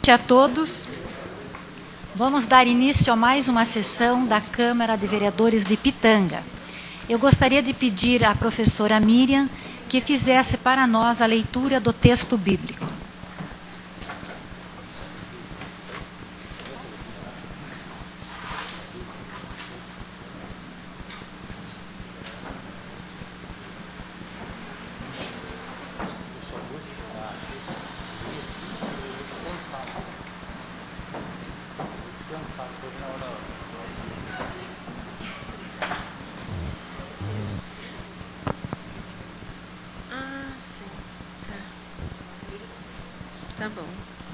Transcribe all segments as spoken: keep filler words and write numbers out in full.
noite a todos. Vamos dar início a mais uma sessão da Câmara de Vereadores de Pitanga. Eu gostaria de pedir à professora Miriam que fizesse para nós a leitura do texto bíblico. Tá bom.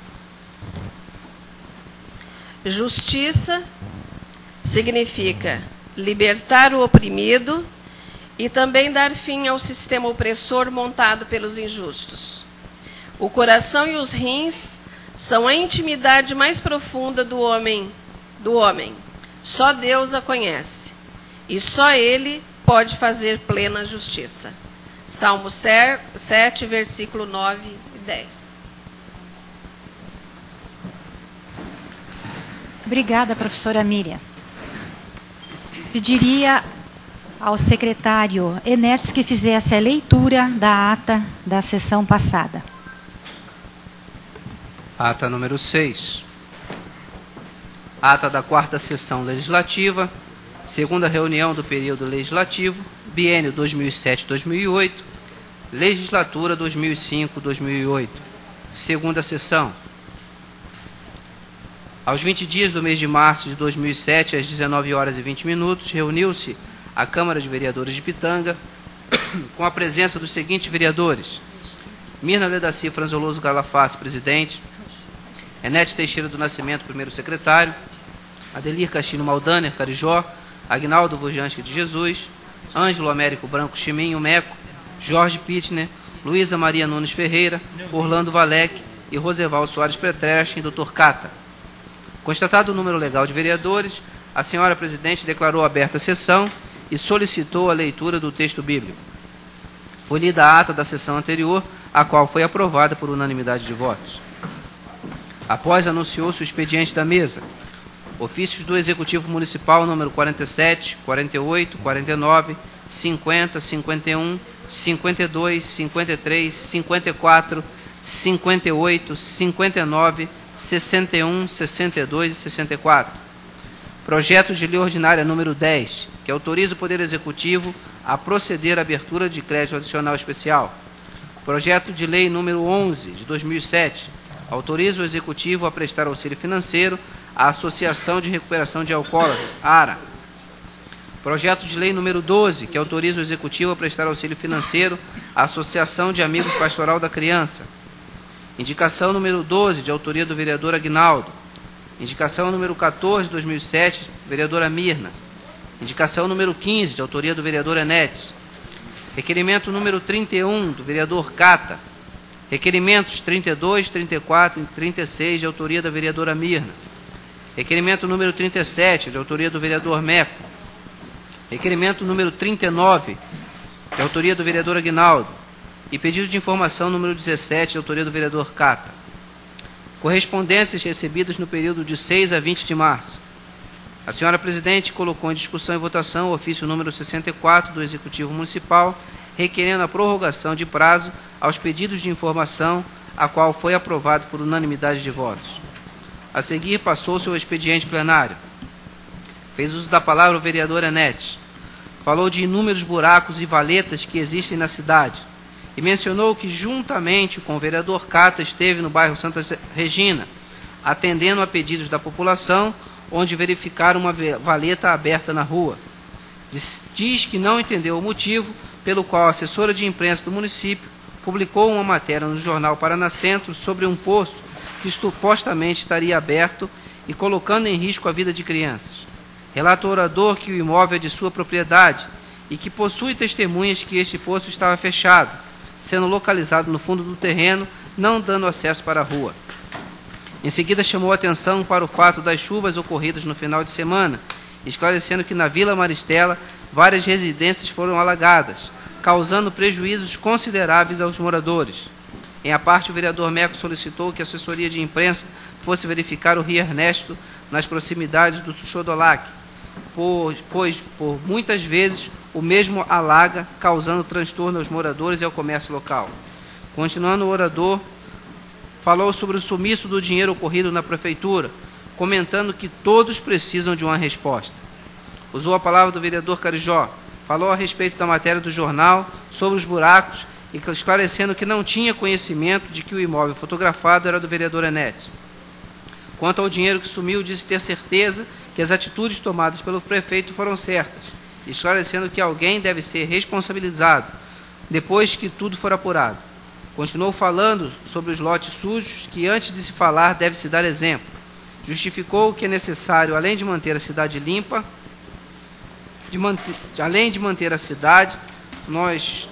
Justiça significa libertar o oprimido e também dar fim ao sistema opressor montado pelos injustos. O coração e os rins são a intimidade mais profunda do homem, do homem. Só Deus a conhece. E só Ele pode fazer plena justiça. Salmo sete, versículo nove e dez. Obrigada, professora Miriam. Pediria ao secretário Enetes que fizesse a leitura da ata da sessão passada. Ata número seis. Ata da quarta sessão legislativa, segunda reunião do período legislativo, biênio dois mil e sete a dois mil e oito, legislatura dois mil e cinco a dois mil e oito, segunda sessão. Aos vinte dias do mês de março de dois mil e sete, às dezenove horas e vinte minutos, reuniu-se a Câmara de Vereadores de Pitanga com a presença dos seguintes vereadores: Mirna Ledaci Franzoloso Galafaz, presidente; Enete Teixeira do Nascimento, primeiro secretário; Adelir Castilho Maldaner, Carijó; Agnaldo Vojanski de Jesus; Ângelo Américo Branco Chiminho Meco; Jorge Pittner; Luísa Maria Nunes Ferreira; Orlando Valec e Roseval Soares Petrecha, doutor Cata. Constatado o número legal de vereadores, a senhora presidente declarou aberta a sessão e solicitou a leitura do texto bíblico. Foi lida a ata da sessão anterior, a qual foi aprovada por unanimidade de votos. Após, anunciou-se o expediente da mesa. Ofícios do Executivo Municipal número quarenta e sete, quarenta e oito, quarenta e nove, cinquenta, cinquenta e um, cinquenta e dois, cinquenta e três, cinquenta e quatro, cinquenta e oito, cinquenta e nove, sessenta e um, sessenta e dois e sessenta e quatro. Projeto de lei ordinária número dez, que autoriza o Poder Executivo a proceder à abertura de crédito adicional especial. Projeto de lei número onze, de dois mil e sete, autoriza o Executivo a prestar auxílio financeiro à Associação de Recuperação de Alcoólatras, ARA. Projeto de lei número doze, que autoriza o Executivo a prestar auxílio financeiro à Associação de Amigos Pastoral da Criança. Indicação número doze, de autoria do vereador Agnaldo. Indicação número quatorze, de dois mil e sete, vereadora Mirna. Indicação número quinze, de autoria do vereador Enetes. Requerimento número trinta e um, do vereador Cata. Requerimentos trinta e dois, trinta e quatro e trinta e seis, de autoria da vereadora Mirna. Requerimento número trinta e sete, de autoria do vereador Meco. Requerimento número trinta e nove, de autoria do vereador Agnaldo. E pedido de informação número dezessete, de autoria do vereador Cata. Correspondências recebidas no período de seis a vinte de março. A senhora presidente colocou em discussão e votação o ofício número sessenta e quatro do Executivo Municipal, requerendo a prorrogação de prazo aos pedidos de informação, a qual foi aprovado por unanimidade de votos. A seguir, passou-se ao expediente plenário. Fez uso da palavra o vereador Enetes. Falou de inúmeros buracos e valetas que existem na cidade e mencionou que, juntamente com o vereador Cata, esteve no bairro Santa Regina, atendendo a pedidos da população, onde verificaram uma valeta aberta na rua. Diz, diz que não entendeu o motivo pelo qual a assessora de imprensa do município publicou uma matéria no jornal Paraná Centro sobre um poço que supostamente estaria aberto e colocando em risco a vida de crianças. Relata o orador que o imóvel é de sua propriedade e que possui testemunhas que este poço estava fechado, sendo localizado no fundo do terreno, não dando acesso para a rua. Em seguida, chamou a atenção para o fato das chuvas ocorridas no final de semana, esclarecendo que na Vila Maristela várias residências foram alagadas, causando prejuízos consideráveis aos moradores. Em a parte, o vereador Meco solicitou que a assessoria de imprensa fosse verificar o rio Ernesto nas proximidades do Suchodolac, pois, pois por muitas vezes o mesmo alaga, causando transtorno aos moradores e ao comércio local. Continuando, o orador falou sobre o sumiço do dinheiro ocorrido na prefeitura, comentando que todos precisam de uma resposta. Usou a palavra do vereador Carijó, falou a respeito da matéria do jornal sobre os buracos, e esclarecendo que não tinha conhecimento de que o imóvel fotografado era do vereador Enéas. Quanto ao dinheiro que sumiu, disse ter certeza que as atitudes tomadas pelo prefeito foram certas, esclarecendo que alguém deve ser responsabilizado depois que tudo for apurado. Continuou falando sobre os lotes sujos, que antes de se falar deve-se dar exemplo. Justificou que é necessário, além de manter a cidade limpa, de manter, além de manter a cidade, nós...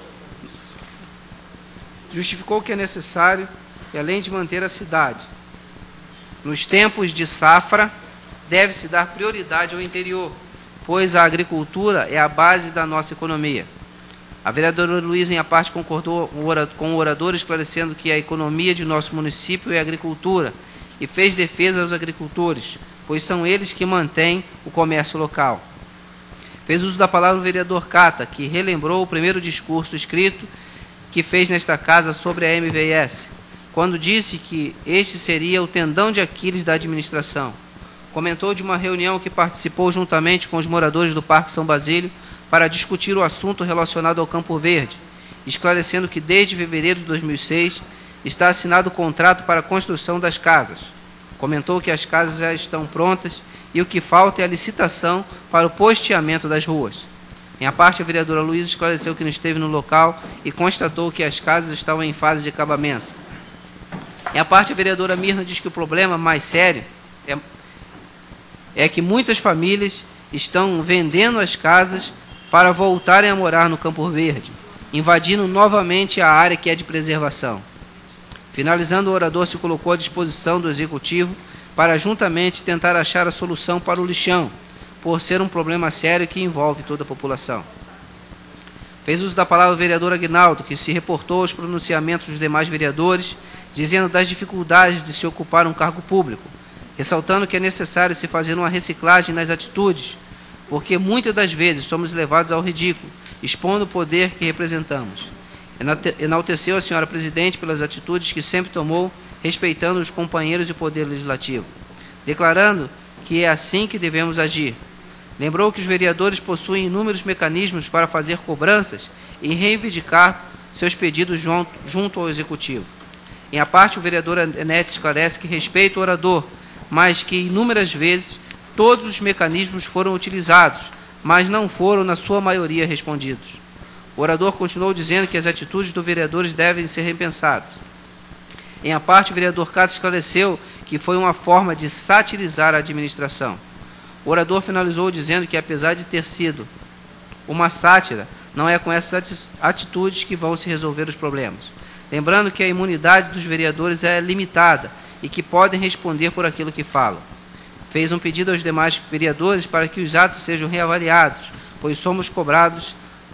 Justificou que é necessário, e além de manter a cidade, nos tempos de safra, deve-se dar prioridade ao interior, pois a agricultura é a base da nossa economia. A vereadora Luísa, em a parte, concordou com o orador, esclarecendo que a economia de nosso município é a agricultura, e fez defesa aos agricultores, pois são eles que mantêm o comércio local. Fez uso da palavra o vereador Cata, que relembrou o primeiro discurso escrito que fez nesta casa sobre a M V S, quando disse que este seria o tendão de Aquiles da administração. Comentou de uma reunião que participou juntamente com os moradores do Parque São Basílio para discutir o assunto relacionado ao Campo Verde, esclarecendo que desde fevereiro de dois mil e seis está assinado o contrato para a construção das casas. Comentou que as casas já estão prontas e o que falta é a licitação para o posteamento das ruas. Em a parte, a vereadora Luísa esclareceu que não esteve no local e constatou que as casas estavam em fase de acabamento. Em a parte, a vereadora Mirna diz que o problema mais sério é, é que muitas famílias estão vendendo as casas para voltarem a morar no Campo Verde, invadindo novamente a área que é de preservação. Finalizando, o orador se colocou à disposição do Executivo para juntamente tentar achar a solução para o lixão, por ser um problema sério que envolve toda a população. Fez uso da palavra o vereador Aguinaldo, que se reportou aos pronunciamentos dos demais vereadores, dizendo das dificuldades de se ocupar um cargo público, ressaltando que é necessário se fazer uma reciclagem nas atitudes, porque muitas das vezes somos levados ao ridículo, expondo o poder que representamos. Enalteceu a senhora presidente pelas atitudes que sempre tomou, respeitando os companheiros e o poder legislativo, declarando que é assim que devemos agir. Lembrou que os vereadores possuem inúmeros mecanismos para fazer cobranças e reivindicar seus pedidos junto, junto ao Executivo. Em a parte, o vereador Enéas esclarece que respeita o orador, mas que inúmeras vezes todos os mecanismos foram utilizados, mas não foram, na sua maioria, respondidos. O orador continuou dizendo que as atitudes dos vereadores devem ser repensadas. Em a parte, o vereador Cato esclareceu que foi uma forma de satirizar a administração. O orador finalizou dizendo que, apesar de ter sido uma sátira, não é com essas atitudes que vão se resolver os problemas. Lembrando que a imunidade dos vereadores é limitada e que podem responder por aquilo que falam. Fez um pedido aos demais vereadores para que os atos sejam reavaliados, pois somos cobrados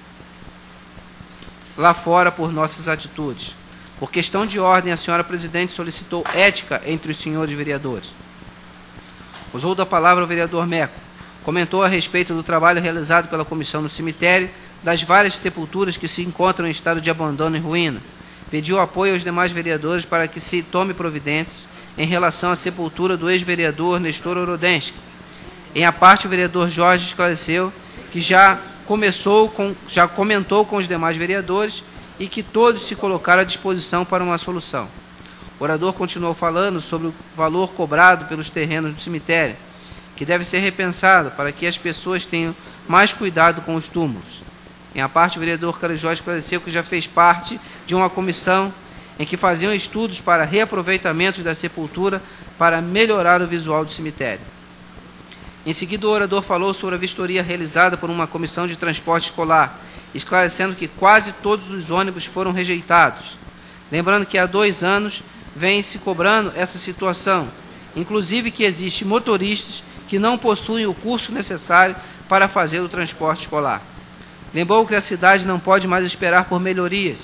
lá fora por nossas atitudes. Por questão de ordem, a senhora presidente solicitou ética entre os senhores vereadores. Usou da palavra o vereador Meco. Comentou a respeito do trabalho realizado pela comissão no cemitério, das várias sepulturas que se encontram em estado de abandono e ruína. Pediu apoio aos demais vereadores para que se tome providências em relação à sepultura do ex-vereador Nestor Orodensky. Em a parte, o vereador Jorge esclareceu que já, começou com, já comentou com os demais vereadores e que todos se colocaram à disposição para uma solução. O orador continuou falando sobre o valor cobrado pelos terrenos do cemitério, que deve ser repensado para que as pessoas tenham mais cuidado com os túmulos. Em a parte, o vereador Carijó esclareceu que já fez parte de uma comissão em que faziam estudos para reaproveitamento da sepultura para melhorar o visual do cemitério. Em seguida, o orador falou sobre a vistoria realizada por uma comissão de transporte escolar, esclarecendo que quase todos os ônibus foram rejeitados. Lembrando que há dois anos vem se cobrando essa situação, inclusive que existem motoristas que não possuem o curso necessário para fazer o transporte escolar. Lembrou que a cidade não pode mais esperar por melhorias,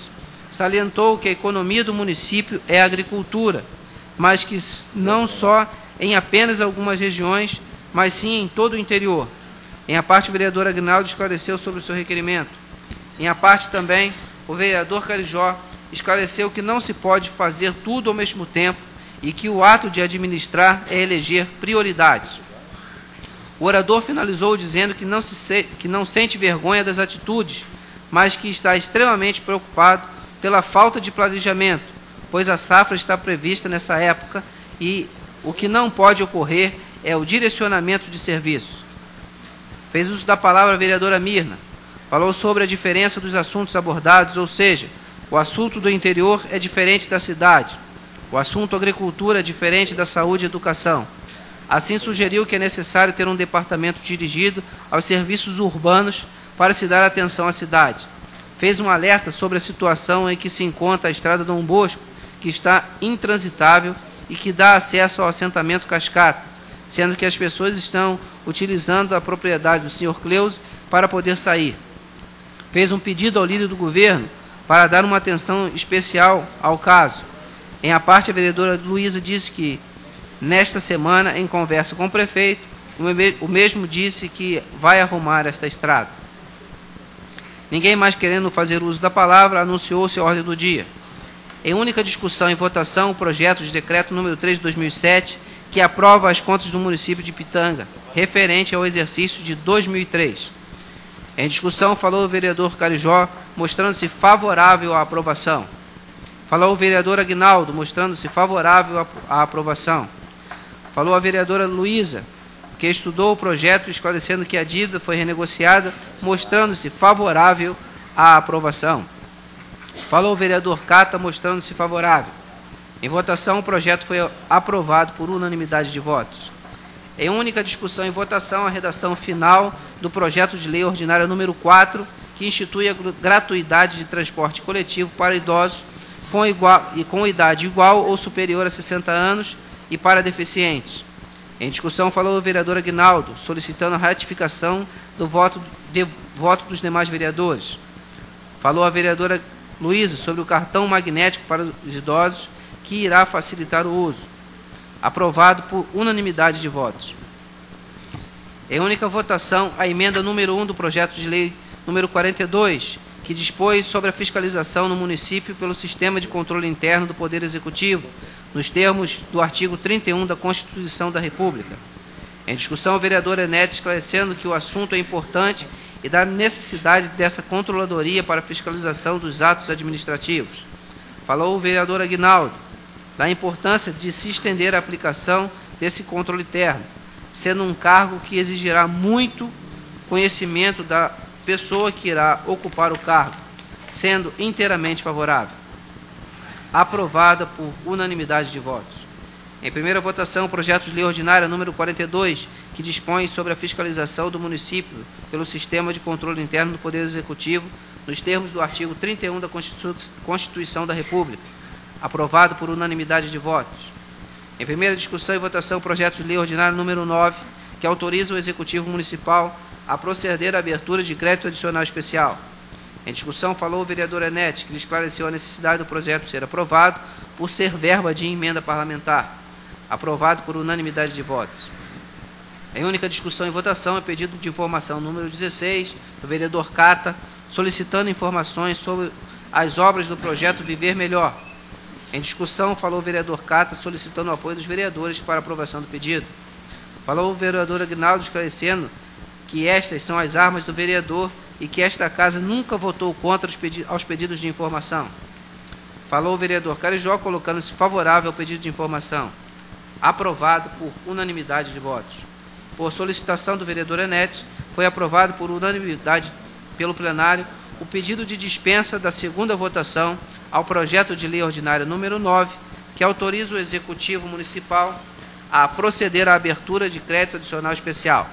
Salientou que a economia do município é a agricultura, mas que não só em apenas algumas regiões, mas sim em todo o interior. Em a parte, o vereador Aguinaldo esclareceu sobre o seu requerimento. Em a parte também, o vereador Carijó esclareceu que não se pode fazer tudo ao mesmo tempo e que o ato de administrar é eleger prioridades. O orador finalizou dizendo que não, se, que não sente vergonha das atitudes, mas que está extremamente preocupado pela falta de planejamento, pois a safra está prevista nessa época e o que não pode ocorrer é o direcionamento de serviços. Fez uso da palavra a vereadora Mirna. Falou sobre a diferença dos assuntos abordados, ou seja, o assunto do interior é diferente da cidade. O assunto agricultura é diferente da saúde e educação. Assim, sugeriu que é necessário ter um departamento dirigido aos serviços urbanos para se dar atenção à cidade. Fez um alerta sobre a situação em que se encontra a estrada Dom Bosco, que está intransitável e que dá acesso ao assentamento Cascata, sendo que as pessoas estão utilizando a propriedade do senhor Cleuso para poder sair. Fez um pedido ao líder do governo para dar uma atenção especial ao caso. Em a parte, a vereadora Luísa disse que, nesta semana, em conversa com o prefeito, o mesmo disse que vai arrumar esta estrada. Ninguém mais querendo fazer uso da palavra, anunciou-se a ordem do dia. Em única discussão e votação, o projeto de decreto número três de dois mil e sete, que aprova as contas do município de Pitanga, referente ao exercício de dois mil e três. Em discussão, falou o vereador Carijó, mostrando-se favorável à aprovação. Falou o vereador Aguinaldo, mostrando-se favorável à aprovação. Falou a vereadora Luísa, que estudou o projeto, esclarecendo que a dívida foi renegociada, mostrando-se favorável à aprovação. Falou o vereador Cata, mostrando-se favorável. Em votação, o projeto foi aprovado por unanimidade de votos. Em única discussão e votação, a redação final do projeto de lei ordinária número quatro, que institui a gratuidade de transporte coletivo para idosos com, igual, e com idade igual ou superior a sessenta anos e para deficientes. Em discussão, falou o vereador Aguinaldo, solicitando a ratificação do voto, de, voto dos demais vereadores. Falou a vereadora Luísa sobre o cartão magnético para os idosos, que irá facilitar o uso. Aprovado por unanimidade de votos. Em única votação, a emenda número um do projeto de lei número quarenta e dois, que dispõe sobre a fiscalização no município pelo Sistema de Controle Interno do Poder Executivo, nos termos do artigo trinta e um da Constituição da República. Em discussão, o vereador Enete esclarecendo que o assunto é importante e da necessidade dessa controladoria para a fiscalização dos atos administrativos. Falou o vereador Aguinaldo da importância de se estender a aplicação desse controle interno, sendo um cargo que exigirá muito conhecimento da pessoa que irá ocupar o cargo, sendo inteiramente favorável. Aprovada por unanimidade de votos. Em primeira votação, o projeto de lei ordinária número quarenta e dois, que dispõe sobre a fiscalização do município pelo Sistema de Controle Interno do Poder Executivo, nos termos do artigo trinta e um da Constituição da República. Aprovado por unanimidade de votos. Em primeira discussão e votação, o projeto de lei ordinário número nove, que autoriza o Executivo Municipal a proceder à abertura de crédito adicional especial. Em discussão, falou o vereador Enete, que lhe esclareceu a necessidade do projeto ser aprovado por ser verba de emenda parlamentar. Aprovado por unanimidade de votos. Em única discussão e votação, é pedido de informação número dezesseis, do vereador Cata, solicitando informações sobre as obras do projeto Viver Melhor. Em discussão, falou o vereador Cata, solicitando o apoio dos vereadores para aprovação do pedido. Falou o vereador Aguinaldo, esclarecendo que estas são as armas do vereador e que esta casa nunca votou contra os pedi- aos pedidos de informação. Falou o vereador Carijó, colocando-se favorável ao pedido de informação. Aprovado por unanimidade de votos. Por solicitação do vereador Enete, foi aprovado por unanimidade pelo plenário o pedido de dispensa da segunda votação ao projeto de lei ordinária número nove, que autoriza o Executivo Municipal a proceder à abertura de crédito adicional especial.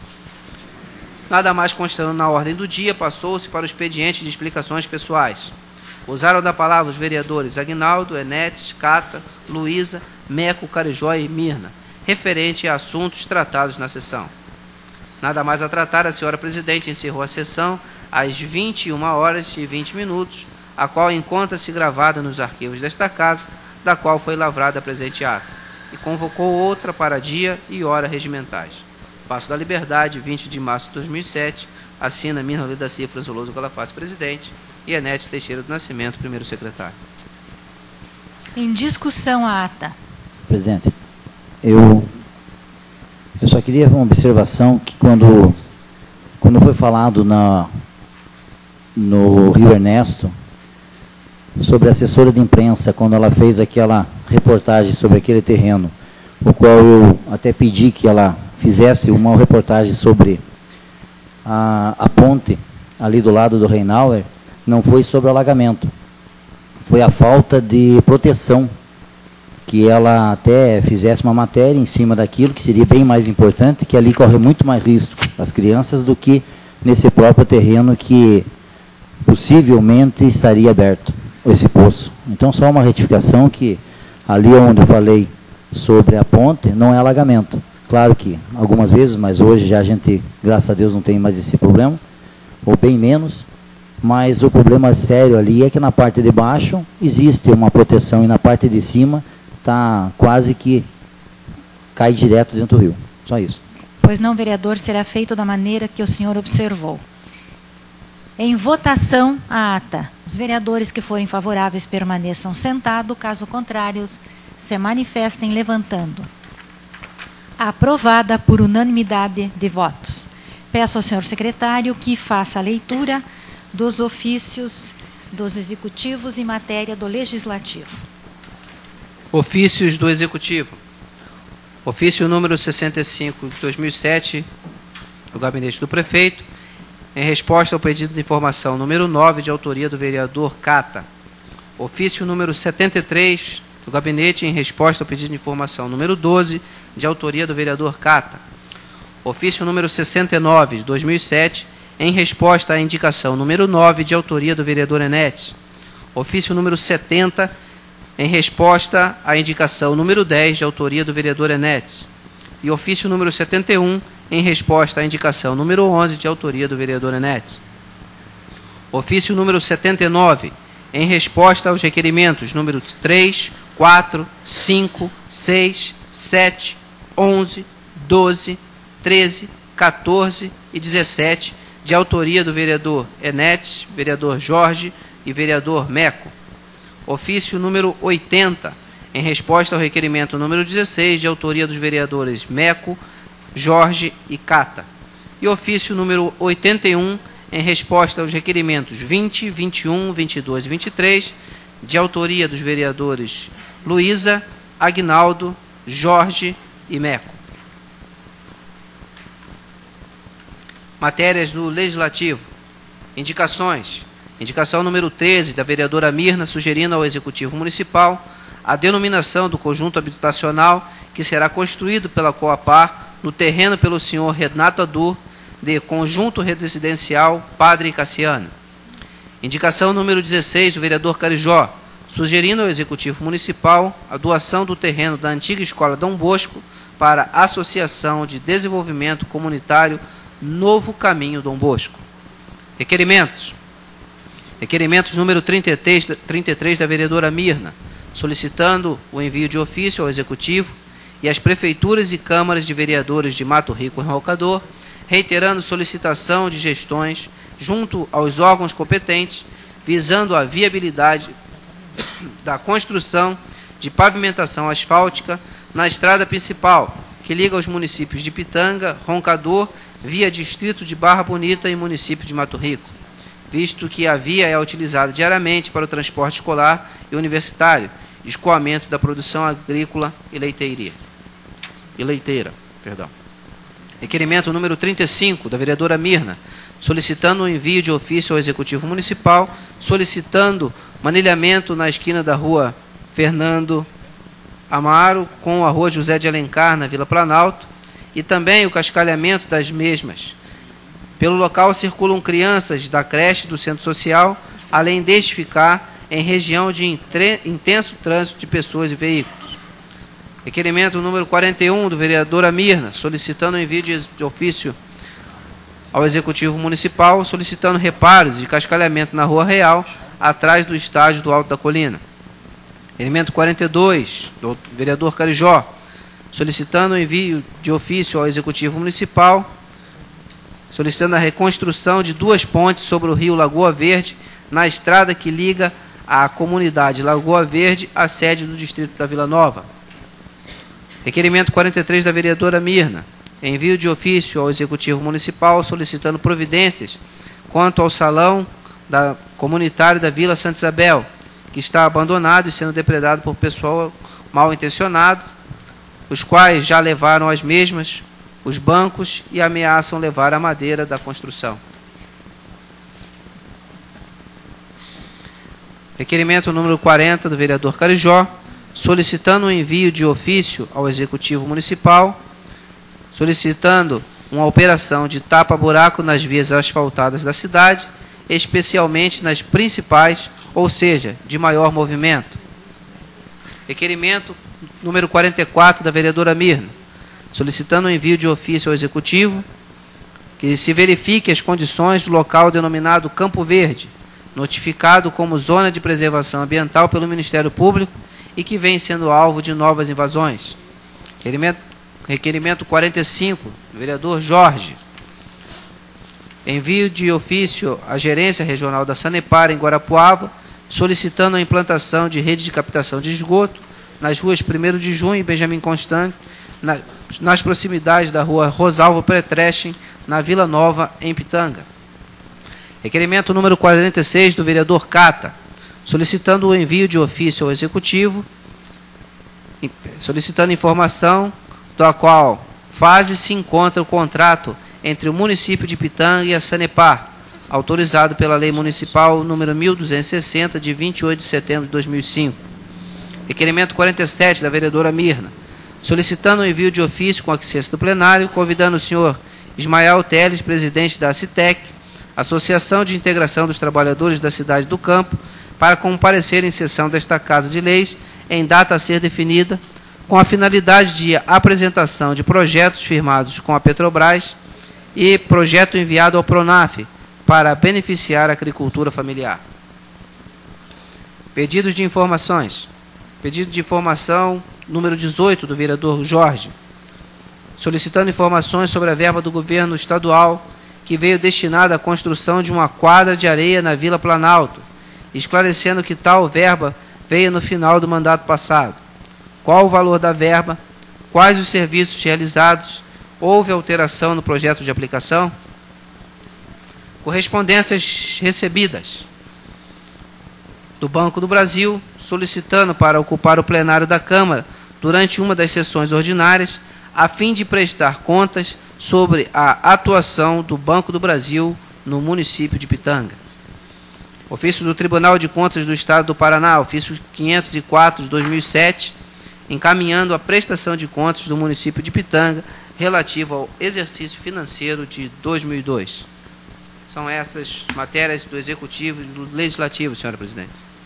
Nada mais constando na ordem do dia, passou-se para o expediente de explicações pessoais. Usaram da palavra os vereadores Aguinaldo, Enete, Cata, Luísa, Meco, Carijó e Mirna, referente a assuntos tratados na sessão. Nada mais a tratar, a senhora presidente encerrou a sessão às vinte e uma horas e vinte minutos, a qual encontra-se gravada nos arquivos desta Casa, da qual foi lavrada a presente ata, e convocou outra para dia e hora regimentais. Paço da Liberdade, vinte de março de dois mil e sete, assina Mirna Ledaci Franzoloso Calafate, presidente, e Enete Teixeira do Nascimento, primeiro secretário. Em discussão a ata. Presidente, eu, eu só queria uma observação que quando, quando foi falado na, no Rio Ernesto, sobre a assessora de imprensa, quando ela fez aquela reportagem sobre aquele terreno, o qual eu até pedi que ela fizesse uma reportagem sobre a, a ponte ali do lado do Reinauer, não foi sobre o alagamento, foi a falta de proteção, que ela até fizesse uma matéria em cima daquilo, que seria bem mais importante, que ali corre muito mais risco as crianças do que nesse próprio terreno que possivelmente estaria aberto, esse poço. Então, só uma retificação que ali onde eu falei sobre a ponte, não é alagamento. Claro que algumas vezes, mas hoje já a gente, graças a Deus, não tem mais esse problema, ou bem menos, mas o problema sério ali é que na parte de baixo existe uma proteção e na parte de cima está quase que cai direto dentro do rio. Só isso. Pois não, vereador, será feito da maneira que o senhor observou. Em votação, a ata. Os vereadores que forem favoráveis permaneçam sentados, caso contrário, se manifestem levantando. Aprovada por unanimidade de votos. Peço ao senhor secretário que faça a leitura dos ofícios dos executivos em matéria do legislativo. Ofícios do Executivo. Ofício número sessenta e cinco de dois mil e sete, do Gabinete do Prefeito, em resposta ao pedido de informação número nove, de autoria do vereador Cata. Ofício número setenta e três, do Gabinete, em resposta ao pedido de informação número doze, de autoria do vereador Cata. Ofício número sessenta e nove, de dois mil e sete, em resposta à indicação número nove, de autoria do vereador Enete. Ofício número setenta, em resposta à indicação número dez, de autoria do vereador Enete. E ofício número setenta e um, em resposta à indicação número onze, de autoria do vereador Enete. Ofício número setenta e nove, em resposta aos requerimentos números três, quatro, cinco, seis, sete, onze, doze, treze, quatorze e dezessete, de autoria do vereador Enete, vereador Jorge e vereador Meco. Ofício número oitenta, em resposta ao requerimento número dezesseis, de autoria dos vereadores Meco, Jorge e Cata. E ofício número oitenta e um, em resposta aos requerimentos vinte, vinte e um, vinte e dois e vinte e três, de autoria dos vereadores Luísa, Aguinaldo, Jorge e Meco. Matérias do Legislativo. Indicações. Indicação número treze, da vereadora Mirna, sugerindo ao Executivo Municipal a denominação do conjunto habitacional que será construído pela Coapar no terreno pelo senhor Renato Adur, de Conjunto Residencial Padre Cassiano. Indicação número dezesseis, do vereador Carijó, sugerindo ao Executivo Municipal a doação do terreno da antiga Escola Dom Bosco para a Associação de Desenvolvimento Comunitário Novo Caminho Dom Bosco. Requerimentos. Requerimentos número trinta e três, trinta e três da vereadora Mirna, solicitando o envio de ofício ao Executivo e às prefeituras e câmaras de vereadores de Mato Rico e Rocador, reiterando solicitação de gestões junto aos órgãos competentes, visando a viabilidade da construção de pavimentação asfáltica na estrada principal, que liga os municípios de Pitanga, Roncador, via Distrito de Barra Bonita e município de Mato Rico, visto que a via é utilizada diariamente para o transporte escolar e universitário, escoamento da produção agrícola e leiteiria. E leiteira, perdão. Requerimento número trinta e cinco, da vereadora Mirna, solicitando o envio de ofício ao Executivo Municipal, solicitando manilhamento na esquina da rua Fernando Amaro com a rua José de Alencar, na Vila Planalto, e também o cascalhamento das mesmas. Pelo local circulam crianças da creche do Centro Social, além deste ficar em região de intenso trânsito de pessoas e veículos. Requerimento número quarenta e um, do vereador Mirna, solicitando o envio de ofício ao Executivo Municipal, solicitando reparos de cascalhamento na Rua Real, atrás do estádio do Alto da Colina. Requerimento quarenta e dois, do vereador Carijó, solicitando o envio de ofício ao Executivo Municipal, solicitando a reconstrução de duas pontes sobre o rio Lagoa Verde, na estrada que liga a comunidade Lagoa Verde à sede do distrito da Vila Nova. Requerimento quarenta e três da vereadora Mirna, envio de ofício ao Executivo Municipal solicitando providências quanto ao salão da comunitário da Vila Santa Isabel, que está abandonado e sendo depredado por pessoal mal intencionado, os quais já levaram as mesmas, os bancos, e ameaçam levar a madeira da construção. Requerimento número quarenta do vereador Carijó, solicitando o envio de ofício ao Executivo Municipal, solicitando uma operação de tapa-buraco nas vias asfaltadas da cidade, especialmente nas principais, ou seja, de maior movimento. Requerimento número quarenta e quatro da vereadora Mirna, solicitando o envio de ofício ao Executivo, que se verifique as condições do local denominado Campo Verde, notificado como Zona de Preservação Ambiental pelo Ministério Público e que vem sendo alvo de novas invasões. Requerimento, requerimento quarenta e cinco, do vereador Jorge, envio de ofício à Gerência Regional da Sanepar, em Guarapuava, solicitando a implantação de rede de captação de esgoto nas ruas primeiro de junho e Benjamin Constant, na, nas proximidades da rua Rosalvo Pretrechen, na Vila Nova, em Pitanga. Requerimento número quarenta e seis do vereador Cata, solicitando o envio de ofício ao Executivo, solicitando informação da qual fase se encontra o contrato entre o município de Pitanga e a Sanepar, autorizado pela Lei Municipal número mil duzentos e sessenta, de vinte e oito de setembro de dois mil e cinco. Requerimento quarenta e sete da vereadora Mirna, solicitando o envio de ofício com acesso do plenário, convidando o senhor Ismael Teles, presidente da ACITEC, Associação de Integração dos Trabalhadores da Cidade do Campo, para comparecer em sessão desta Casa de Leis, em data a ser definida, com a finalidade de apresentação de projetos firmados com a Petrobras e projeto enviado ao PRONAF, para beneficiar a agricultura familiar. Pedidos de informações. Pedido de informação número dezoito, do vereador Jorge, solicitando informações sobre a verba do governo estadual que veio destinada à construção de uma quadra de areia na Vila Planalto, esclarecendo que tal verba veio no final do mandato passado. Qual o valor da verba? Quais os serviços realizados? Houve alteração no projeto de aplicação? Correspondências recebidas do Banco do Brasil, solicitando para ocupar o plenário da Câmara durante uma das sessões ordinárias, a fim de prestar contas sobre a atuação do Banco do Brasil no município de Pitanga. Ofício do Tribunal de Contas do Estado do Paraná, ofício quinhentos e quatro de dois mil e sete, encaminhando a prestação de contas do município de Pitanga relativo ao exercício financeiro de dois mil e dois. São essas matérias do Executivo e do Legislativo, senhora presidente.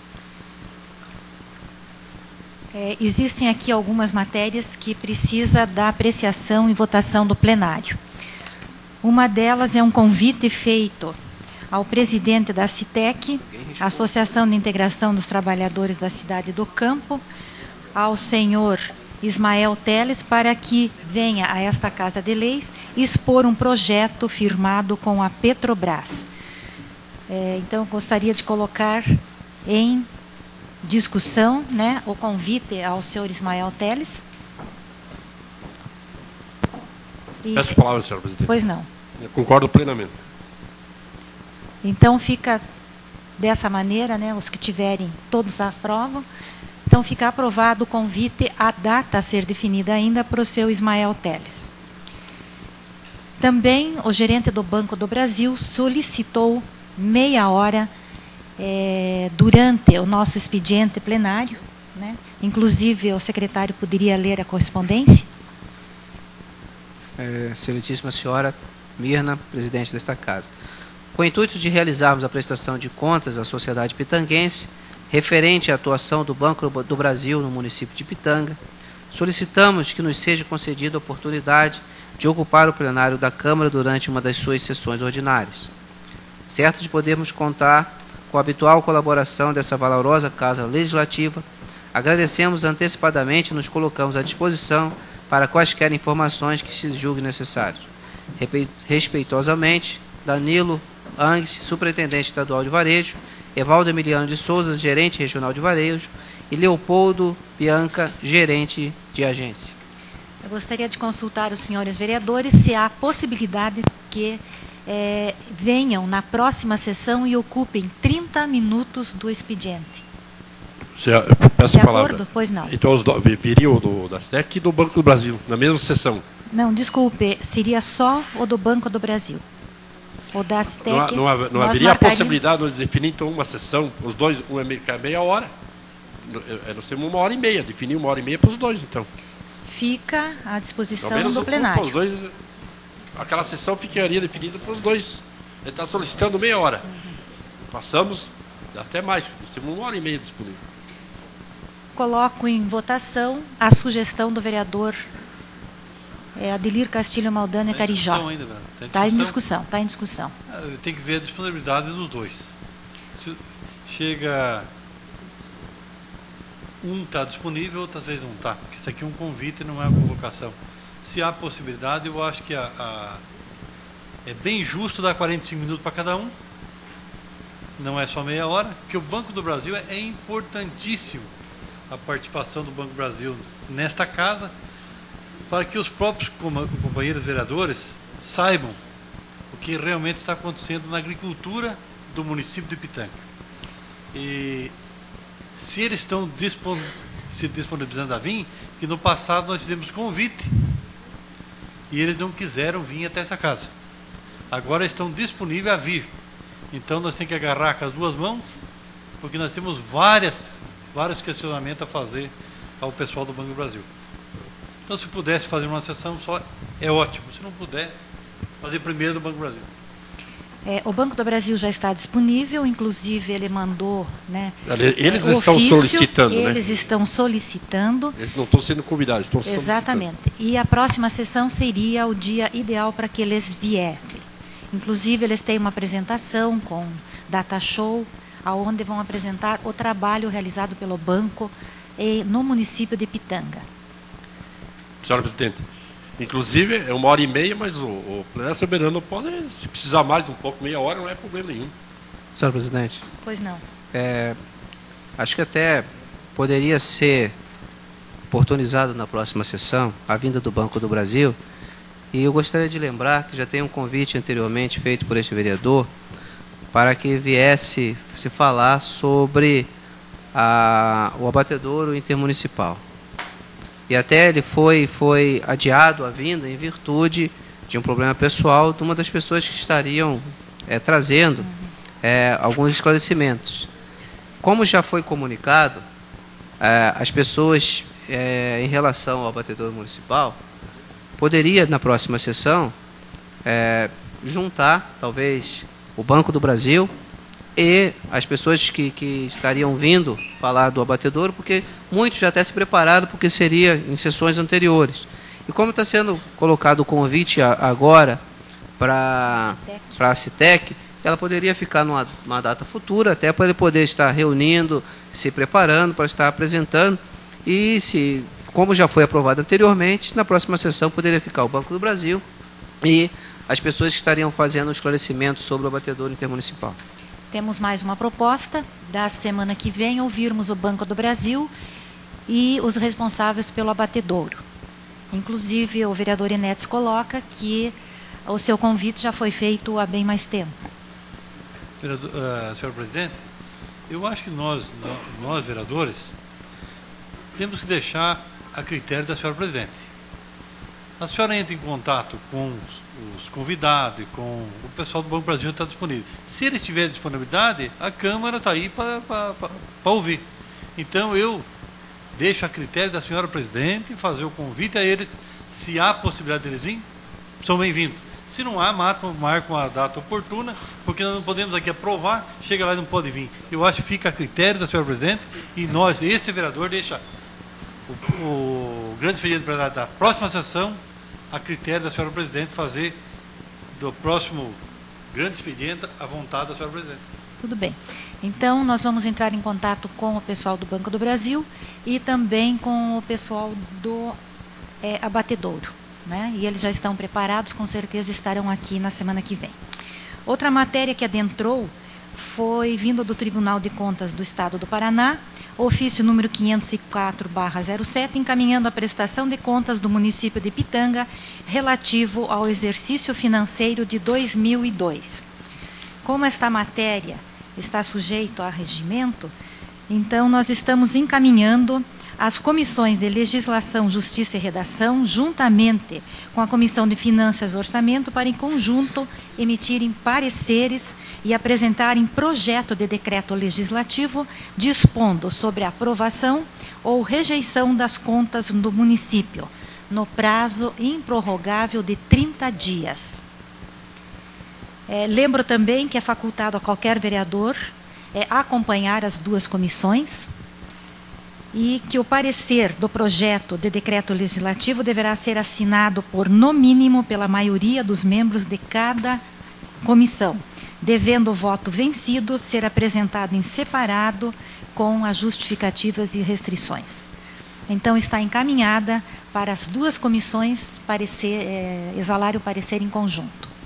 É, existem aqui algumas matérias que precisa da apreciação e votação do plenário. Uma delas é um convite feito ao presidente da ACITEC, Associação de Integração dos Trabalhadores da Cidade do Campo, ao senhor Ismael Teles, para que venha a esta Casa de Leis expor um projeto firmado com a Petrobras. É, então, eu gostaria de colocar em discussão, né, o convite ao senhor Ismael Teles. E, Peço a palavra, senhora presidente. Pois não. Eu concordo plenamente. Então, fica dessa maneira, né, os que tiverem, todos aprovam. Então, fica aprovado o convite, a data a ser definida ainda para o seu Ismael Teles. Também, o gerente do Banco do Brasil solicitou meia hora é, durante o nosso expediente plenário, né? Inclusive, o secretário poderia ler a correspondência. É, excelentíssima senhora Mirna, presidente desta Casa. Com o intuito de realizarmos a prestação de contas à sociedade pitanguense, referente à atuação do Banco do Brasil no município de Pitanga, solicitamos que nos seja concedida a oportunidade de ocupar o plenário da Câmara durante uma das suas sessões ordinárias, certo de podermos contar com a habitual colaboração dessa valorosa Casa Legislativa, agradecemos antecipadamente e nos colocamos à disposição para quaisquer informações que se julguem necessários. Respeitosamente, Danilo Angues, Superintendente Estadual de Varejo, Evaldo Emiliano de Souza, Gerente Regional de Varejo, e Leopoldo Bianca, Gerente de Agência. Eu gostaria de consultar os senhores vereadores se há possibilidade que é, venham na próxima sessão e ocupem trinta minutos do expediente. Se, eu peço De a palavra. acordo? Pois não. Então, os do, viriam do da STEC e do Banco do Brasil, na mesma sessão. Não, desculpe, seria só o do Banco do Brasil. O da STEC. Não, não, não nós haveria a marcaríamos... possibilidade de nós definir, então, uma sessão, os dois, um é meia hora. Nós temos uma hora e meia, definir uma hora e meia para os dois, então. Fica à disposição Pelo menos do ocupa plenário. os dois, aquela sessão ficaria definida para os dois. Ele está solicitando meia hora. Passamos até mais, nós temos uma hora e meia disponível. Coloco em votação a sugestão do vereador é, Adelir Castilho Maldana Tá em Carijó. discussão ainda, velho. Tá em Está em discussão. discussão, está em discussão. Ah, Tem que ver a disponibilidade dos dois. Se chega um está disponível, outras vezes não está. Porque isso aqui é um convite, não é uma convocação. Se há possibilidade, eu acho que a, a- é bem justo dar quarenta e cinco minutos para cada um. Não é só meia hora, porque o Banco do Brasil é, é importantíssimo a participação do Banco do Brasil nesta casa, para que os próprios com- companheiros vereadores saibam o que realmente está acontecendo na agricultura do município de Pitanga. E se eles estão dispon se disponibilizando a vir, que no passado nós fizemos convite e eles não quiseram vir até essa casa. Agora estão disponíveis a vir. Então nós temos que agarrar com as duas mãos, porque nós temos várias, vários questionamentos a fazer ao pessoal do Banco do Brasil. Então, se pudesse fazer uma sessão só, é ótimo. Se não puder, fazer primeiro do Banco do Brasil. É, o Banco do Brasil já está disponível, inclusive ele mandou, né, Eles é, estão ofício, solicitando, né? Eles estão solicitando. Eles não estão sendo convidados, estão solicitando. Exatamente. E a próxima sessão seria o dia ideal para que eles viessem. Inclusive, eles têm uma apresentação com data show, aonde vão apresentar o trabalho realizado pelo banco eh, no município de Pitanga. Senhora Presidente, inclusive é uma hora e meia, mas o, o plenário soberano pode, se precisar mais um pouco, meia hora, não é problema nenhum. Senhor Presidente, Pois não. é, acho que até poderia ser oportunizado na próxima sessão a vinda do Banco do Brasil. E eu gostaria de lembrar que já tem um convite anteriormente feito por este vereador para que viesse se falar sobre a, o abatedouro intermunicipal. E até ele foi, foi adiado a vinda em virtude de um problema pessoal de uma das pessoas que estariam é, trazendo é, alguns esclarecimentos. Como já foi comunicado, é, as pessoas, é, em relação ao abatedouro municipal, poderia, na próxima sessão, é, juntar, talvez, o Banco do Brasil e as pessoas que, que estariam vindo falar do abatedouro, porque muitos já até se prepararam, porque seria em sessões anteriores. E como está sendo colocado o convite a, agora para a CITEC, ela poderia ficar numa, numa data futura, até para ele poder estar reunindo, se preparando, para estar apresentando, e se... Como já foi aprovado anteriormente, na próxima sessão poderia ficar o Banco do Brasil e as pessoas que estariam fazendo esclarecimentos sobre o abatedouro intermunicipal. Temos mais uma proposta da semana que vem, ouvirmos o Banco do Brasil e os responsáveis pelo abatedouro. Inclusive, o vereador Inetes coloca que o seu convite já foi feito há bem mais tempo. Vereador, uh, senhor presidente, eu acho que nós, nós vereadores, temos que deixar a critério da senhora presidente. A senhora entra em contato com os, os convidados e com o pessoal do Banco do Brasil que está disponível. Se eles tiverem disponibilidade, a Câmara está aí para ouvir. Então eu deixo a critério da senhora presidente fazer o convite a eles. Se há possibilidade deles virem, são bem-vindos. Se não há, marcam, marcam a data oportuna, porque nós não podemos aqui aprovar, chega lá e não pode vir. Eu acho que fica a critério da senhora presidente e nós, esse vereador, deixa o, o grande expediente plenário da próxima sessão a critério da senhora presidente fazer do próximo grande expediente à vontade da senhora presidente. Tudo bem. Então, nós vamos entrar em contato com o pessoal do Banco do Brasil e também com o pessoal do é, abatedouro, né? E eles já estão preparados, com certeza estarão aqui na semana que vem. Outra matéria que adentrou foi vindo do Tribunal de Contas do Estado do Paraná, ofício número quinhentos e quatro barra zero sete, encaminhando a prestação de contas do município de Pitanga relativo ao exercício financeiro de dois mil e dois. Como esta matéria está sujeito a regimento, então nós estamos encaminhando as comissões de Legislação, Justiça e Redação, juntamente com a Comissão de Finanças e Orçamento, para em conjunto emitirem pareceres e apresentarem projeto de decreto legislativo dispondo sobre a aprovação ou rejeição das contas do município, no prazo improrrogável de trinta dias. É, lembro também que é facultado a qualquer vereador é, acompanhar as duas comissões e que o parecer do projeto de decreto legislativo deverá ser assinado por, no mínimo, pela maioria dos membros de cada comissão, devendo o voto vencido ser apresentado em separado com as justificativas e restrições. Então, está encaminhada para as duas comissões parecer, é, exalar o parecer em conjunto.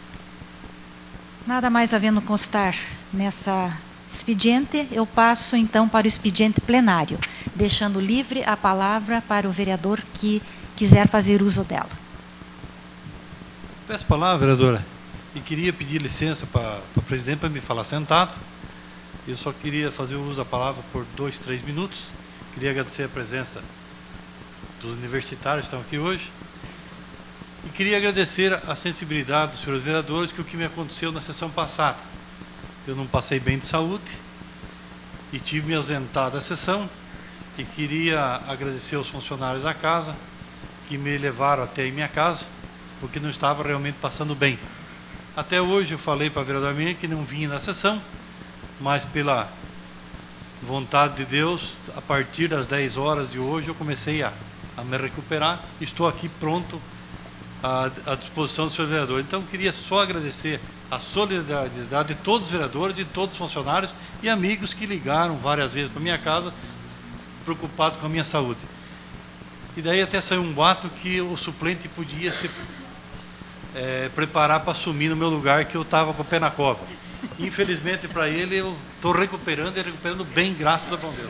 Nada mais havendo constar nessa expediente, eu passo então para o expediente plenário, deixando livre a palavra para o vereador que quiser fazer uso dela. Peço a palavra, vereadora, e queria pedir licença para o presidente para me falar sentado. Eu só queria fazer o uso da palavra por dois, três minutos. Queria agradecer a presença dos universitários que estão aqui hoje. E queria agradecer a sensibilidade dos senhores vereadores, que o que me aconteceu na sessão passada. Eu não passei bem de saúde e tive me ausentado da sessão, e queria agradecer aos funcionários da casa que me levaram até em minha casa, porque não estava realmente passando bem. Até hoje eu falei para a vereadora minha que não vinha na sessão, mas pela vontade de Deus, a partir das dez horas de hoje eu comecei a, a me recuperar. Estou aqui pronto à, à disposição dos senhores vereadores. Então eu queria só agradecer a solidariedade de todos os vereadores e de todos os funcionários e amigos que ligaram várias vezes para minha casa, preocupados com a minha saúde. E daí até saiu um boato que o suplente podia se é, preparar para assumir no meu lugar, que eu estava com o pé na cova. Infelizmente para ele eu estou recuperando e recuperando bem, graças a bom Deus.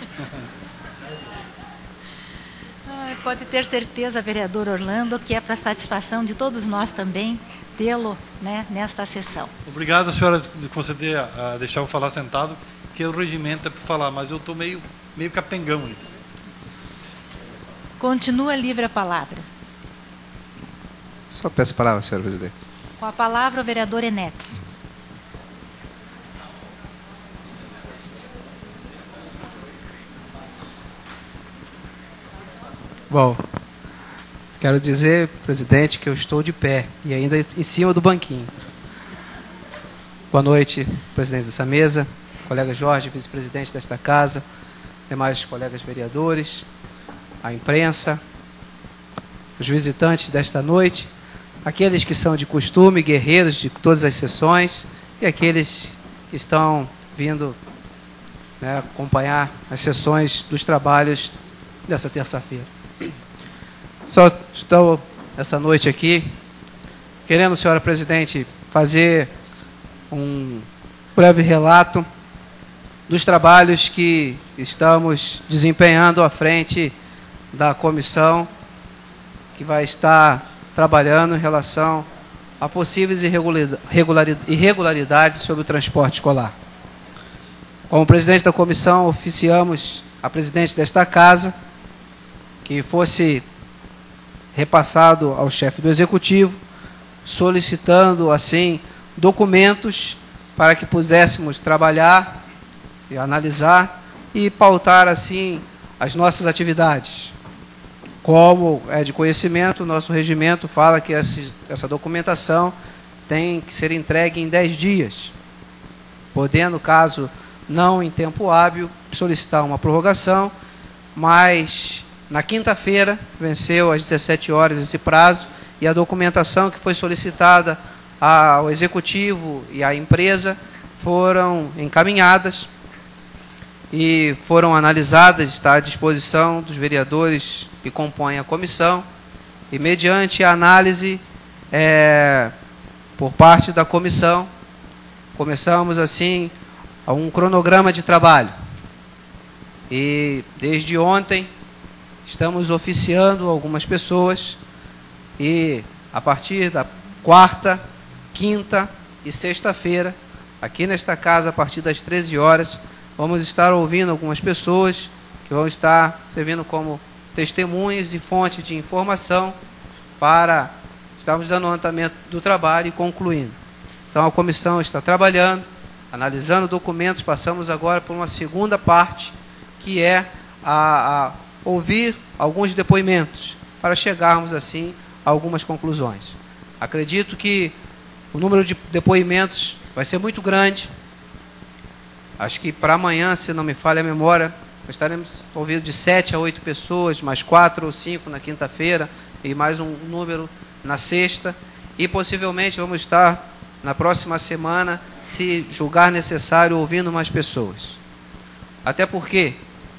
Pode ter certeza, vereador Orlando, que é para satisfação de todos nós também tê-lo, né, nesta sessão. Obrigado, senhora, de conceder a, a deixar eu falar sentado, que o regimento é para falar, mas eu estou meio, meio capengão. Né? Continua livre a palavra. Só peço a palavra, senhora presidente. Com a palavra o vereador Enetes. Bom, quero dizer, presidente, que eu estou de pé e ainda em cima do banquinho. Boa noite, presidente dessa mesa, colega Jorge, vice-presidente desta casa, demais colegas vereadores, a imprensa, os visitantes desta noite, aqueles que são de costume, guerreiros de todas as sessões, e aqueles que estão vindo, né, acompanhar as sessões dos trabalhos dessa terça-feira. Só estou essa noite aqui querendo, senhora presidente, fazer um breve relato dos trabalhos que estamos desempenhando à frente da comissão que vai estar trabalhando em relação a possíveis irregularidades sobre o transporte escolar. Como presidente da comissão, oficiamos a presidente desta casa que fosse repassado ao chefe do executivo, solicitando, assim, documentos para que pudéssemos trabalhar e analisar e pautar, assim, as nossas atividades. Como é de conhecimento, o nosso regimento fala que essa documentação tem que ser entregue em dez dias, podendo, caso não em tempo hábil, solicitar uma prorrogação, mas na quinta-feira venceu às dezessete horas esse prazo e a documentação que foi solicitada ao executivo e à empresa foram encaminhadas e foram analisadas, está à disposição dos vereadores que compõem a comissão, e mediante a análise é, por parte da comissão, começamos assim um cronograma de trabalho. E desde ontem estamos oficiando algumas pessoas, e a partir da quarta, quinta e sexta-feira, aqui nesta casa, a partir das treze horas, vamos estar ouvindo algumas pessoas que vão estar servindo como testemunhas e fonte de informação para estarmos dando o andamento do trabalho e concluindo. Então a comissão está trabalhando, analisando documentos, passamos agora por uma segunda parte, que é a, a ouvir alguns depoimentos, para chegarmos assim a algumas conclusões. Acredito que o número de depoimentos vai ser muito grande. Acho que para amanhã, se não me falha a memória, nós estaremos ouvindo de sete a oito pessoas, mais quatro ou cinco na quinta-feira, e mais um número na sexta, e possivelmente vamos estar na próxima semana, se julgar necessário, ouvindo mais pessoas. Até porque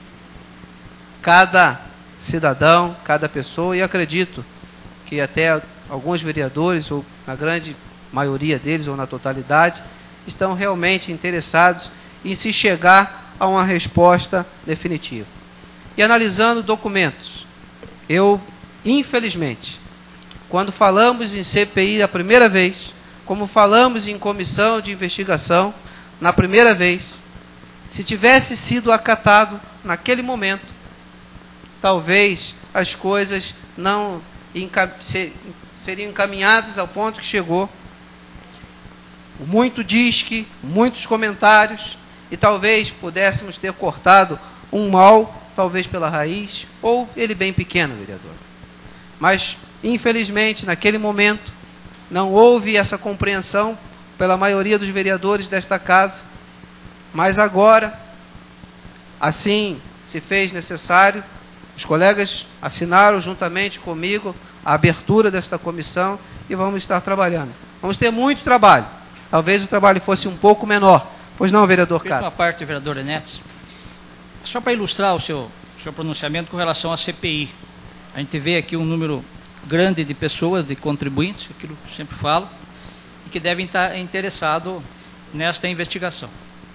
cada cidadão, cada pessoa, e acredito que até alguns vereadores, ou na grande maioria deles, ou na totalidade, estão realmente interessados em se chegar a uma resposta definitiva. E analisando documentos, eu, infelizmente, quando falamos em C P I a primeira vez, como falamos em comissão de investigação na primeira vez, se tivesse sido acatado naquele momento, talvez as coisas não encam- se- seriam encaminhadas ao ponto que chegou. Muito disque, muitos comentários, e talvez pudéssemos ter cortado um mal, talvez pela raiz, ou ele bem pequeno, vereador. Mas, infelizmente, naquele momento, não houve essa compreensão pela maioria dos vereadores desta casa, mas agora, assim se fez necessário, os colegas assinaram juntamente comigo a abertura desta comissão e vamos estar trabalhando. Vamos ter muito trabalho. Talvez o trabalho fosse um pouco menor. Pois não, vereador Cata? Uma parte do vereador Enéas, só para ilustrar o seu, seu pronunciamento com relação à C P I. A gente vê aqui um número grande de pessoas, de contribuintes, aquilo que eu sempre falo, e que devem estar interessados nesta investigação.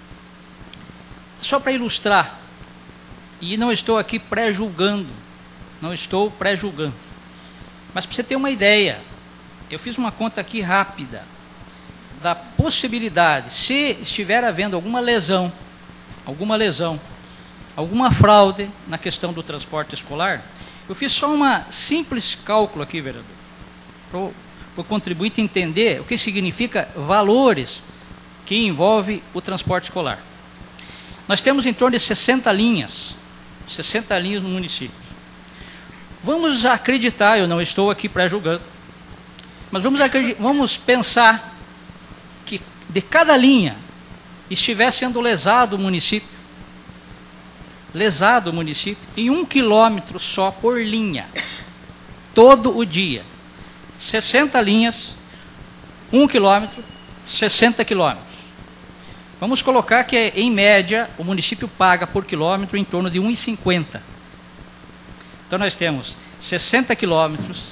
Só para ilustrar, e não estou aqui pré-julgando, não estou pré-julgando, mas para você ter uma ideia, eu fiz uma conta aqui rápida, da possibilidade, se estiver havendo alguma lesão, alguma lesão, alguma fraude na questão do transporte escolar, eu fiz só uma simples cálculo aqui, vereador, para o contribuinte entender o que significa valores que envolve o transporte escolar. Nós temos em torno de sessenta linhas, sessenta linhas no município. Vamos acreditar, eu não estou aqui pré-julgando, mas vamos, vamos pensar que de cada linha estivesse sendo lesado o município, lesado o município, em um quilômetro só por linha, todo o dia. sessenta linhas, um quilômetro, sessenta quilômetros. Vamos colocar que, em média, o município paga por quilômetro em torno de um real e cinquenta. Então, nós temos sessenta quilômetros,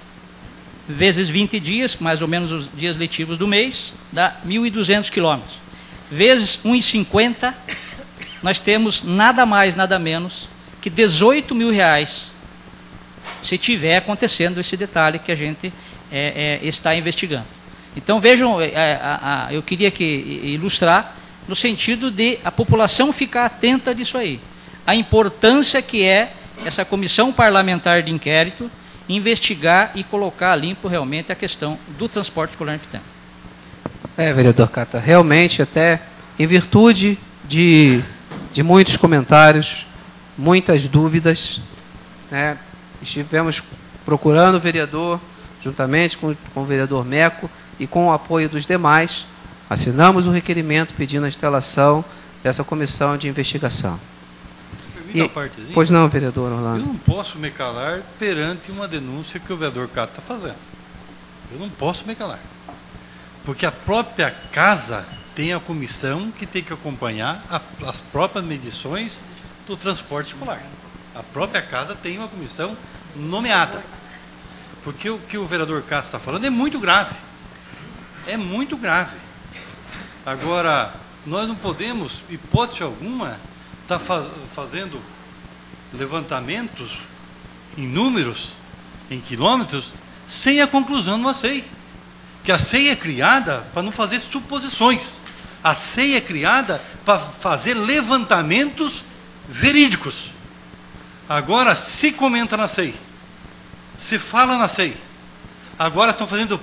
vezes vinte dias, mais ou menos os dias letivos do mês, dá mil e duzentos quilômetros. Vezes um real e cinquenta, nós temos nada mais, nada menos que dezoito mil reais, se tiver acontecendo esse detalhe que a gente é, é, está investigando. Então, vejam, é, a, a, eu queria que ilustrar no sentido de a população ficar atenta disso aí. A importância que é essa comissão parlamentar de inquérito investigar e colocar a limpo realmente a questão do transporte escolar em Pitanga. É, vereador Cata, realmente até em virtude de, de muitos comentários, muitas dúvidas, né, estivemos procurando o vereador, juntamente com, com o vereador Meco e com o apoio dos demais, assinamos o requerimento pedindo a instalação dessa comissão de investigação. E, pois não, vereador Orlando. Eu não posso me calar perante uma denúncia que o vereador Cata está fazendo. Eu não posso me calar. Porque a própria casa tem a comissão que tem que acompanhar a, as próprias medições do transporte escolar. A própria casa tem uma comissão nomeada. Porque o que o vereador Castro está falando é muito grave. É muito grave. Agora, nós não podemos, hipótese alguma, estar tá faz, fazendo levantamentos em números, em quilômetros, sem a conclusão de uma C E I. Que a C E I é criada para não fazer suposições. A C E I é criada para fazer levantamentos verídicos. Agora, se comenta na C E I, se fala na C E I, agora estão fazendo...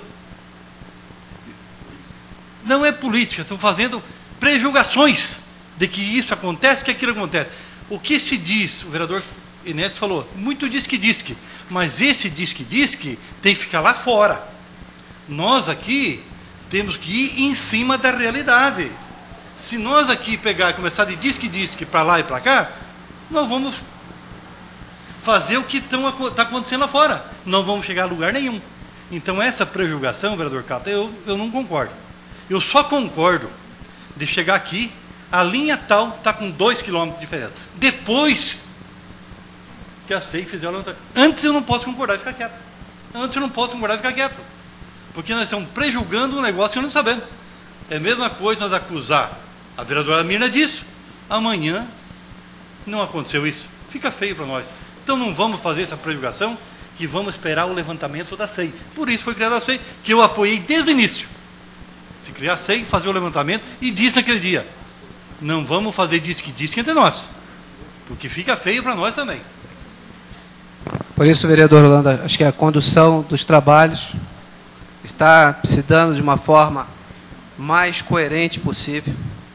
Não é política, estão fazendo prejulgações de que isso acontece, que aquilo acontece. O que se diz, o vereador Enéas falou, muito diz que diz que, mas esse diz que diz que tem que ficar lá fora. Nós aqui temos que ir em cima da realidade. Se nós aqui pegar e começar de diz que diz que para lá e para cá, nós vamos fazer o que está acontecendo lá fora. Não vamos chegar a lugar nenhum. Então essa prejulgação, vereador Cata, eu, eu não concordo. Eu só concordo de chegar aqui, a linha tal está com dois quilômetros de diferença. Depois que a C E I fizer o levantamento. Antes eu não posso concordar e ficar quieto. Antes eu não posso concordar e ficar quieto. Porque nós estamos prejulgando um negócio que nós não sabemos. É a mesma coisa nós acusar a vereadora Mirna disso. Amanhã não aconteceu isso. Fica feio para nós. Então não vamos fazer essa prejulgação, que vamos esperar o levantamento da C E I. Por isso foi criada a C E I, que eu apoiei desde o início. Se criar a C E I, fazer o levantamento, e disse naquele dia, não vamos fazer disso que diz que entre nós, porque fica feio para nós também. Por isso, vereador Holanda, acho que a condução dos trabalhos está se dando de uma forma mais coerente possível.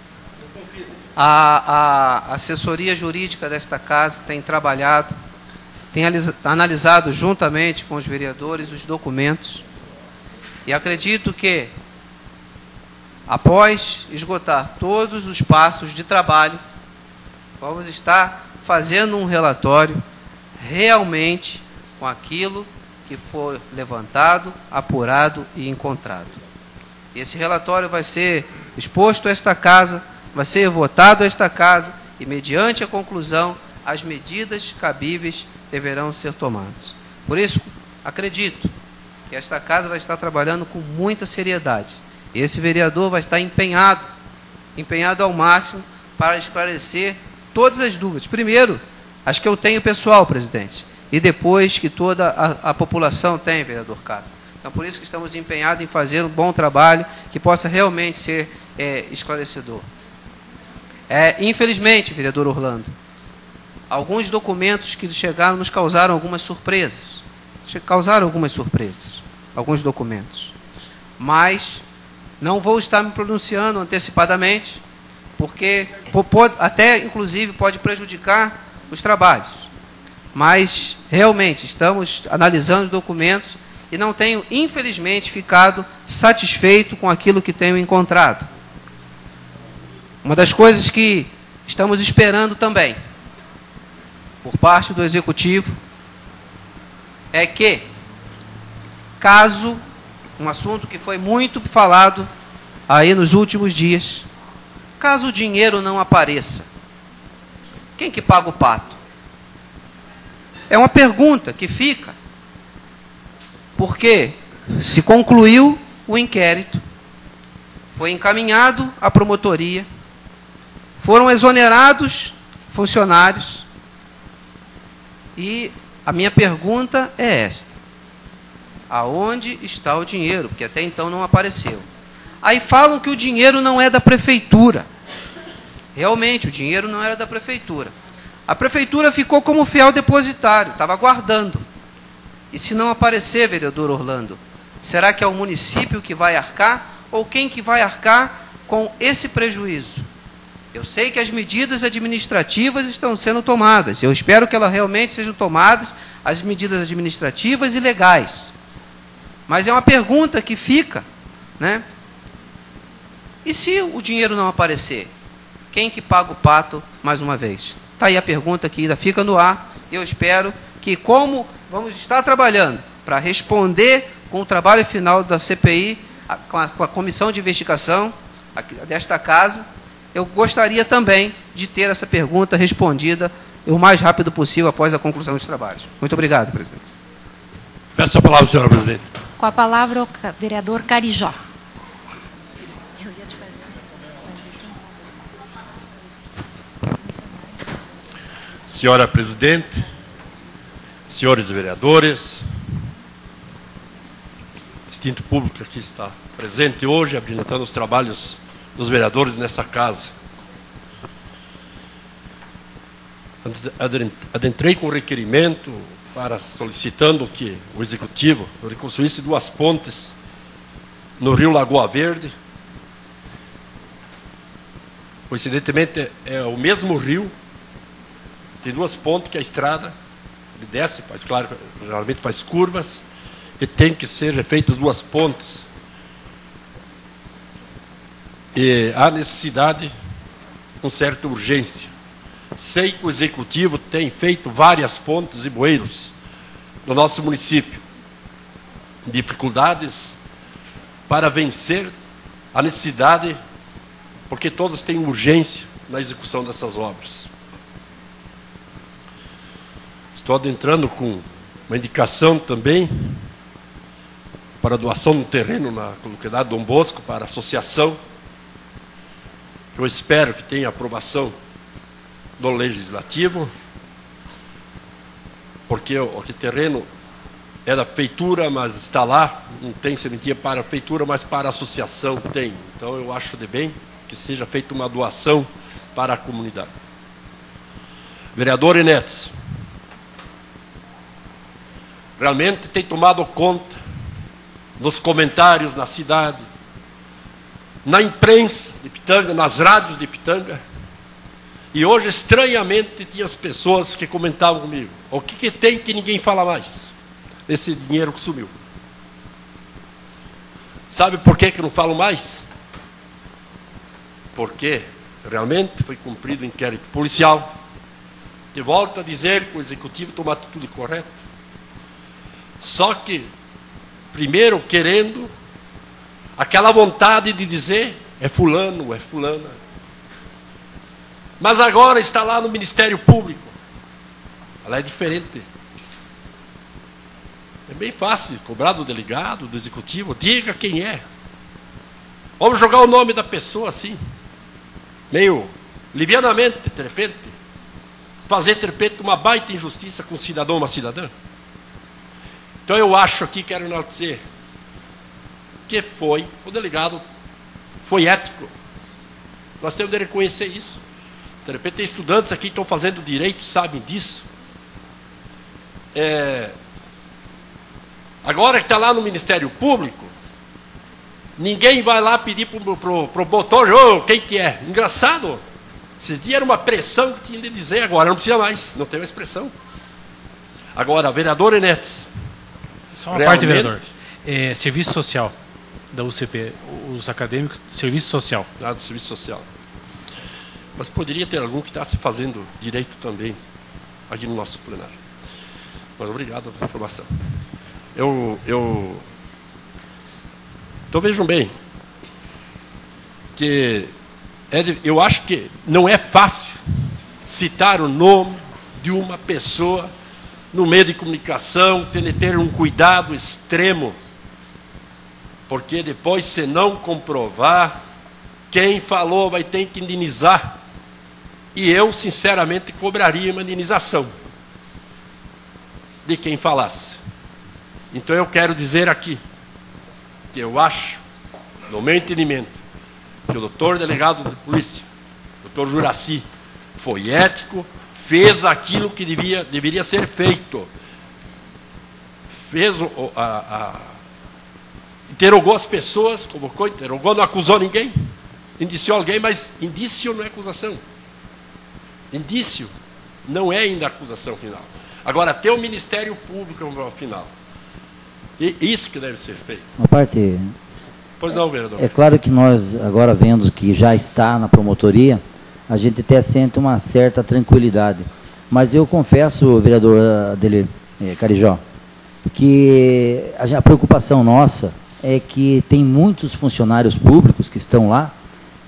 A, a assessoria jurídica desta casa tem trabalhado, tem analisado juntamente com os vereadores os documentos, e acredito que, após esgotar todos os passos de trabalho, vamos estar fazendo um relatório realmente com aquilo que foi levantado, apurado e encontrado. Esse relatório vai ser exposto a esta casa, vai ser votado a esta casa e, mediante a conclusão, as medidas cabíveis deverão ser tomadas. Por isso, acredito que esta casa vai estar trabalhando com muita seriedade. Esse vereador vai estar empenhado, empenhado ao máximo para esclarecer todas as dúvidas. Primeiro, as que eu tenho pessoal, presidente, e depois que toda a, a população tem, vereador Cato. Então, por isso que estamos empenhados em fazer um bom trabalho que possa realmente ser é, esclarecedor. É, infelizmente, vereador Orlando, alguns documentos que chegaram nos causaram algumas surpresas. Causaram algumas surpresas, alguns documentos. Mas não vou estar me pronunciando antecipadamente, porque pode, até, inclusive, pode prejudicar os trabalhos. Mas, realmente, estamos analisando os documentos e não tenho, infelizmente, ficado satisfeito com aquilo que tenho encontrado. Uma das coisas que estamos esperando também, por parte do Executivo, é que, caso, um assunto que foi muito falado aí nos últimos dias, caso o dinheiro não apareça, quem que paga o pato? É uma pergunta que fica, porque se concluiu o inquérito, foi encaminhado à promotoria, foram exonerados funcionários, e a minha pergunta é esta: aonde está o dinheiro? Porque até então não apareceu. Aí falam que o dinheiro não é da prefeitura. Realmente, o dinheiro não era da prefeitura. A prefeitura ficou como fiel depositário, estava aguardando. E se não aparecer, vereador Orlando, será que é o município que vai arcar? Ou quem que vai arcar com esse prejuízo? Eu sei que as medidas administrativas estão sendo tomadas. Eu espero que elas realmente sejam tomadas, as medidas administrativas e legais. Mas é uma pergunta que fica, né? E se o dinheiro não aparecer? Quem que paga o pato mais uma vez? Está aí a pergunta que ainda fica no ar. Eu espero que, como vamos estar trabalhando para responder com o trabalho final da C P I, com a, com a comissão de investigação, aqui, desta casa, eu gostaria também de ter essa pergunta respondida o mais rápido possível após a conclusão dos trabalhos. Muito obrigado, presidente. Peço a palavra, senhora presidente. Com a palavra o vereador Carijó. Senhora presidente, senhores vereadores, distinto público que aqui está presente hoje, habilitando os trabalhos dos vereadores nessa casa. Adentrei com requerimento para solicitando que o Executivo reconstruísse duas pontes no rio Lagoa Verde. Coincidentemente, é o mesmo rio, tem duas pontes que a estrada, ele desce, faz claro, geralmente faz curvas, e tem que ser feitas duas pontes. E há necessidade com certa urgência. Sei que o Executivo tem feito várias pontes e bueiros no nosso município. Dificuldades para vencer a necessidade, porque todos têm urgência na execução dessas obras. Estou adentrando com uma indicação também para doação de um terreno na localidade Dom Bosco para a associação. Eu espero que tenha aprovação do Legislativo, porque o, o terreno é da prefeitura, mas está lá, não tem serventia para a prefeitura, mas para a associação tem. Então eu acho de bem que seja feita uma doação para a comunidade. Vereador Enetes, realmente tem tomado conta nos comentários na cidade, na imprensa de Pitanga, nas rádios de Pitanga. E hoje, estranhamente, tinha as pessoas que comentavam comigo: o que, que tem que ninguém fala mais? Esse dinheiro que sumiu. Sabe por que, que não falo mais? Porque realmente foi cumprido o inquérito policial. De volta a dizer que o Executivo tomou a atitude correta. Só que, primeiro, querendo aquela vontade de dizer: é fulano, é fulana. Mas agora está lá no Ministério Público. Ela é diferente. É bem fácil cobrar do delegado, do executivo. Diga quem é. Vamos jogar o nome da pessoa assim, meio livianamente, de repente. Fazer, de repente, uma baita injustiça com um cidadão ou uma cidadã. Então eu acho aqui, quero enaltecer, que foi, o delegado foi ético. Nós temos de reconhecer isso. De repente tem estudantes aqui que estão fazendo direito, sabem disso. É, agora que está lá no Ministério Público, ninguém vai lá pedir para o promotor: oh, quem que é? Engraçado, esses dias era uma pressão que tinha de dizer, agora não precisa mais, não tem mais pressão. Agora, vereador Enetes. Só uma realmente... parte, vereador. É, serviço social da U C P, os acadêmicos, serviço social. Ah, do serviço social. Mas poderia ter algum que está se fazendo direito também aqui no nosso plenário. Mas obrigado pela informação. Eu, eu, então vejam bem, que é de, eu acho que não é fácil citar o nome de uma pessoa no meio de comunicação, tem de ter um cuidado extremo, porque depois, se não comprovar, quem falou vai ter que indenizar. E eu, sinceramente, cobraria uma indenização de quem falasse. Então eu quero dizer aqui que eu acho, no meu entendimento, que o doutor delegado de polícia, doutor Juraci, foi ético, fez aquilo que devia, deveria ser feito. Fez o, a, a, interrogou as pessoas, convocou, interrogou, não acusou ninguém, indiciou alguém, mas indício não é acusação. Indício não é ainda a acusação final. Agora, ter o Ministério Público no final. E isso que deve ser feito. Uma parte... Pois não, vereador. É claro que nós, agora vendo que já está na promotoria, a gente até sente uma certa tranquilidade. Mas eu confesso, vereador Adelir eh, Carijó, que a, a preocupação nossa é que tem muitos funcionários públicos que estão lá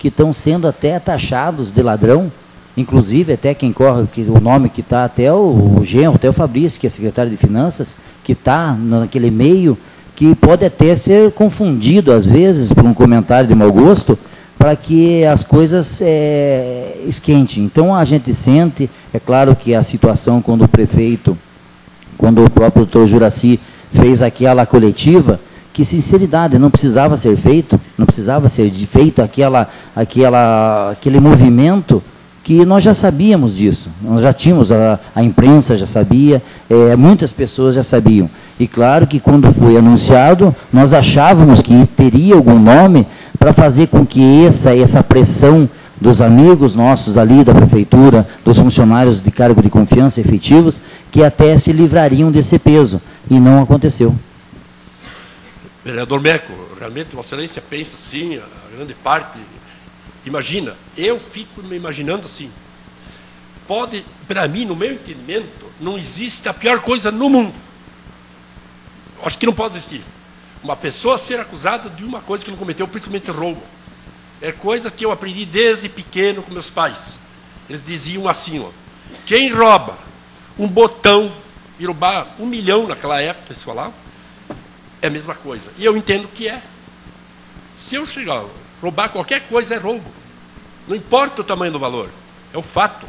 que estão sendo até taxados de ladrão, inclusive até quem corre, que, o nome que está até o, o genro, até o Fabrício, que é secretário de Finanças, que está naquele meio, que pode até ser confundido, às vezes, por um comentário de mau gosto, para que as coisas é, esquentem. Então, a gente sente, é claro que a situação, quando o prefeito, quando o próprio doutor Juraci fez aquela coletiva, que sinceridade, não precisava ser feito, não precisava ser feito aquela, aquela, aquele movimento, que nós já sabíamos disso, nós já tínhamos, a, a imprensa já sabia, é, muitas pessoas já sabiam. E claro que quando foi anunciado, nós achávamos que teria algum nome para fazer com que essa, essa pressão dos amigos nossos ali da prefeitura, dos funcionários de cargo de confiança efetivos, que até se livrariam desse peso, e não aconteceu. Vereador Meco, realmente Vossa Excelência pensa assim, a grande parte. Imagina, eu fico me imaginando assim. Pode, para mim, no meu entendimento, não existe a pior coisa no mundo. Acho que não pode existir. Uma pessoa ser acusada de uma coisa que não cometeu, principalmente roubo. É coisa que eu aprendi desde pequeno com meus pais. Eles diziam assim, ó, quem rouba um botão e roubar um milhão naquela época, eles falavam, é a mesma coisa. E eu entendo que é. Se eu chegar, roubar qualquer coisa é roubo. Não importa o tamanho do valor. É o fato.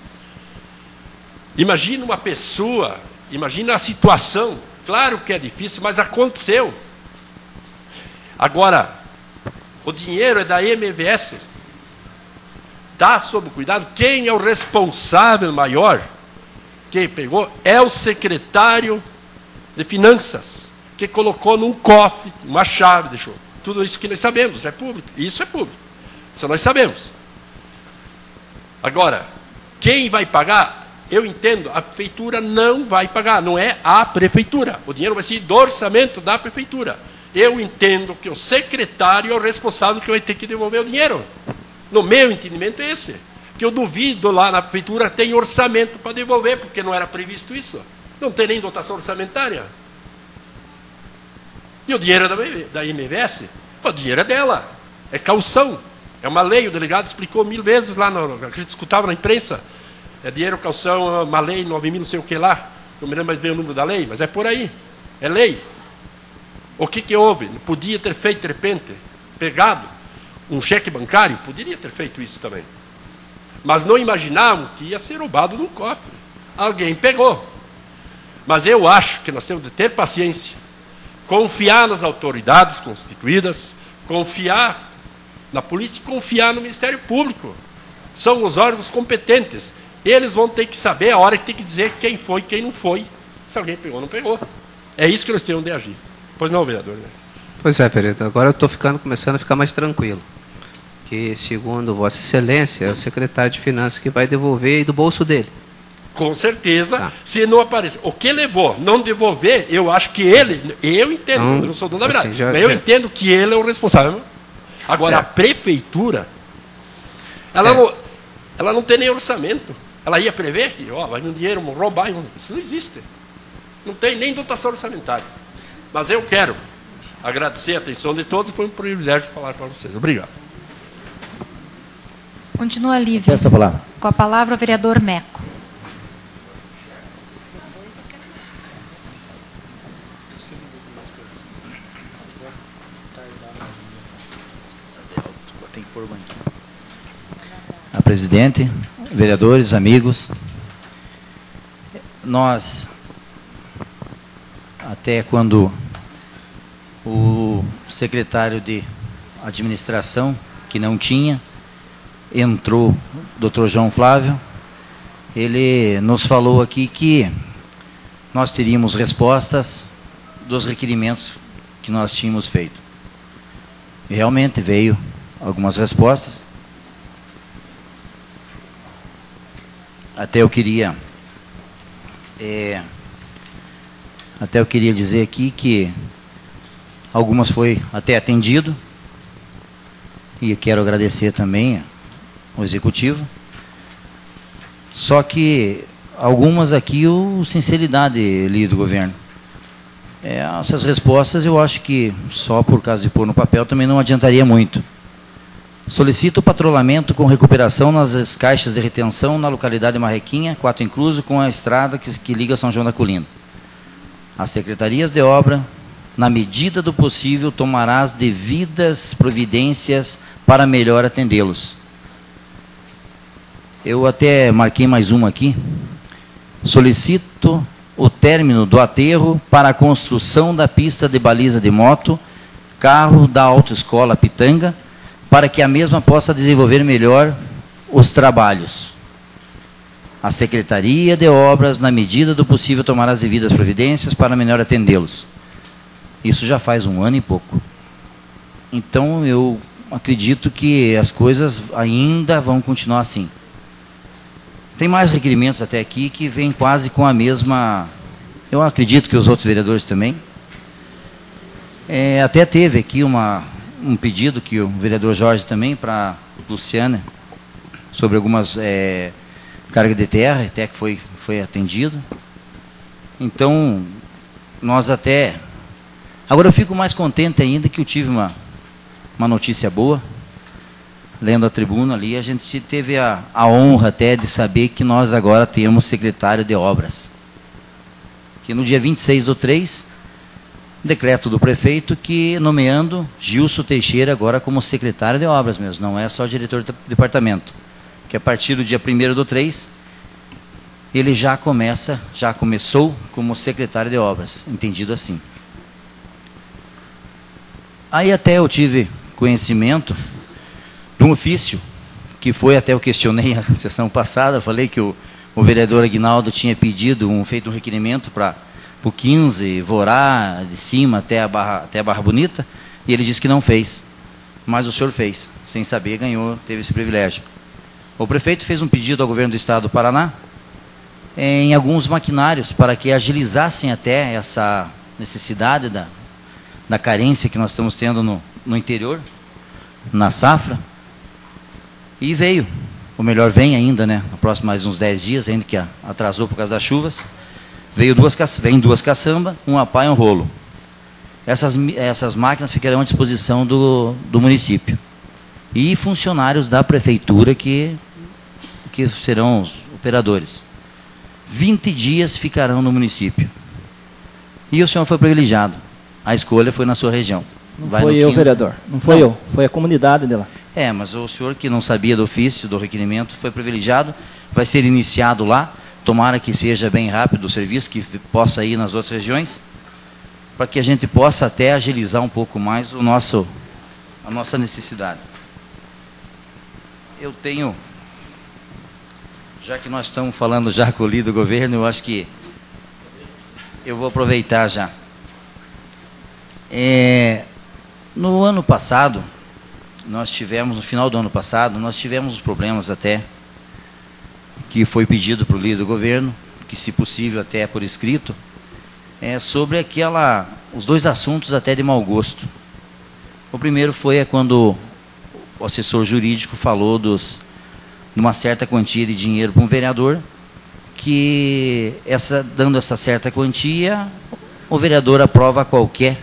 Imagina uma pessoa, imagina a situação. Claro que é difícil, mas aconteceu. Agora, o dinheiro é da M V S. Está sob cuidado. Quem é o responsável maior? Quem pegou é o secretário de Finanças, que colocou num cofre, uma chave, deixou. Tudo isso que nós sabemos, é público. Isso é público. Isso nós sabemos. Agora, quem vai pagar? Eu entendo, a prefeitura não vai pagar, não é a prefeitura. O dinheiro vai ser do orçamento da prefeitura. Eu entendo que o secretário é o responsável que vai ter que devolver o dinheiro. No meu entendimento é esse. Que eu duvido lá na prefeitura tem orçamento para devolver, porque não era previsto isso. Não tem nem dotação orçamentária. E o dinheiro é da M V S? O dinheiro é dela. É caução. É uma lei, o delegado explicou mil vezes lá, no, que a gente escutava na imprensa. É dinheiro, caução, uma lei, nove mil, não sei o que lá. Não me lembro mais bem o número da lei, mas é por aí. É lei. O que que houve? Podia ter feito, de repente, pegado um cheque bancário, poderia ter feito isso também. Mas não imaginavam que ia ser roubado num cofre. Alguém pegou. Mas eu acho que nós temos de ter paciência, confiar nas autoridades constituídas, confiar na polícia e confiar no Ministério Público. São os órgãos competentes. Eles vão ter que saber a hora que tem que dizer quem foi e quem não foi. Se alguém pegou ou não pegou. É isso que nós temos de agir. Pois não, vereador? Né? Pois é, vereador. Agora eu estou ficando, começando a ficar mais tranquilo. Que, segundo Vossa Excelência, é o secretário de Finanças que vai devolver do bolso dele. Com certeza, tá. Se não aparecer. O que levou não devolver, eu acho que ele, eu entendo, então, eu não sou dono da verdade, assim, já, mas eu já... entendo que ele é o responsável. Agora, é. A prefeitura, ela, é. não, ela não tem nem orçamento. Ela ia prever que, ó, vai no dinheiro roubar. Isso não existe. Não tem nem dotação orçamentária. Mas eu quero agradecer a atenção de todos e foi um privilégio falar para vocês. Obrigado. Continua livre. Essa palavra. Com a palavra o vereador Meco. A presidente, vereadores, amigos, nós, até quando o secretário de administração, que não tinha, entrou, doutor João Flávio, ele nos falou aqui que nós teríamos respostas dos requerimentos que nós tínhamos feito. E realmente veio algumas respostas. Até eu queria é, até eu queria dizer aqui que algumas foi até atendido e quero agradecer também ao executivo. Só que algumas aqui, o sinceridade ali do governo. É, essas respostas eu acho que só por causa de pôr no papel também não adiantaria muito. Solicito o patrulhamento com recuperação nas caixas de retenção na localidade de Marrequinha, Quatro Incluso, com a estrada que, que liga São João da Colina. As secretarias de obra, na medida do possível, tomará as devidas providências para melhor atendê-los. Eu até marquei mais uma aqui. Solicito o término do aterro para a construção da pista de baliza de moto, carro da Autoescola Pitanga, para que a mesma possa desenvolver melhor os trabalhos. A Secretaria de Obras, na medida do possível, tomará as devidas providências para melhor atendê-los. Isso já faz um ano e pouco. Então, eu acredito que as coisas ainda vão continuar assim. Tem mais requerimentos até aqui que vêm quase com a mesma... Eu acredito que os outros vereadores também. É, até teve aqui uma... um pedido que o vereador Jorge também, para Luciana, sobre algumas é, cargas de terra, até que foi, foi atendido. Então, nós até... Agora eu fico mais contente ainda que eu tive uma, uma notícia boa, lendo a tribuna ali, a gente teve a, a honra até de saber que nós agora temos secretário de obras. Que no dia vinte e seis do três... decreto do prefeito que nomeando Gilson Teixeira agora como secretário de obras mesmo, não é só diretor do departamento, que a partir do dia primeiro do três, ele já começa, já começou como secretário de obras, entendido assim. Aí até eu tive conhecimento de um ofício, que foi até eu questionei a sessão passada, eu falei que o, o vereador Aguinaldo tinha pedido, um, feito um requerimento para o quinze, Vorá, de cima até a, Barra, até a Barra Bonita, e ele disse que não fez. Mas o senhor fez, sem saber, ganhou, teve esse privilégio. O prefeito fez um pedido ao governo do estado do Paraná em alguns maquinários para que agilizassem até essa necessidade da, da carência que nós estamos tendo no, no interior, na safra, e veio. O melhor vem ainda, né? No próximo mais uns dez dias, ainda que atrasou por causa das chuvas. Veio duas, vem duas caçambas, um pá e um rolo. Essas, essas máquinas ficarão à disposição do, do município. E funcionários da prefeitura que, que serão os operadores. vinte dias ficarão no município. E o senhor foi privilegiado. A escolha foi na sua região. Não Vai foi eu, quinze. Vereador. Não foi não. eu, foi a comunidade dela. É, mas o senhor que não sabia do ofício, do requerimento, foi privilegiado. Vai ser iniciado lá. Tomara que seja bem rápido o serviço, que possa ir nas outras regiões, para que a gente possa até agilizar um pouco mais o nosso, a nossa necessidade. Eu tenho, já que nós estamos falando já com o líder do governo, eu acho que eu vou aproveitar já. É, no ano passado, nós tivemos, no final do ano passado, nós tivemos os problemas até, que foi pedido para o líder do governo, que se possível até por escrito, é sobre aquela, os dois assuntos até de mau gosto. O primeiro foi quando o assessor jurídico falou dos, de uma certa quantia de dinheiro para um vereador, que essa, dando essa certa quantia, o vereador aprova qualquer,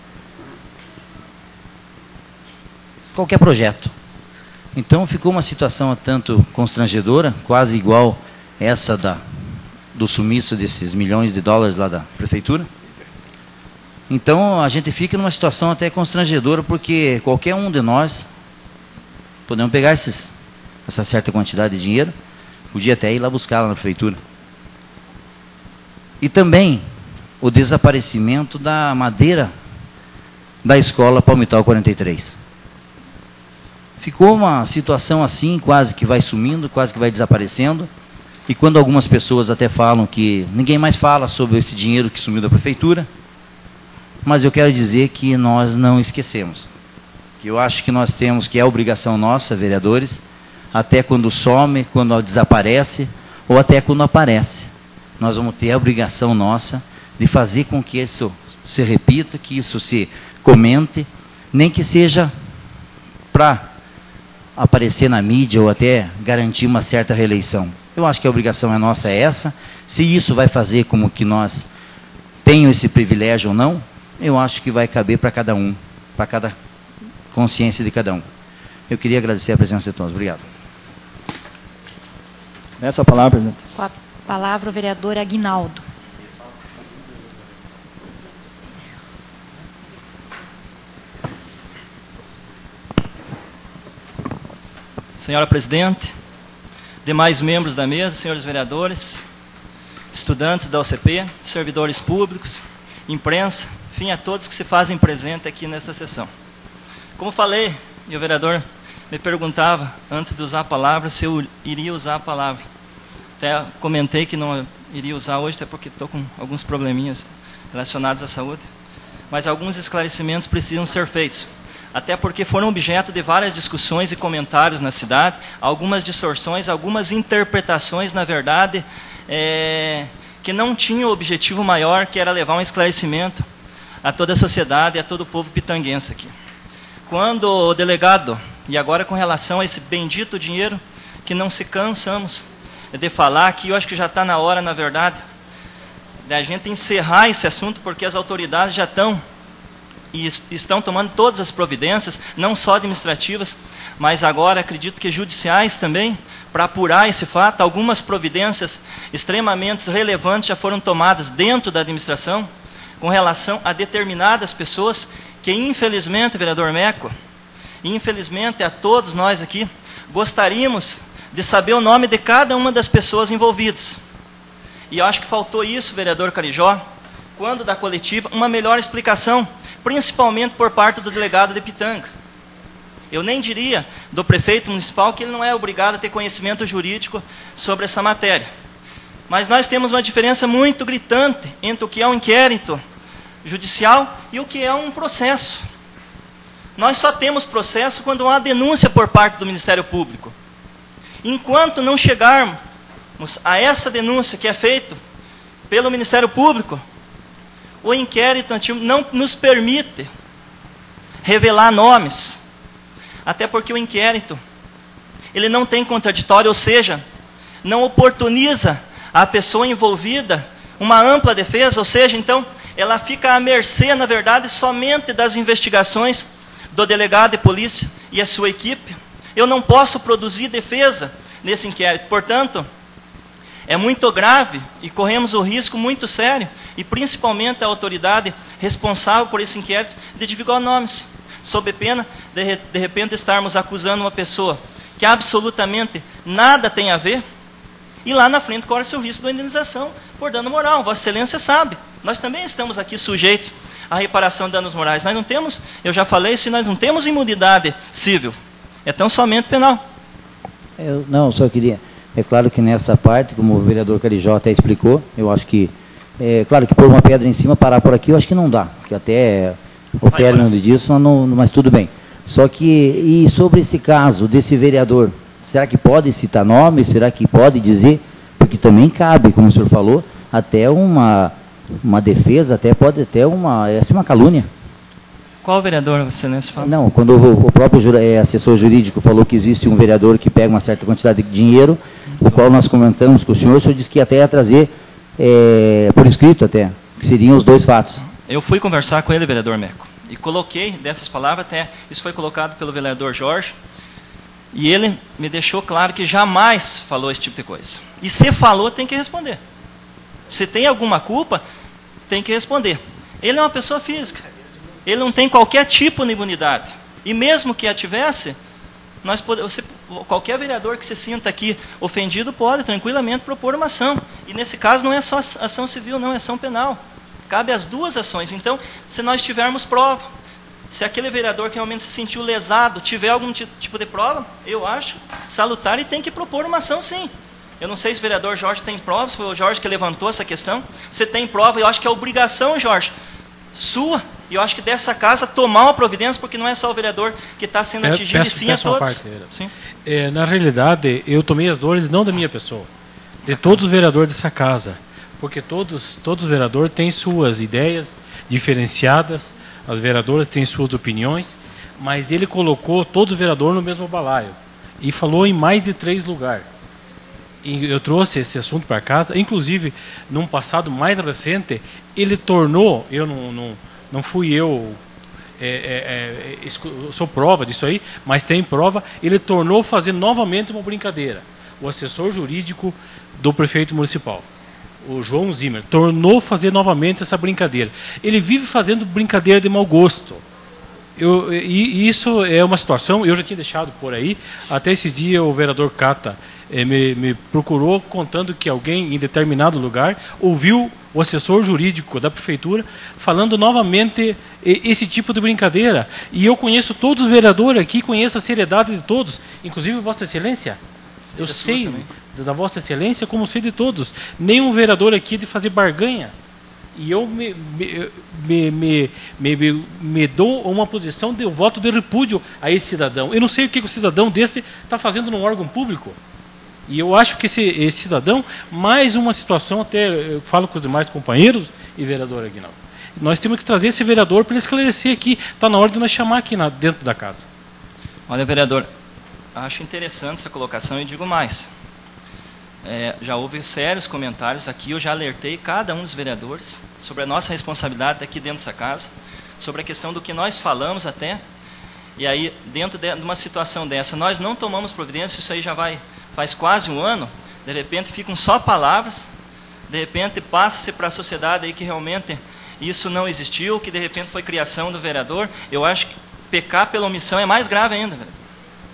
qualquer projeto. Então ficou uma situação tanto constrangedora, quase igual essa da, do sumiço desses milhões de dólares lá da prefeitura. Então a gente fica numa situação até constrangedora, porque qualquer um de nós podemos pegar esses, essa certa quantidade de dinheiro, podia até ir lá buscar lá na prefeitura. E também o desaparecimento da madeira da escola Palmital quarenta e três. Ficou uma situação assim, quase que vai sumindo, quase que vai desaparecendo. E quando algumas pessoas até falam que ninguém mais fala sobre esse dinheiro que sumiu da prefeitura, mas eu quero dizer que nós não esquecemos. Que eu acho que nós temos, que é obrigação nossa, vereadores, até quando some, quando desaparece, ou até quando aparece. Nós vamos ter a obrigação nossa de fazer com que isso se repita, que isso se comente, nem que seja para aparecer na mídia ou até garantir uma certa reeleição. Eu acho que a obrigação é nossa é essa. Se isso vai fazer como que nós tenhamos esse privilégio ou não, eu acho que vai caber para cada um, para cada consciência de cada um. Eu queria agradecer a presença de todos. Obrigado. Essa é a palavra, presidente. Com a palavra o vereador Aguinaldo. Senhora presidente, demais membros da mesa, senhores vereadores, estudantes da U C P, servidores públicos, imprensa, enfim, a todos que se fazem presente aqui nesta sessão. Como falei, e o vereador me perguntava, antes de usar a palavra, se eu iria usar a palavra. Até comentei que não iria usar hoje, até porque estou com alguns probleminhas relacionados à saúde. Mas alguns esclarecimentos precisam ser feitos. Até porque foram objeto de várias discussões e comentários na cidade, algumas distorções, algumas interpretações, na verdade, é, que não tinham o objetivo maior, que era levar um esclarecimento a toda a sociedade e a todo o povo pitanguense aqui. Quando o delegado, e agora com relação a esse bendito dinheiro, que não se cansamos de falar aqui, eu acho que já está na hora, na verdade, da gente encerrar esse assunto, porque as autoridades já estão e estão tomando todas as providências, não só administrativas, mas agora acredito que judiciais também, para apurar esse fato. Algumas providências extremamente relevantes já foram tomadas dentro da administração, com relação a determinadas pessoas que, infelizmente, vereador Meco, e infelizmente a todos nós aqui, gostaríamos de saber o nome de cada uma das pessoas envolvidas. E eu acho que faltou isso, vereador Carijó, quando da coletiva, uma melhor explicação, principalmente por parte do delegado de Pitanga. Eu nem diria do prefeito municipal que ele não é obrigado a ter conhecimento jurídico sobre essa matéria. Mas nós temos uma diferença muito gritante entre o que é um inquérito judicial e o que é um processo. Nós só temos processo quando há denúncia por parte do Ministério Público. Enquanto não chegarmos a essa denúncia que é feita pelo Ministério Público, o inquérito não nos permite revelar nomes, até porque o inquérito ele não tem contraditório, ou seja, não oportuniza a pessoa envolvida uma ampla defesa, ou seja, então ela fica à mercê, na verdade, somente das investigações do delegado de polícia e a sua equipe. Eu não posso produzir defesa nesse inquérito, portanto, é muito grave e corremos o risco muito sério, e principalmente a autoridade responsável por esse inquérito, de divulgar nomes, sob pena de, de repente estarmos acusando uma pessoa que absolutamente nada tem a ver, e lá na frente corre-se o risco da indenização por dano moral. Vossa Excelência sabe, nós também estamos aqui sujeitos à reparação de danos morais. Nós não temos, eu já falei, se nós não temos imunidade civil, é tão somente penal. Eu, não, só queria... É claro que nessa parte, como o vereador Carijó até explicou, eu acho que, é claro que pôr uma pedra em cima, parar por aqui, eu acho que não dá, que até o término disso, não, mas tudo bem. Só que, e sobre esse caso desse vereador, será que pode citar nome? Será que pode dizer? Porque também cabe, como o senhor falou, até uma, uma defesa, até pode até uma, essa é uma calúnia. Qual vereador, Vossa Excelência, fala? Não, quando o, o próprio é, assessor jurídico falou que existe um vereador que pega uma certa quantidade de dinheiro, o qual nós comentamos com o senhor, o senhor disse que até ia trazer é, por escrito até, que seriam os dois fatos. Eu fui conversar com ele, vereador Meco, e coloquei dessas palavras, até isso foi colocado pelo vereador Jorge, e ele me deixou claro que jamais falou esse tipo de coisa. E se falou, tem que responder. Se tem alguma culpa, tem que responder. Ele é uma pessoa física. Ele não tem qualquer tipo de imunidade. E mesmo que a tivesse, nós pode, você, qualquer vereador que se sinta aqui ofendido pode tranquilamente propor uma ação. E nesse caso não é só ação civil, não, é ação penal. Cabe as duas ações. Então, se nós tivermos prova, se aquele vereador que realmente se sentiu lesado tiver algum tipo de prova, eu acho salutar e tem que propor uma ação, sim. Eu não sei se o vereador Jorge tem prova, se foi o Jorge que levantou essa questão. Se tem prova, eu acho que é obrigação, Jorge, sua, e eu acho que dessa casa tomar uma providência, porque não é só o vereador que está sendo atingido, peço, e sim peço a todos. Parte, sim. É, na realidade, eu tomei as dores não da minha pessoa, de todos os vereadores dessa casa, porque todos, todos os vereadores têm suas ideias diferenciadas, as vereadoras têm suas opiniões, mas ele colocou todos os vereadores no mesmo balaio e falou em mais de três lugares. E eu trouxe esse assunto para casa, inclusive, num passado mais recente, ele tornou, eu não, não, não fui eu é, é, é, eu sou prova disso aí, mas tem prova, ele tornou fazer novamente uma brincadeira. O assessor jurídico do prefeito municipal, o João Zimmer, tornou fazer novamente essa brincadeira. Ele vive fazendo brincadeira de mau gosto. Eu, e isso é uma situação, eu já tinha deixado por aí, até esses dias o vereador Cata eh, me, me procurou contando que alguém em determinado lugar ouviu o assessor jurídico da prefeitura falando novamente esse tipo de brincadeira. E eu conheço todos os vereadores aqui, conheço a seriedade de todos, inclusive Vossa Excelência. Eu sei da Vossa Excelência como sei de todos. Nenhum vereador aqui de fazer barganha. E eu me, me, me, me, me, me dou uma posição de voto de repúdio a esse cidadão. Eu não sei o que o cidadão desse está fazendo num órgão público. E eu acho que esse, esse cidadão, mais uma situação, até eu falo com os demais companheiros e vereador Aguinaldo, nós temos que trazer esse vereador para ele esclarecer aqui. Está na hora de nós chamar aqui na, dentro da casa. Olha, vereador, acho interessante essa colocação e digo mais. É, já houve sérios comentários aqui, eu já alertei cada um dos vereadores sobre a nossa responsabilidade aqui dentro dessa casa, sobre a questão do que nós falamos até, e aí, dentro de uma situação dessa, nós não tomamos providência, isso aí já vai, faz quase um ano, de repente ficam só palavras, de repente passa-se para a sociedade aí que realmente isso não existiu, que de repente foi criação do vereador. Eu acho que pecar pela omissão é mais grave ainda, vereador.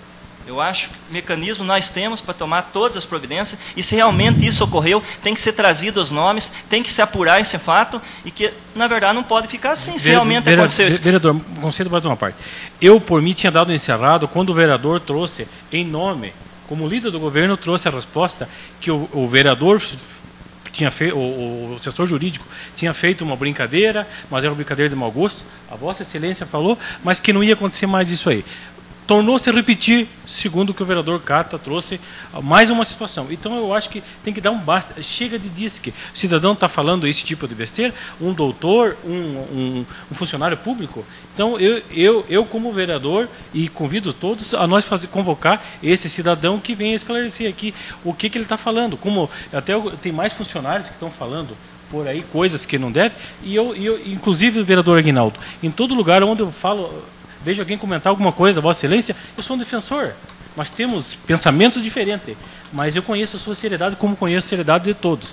Eu acho que mecanismo nós temos para tomar todas as providências, e se realmente isso ocorreu, tem que ser trazido os nomes, tem que se apurar esse fato, e que, na verdade, não pode ficar assim, se realmente vereador, aconteceu isso. Vereador, concedo mais uma parte. Eu, por mim, tinha dado encerrado quando o vereador trouxe, em nome, como líder do governo, trouxe a resposta que o, o vereador tinha feito, o, o assessor jurídico tinha feito uma brincadeira, mas era uma brincadeira de mau gosto, a Vossa Excelência falou, mas que não ia acontecer mais isso aí. Tornou-se a repetir, segundo o que o vereador Cata trouxe, mais uma situação. Então, eu acho que tem que dar um basta. Chega de dizer que o cidadão está falando esse tipo de besteira, um doutor, um, um, um funcionário público. Então, eu, eu, eu, como vereador, e convido todos a nós fazer, convocar esse cidadão que venha esclarecer aqui o que, que ele está falando. Como até eu, tem mais funcionários que estão falando por aí coisas que não devem, e eu, eu, inclusive o vereador Aguinaldo, em todo lugar onde eu falo... Vejo alguém comentar alguma coisa, Vossa Excelência, eu sou um defensor. Nós temos pensamentos diferentes, mas eu conheço a sua seriedade como conheço a seriedade de todos.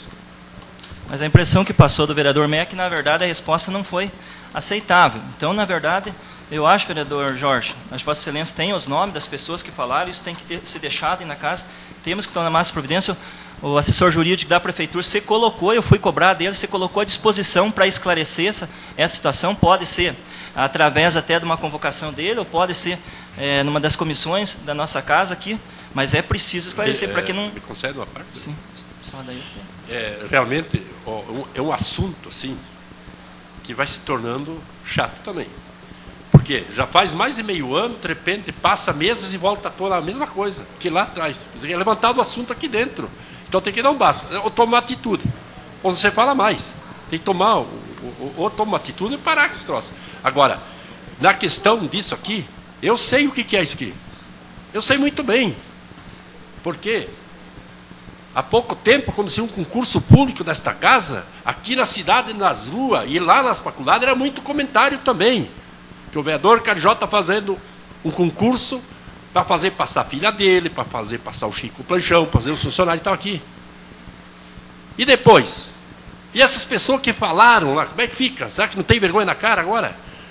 Mas a impressão que passou do vereador Meia é que, na verdade, a resposta não foi aceitável. Então, na verdade, eu acho, vereador Jorge, a Vossa Excelência tem os nomes das pessoas que falaram, isso tem que ter, ser deixado aí na casa, temos que tomar mais providência. O assessor jurídico da prefeitura se colocou, eu fui cobrar dele, se colocou à disposição para esclarecer essa, essa situação, pode ser através até de uma convocação dele, ou pode ser é, numa das comissões da nossa casa aqui, mas é preciso esclarecer, é, para que não... Me concede uma parte? Sim, só daí. É, realmente, ó, é um assunto, assim, que vai se tornando chato também. Porque já faz mais de meio ano, de repente, passa meses e volta a toda a mesma coisa que lá atrás. Quer dizer, é levantado o assunto aqui dentro. Então tem que dar um basta, ou tomar atitude. Ou você fala mais. Tem que tomar, ou, ou, ou toma uma atitude e parar com esse troço. Agora, na questão disso aqui, eu sei o que é isso aqui. Eu sei muito bem. Porque há pouco tempo aconteceu um concurso público desta casa, aqui na cidade, nas ruas, e lá nas faculdades, era muito comentário também. Que o vereador Carijó está fazendo um concurso para fazer passar a filha dele, para fazer passar o Chico Planchão, para fazer os funcionários que estão aqui. E depois? E essas pessoas que falaram lá, como é que fica? Será que não tem vergonha na cara agora?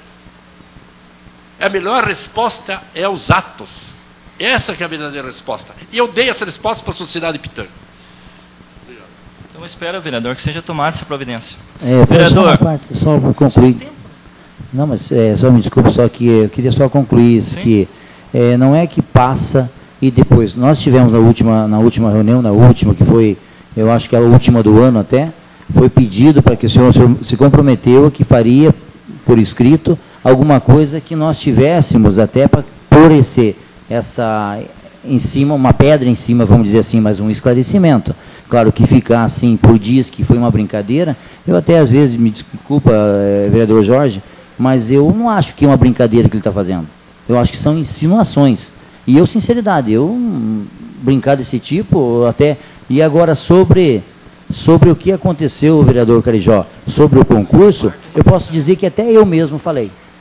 A melhor resposta é os atos. Essa que é a verdadeira resposta. E eu dei essa resposta para a sociedade de Pitanga. Obrigado. Então eu espero, vereador, que seja tomada essa providência. É, vereador, só, parte, só para concluir. Não, mas é, só me desculpe, só que eu queria só concluir isso, que é, não é que passa e depois. Nós tivemos na última, na última reunião, na última, que foi, eu acho que era a última do ano até, foi pedido para que o senhor, o senhor se comprometeu que faria por escrito alguma coisa que nós tivéssemos até para pôr esse, essa em cima, uma pedra em cima, vamos dizer assim, mas um esclarecimento. Claro que ficar assim por dias que foi uma brincadeira, eu até às vezes, me desculpa, eh, vereador Jorge, mas eu não acho que é uma brincadeira que ele está fazendo. Eu acho que são insinuações. E eu, sinceridade, eu hum, brincar desse tipo, até... E agora, sobre, sobre o que aconteceu, vereador Carijó, sobre o concurso, eu posso dizer que até eu mesmo falei.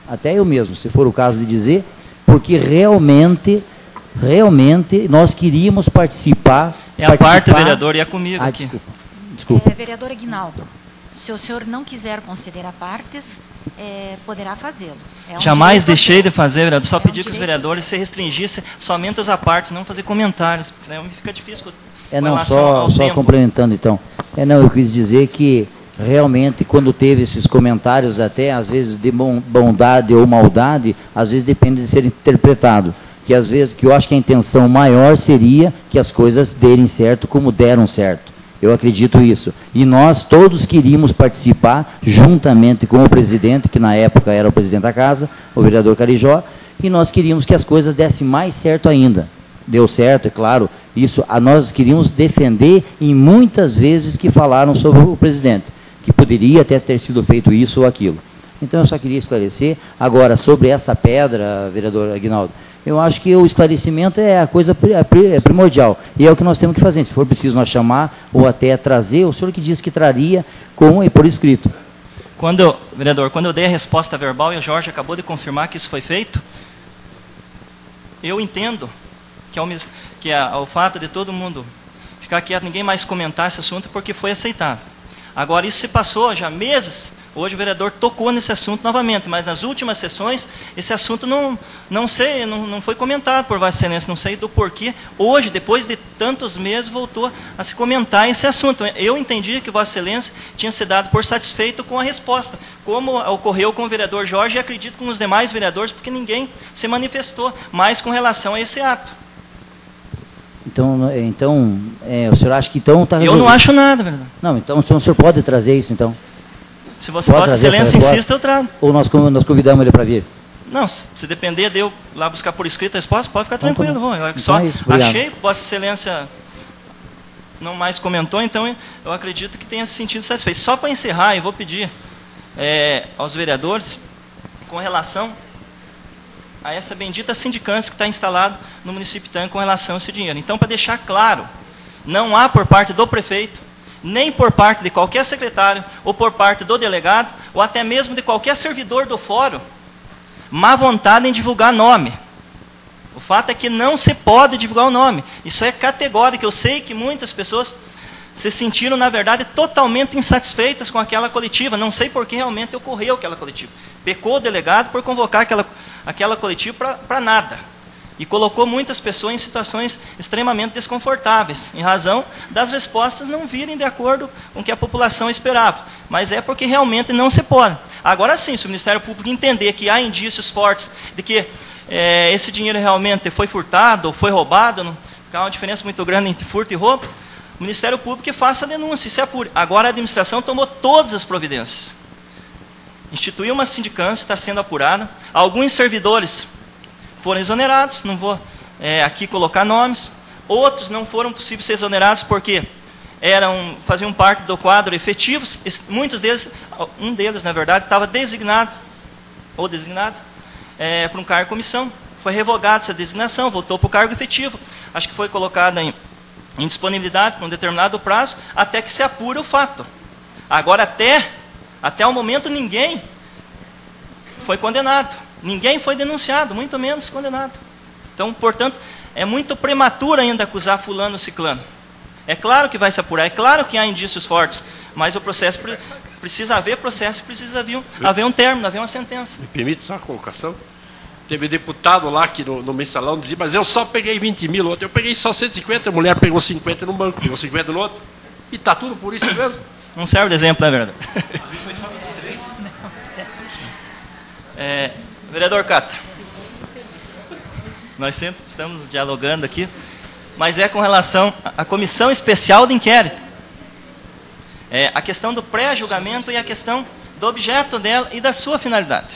até eu mesmo, se for o caso de dizer, porque realmente, realmente nós queríamos participar. É a parte, vereador, e é comigo ah, aqui. Desculpa. desculpa. É, vereador Aguinaldo, se o senhor não quiser considerar partes, é, poderá fazê-lo. É um Jamais direito deixei seu. de fazer, vereador. Só É um pedi que os direito vereadores seu. se restringissem somente às partes, não fazer comentários, porque senão me fica difícil. É, com não, relação só, ao só tempo. complementando então. É, não, eu quis dizer que realmente quando teve esses comentários, até às vezes de bon- bondade ou maldade, às vezes depende de ser interpretado. Que às vezes, que eu acho que a intenção maior seria que as coisas derem certo como deram certo. Eu acredito isso. E nós todos queríamos participar, juntamente com o presidente, que na época era o presidente da casa, o vereador Carijó, e nós queríamos que as coisas dessem mais certo ainda. Deu certo, é claro. Isso, a nós queríamos defender em muitas vezes que falaram sobre o presidente, que poderia até ter sido feito isso ou aquilo. Então eu só queria esclarecer. Agora, sobre essa pedra, vereador Aguinaldo, eu acho que o esclarecimento é a coisa primordial. E é o que nós temos que fazer. Se for preciso nós chamar ou até trazer, o senhor que disse que traria com e por escrito. Quando eu, vereador, quando eu dei a resposta verbal e o Jorge acabou de confirmar que isso foi feito, eu entendo que, ao, que a, o fato de todo mundo ficar quieto, ninguém mais comentar esse assunto, porque foi aceitado. Agora, isso se passou já meses. Hoje o vereador tocou nesse assunto novamente, mas nas últimas sessões esse assunto não, não, sei, não, não foi comentado por Vossa Excelência, não sei do porquê. Hoje, depois de tantos meses, voltou a se comentar esse assunto. Eu entendi que Vossa Excelência tinha se dado por satisfeito com a resposta, como ocorreu com o vereador Jorge e acredito com os demais vereadores, porque ninguém se manifestou mais com relação a esse ato. Então, então é, o senhor acha que então está resolvido? Eu não acho nada, vereador. Não, então o senhor pode trazer isso, então? Se você, Vossa Excelência insista, eu trago. Ou nós, nós convidamos ele para vir? Não, se depender de eu lá buscar por escrito a resposta, pode ficar tranquilo. Então, eu então só é isso, achei que Vossa Excelência não mais comentou, então eu acredito que tenha se sentido satisfeito. Só para encerrar, eu vou pedir é, aos vereadores, com relação a essa bendita sindicância que está instalada no município de Pitanga com relação a esse dinheiro. Então, para deixar claro, não há por parte do prefeito, nem por parte de qualquer secretário, ou por parte do delegado, ou até mesmo de qualquer servidor do fórum, má vontade em divulgar nome. O fato é que não se pode divulgar o nome. Isso é categórico. Eu sei que muitas pessoas se sentiram, na verdade, totalmente insatisfeitas com aquela coletiva. Não sei por que realmente ocorreu aquela coletiva. Pecou o delegado por convocar aquela, aquela coletiva para nada. E colocou muitas pessoas em situações extremamente desconfortáveis, em razão das respostas não virem de acordo com o que a população esperava. Mas é porque realmente não se pode. Agora sim, se o Ministério Público entender que há indícios fortes de que é, esse dinheiro realmente foi furtado ou foi roubado, não, há uma diferença muito grande entre furto e roubo, o Ministério Público faça a denúncia, isso é apure. Agora a administração tomou todas as providências. Instituiu uma sindicância, está sendo apurada. Alguns servidores foram exonerados, não vou é, aqui colocar nomes. Outros não foram possíveis ser exonerados porque eram, faziam parte do quadro efetivos. Muitos deles, um deles, na verdade, estava designado, ou designado, é, para um cargo de comissão. Foi revogada essa designação, voltou para o cargo efetivo. Acho que foi colocado em, em disponibilidade por um determinado prazo, até que se apure o fato. Agora, até, até o momento, ninguém foi condenado. Ninguém foi denunciado, muito menos condenado. Então, portanto, é muito prematuro ainda acusar fulano ou ciclano. É claro que vai se apurar, é claro que há indícios fortes, mas o processo precisa haver processo, precisa haver um, haver um término, haver uma sentença. Me permite só uma colocação? Teve deputado lá que no, no mensalão dizia, mas eu só peguei vinte mil, outro eu peguei só cento e cinquenta, a mulher pegou cinquenta no banco, pegou cinquenta no outro, e está tudo por isso mesmo. Não serve de exemplo, não é verdade? é, vereador Cata, nós sempre estamos dialogando aqui, mas é com relação à comissão especial de inquérito. É, a questão do pré-julgamento e a questão do objeto dela e da sua finalidade.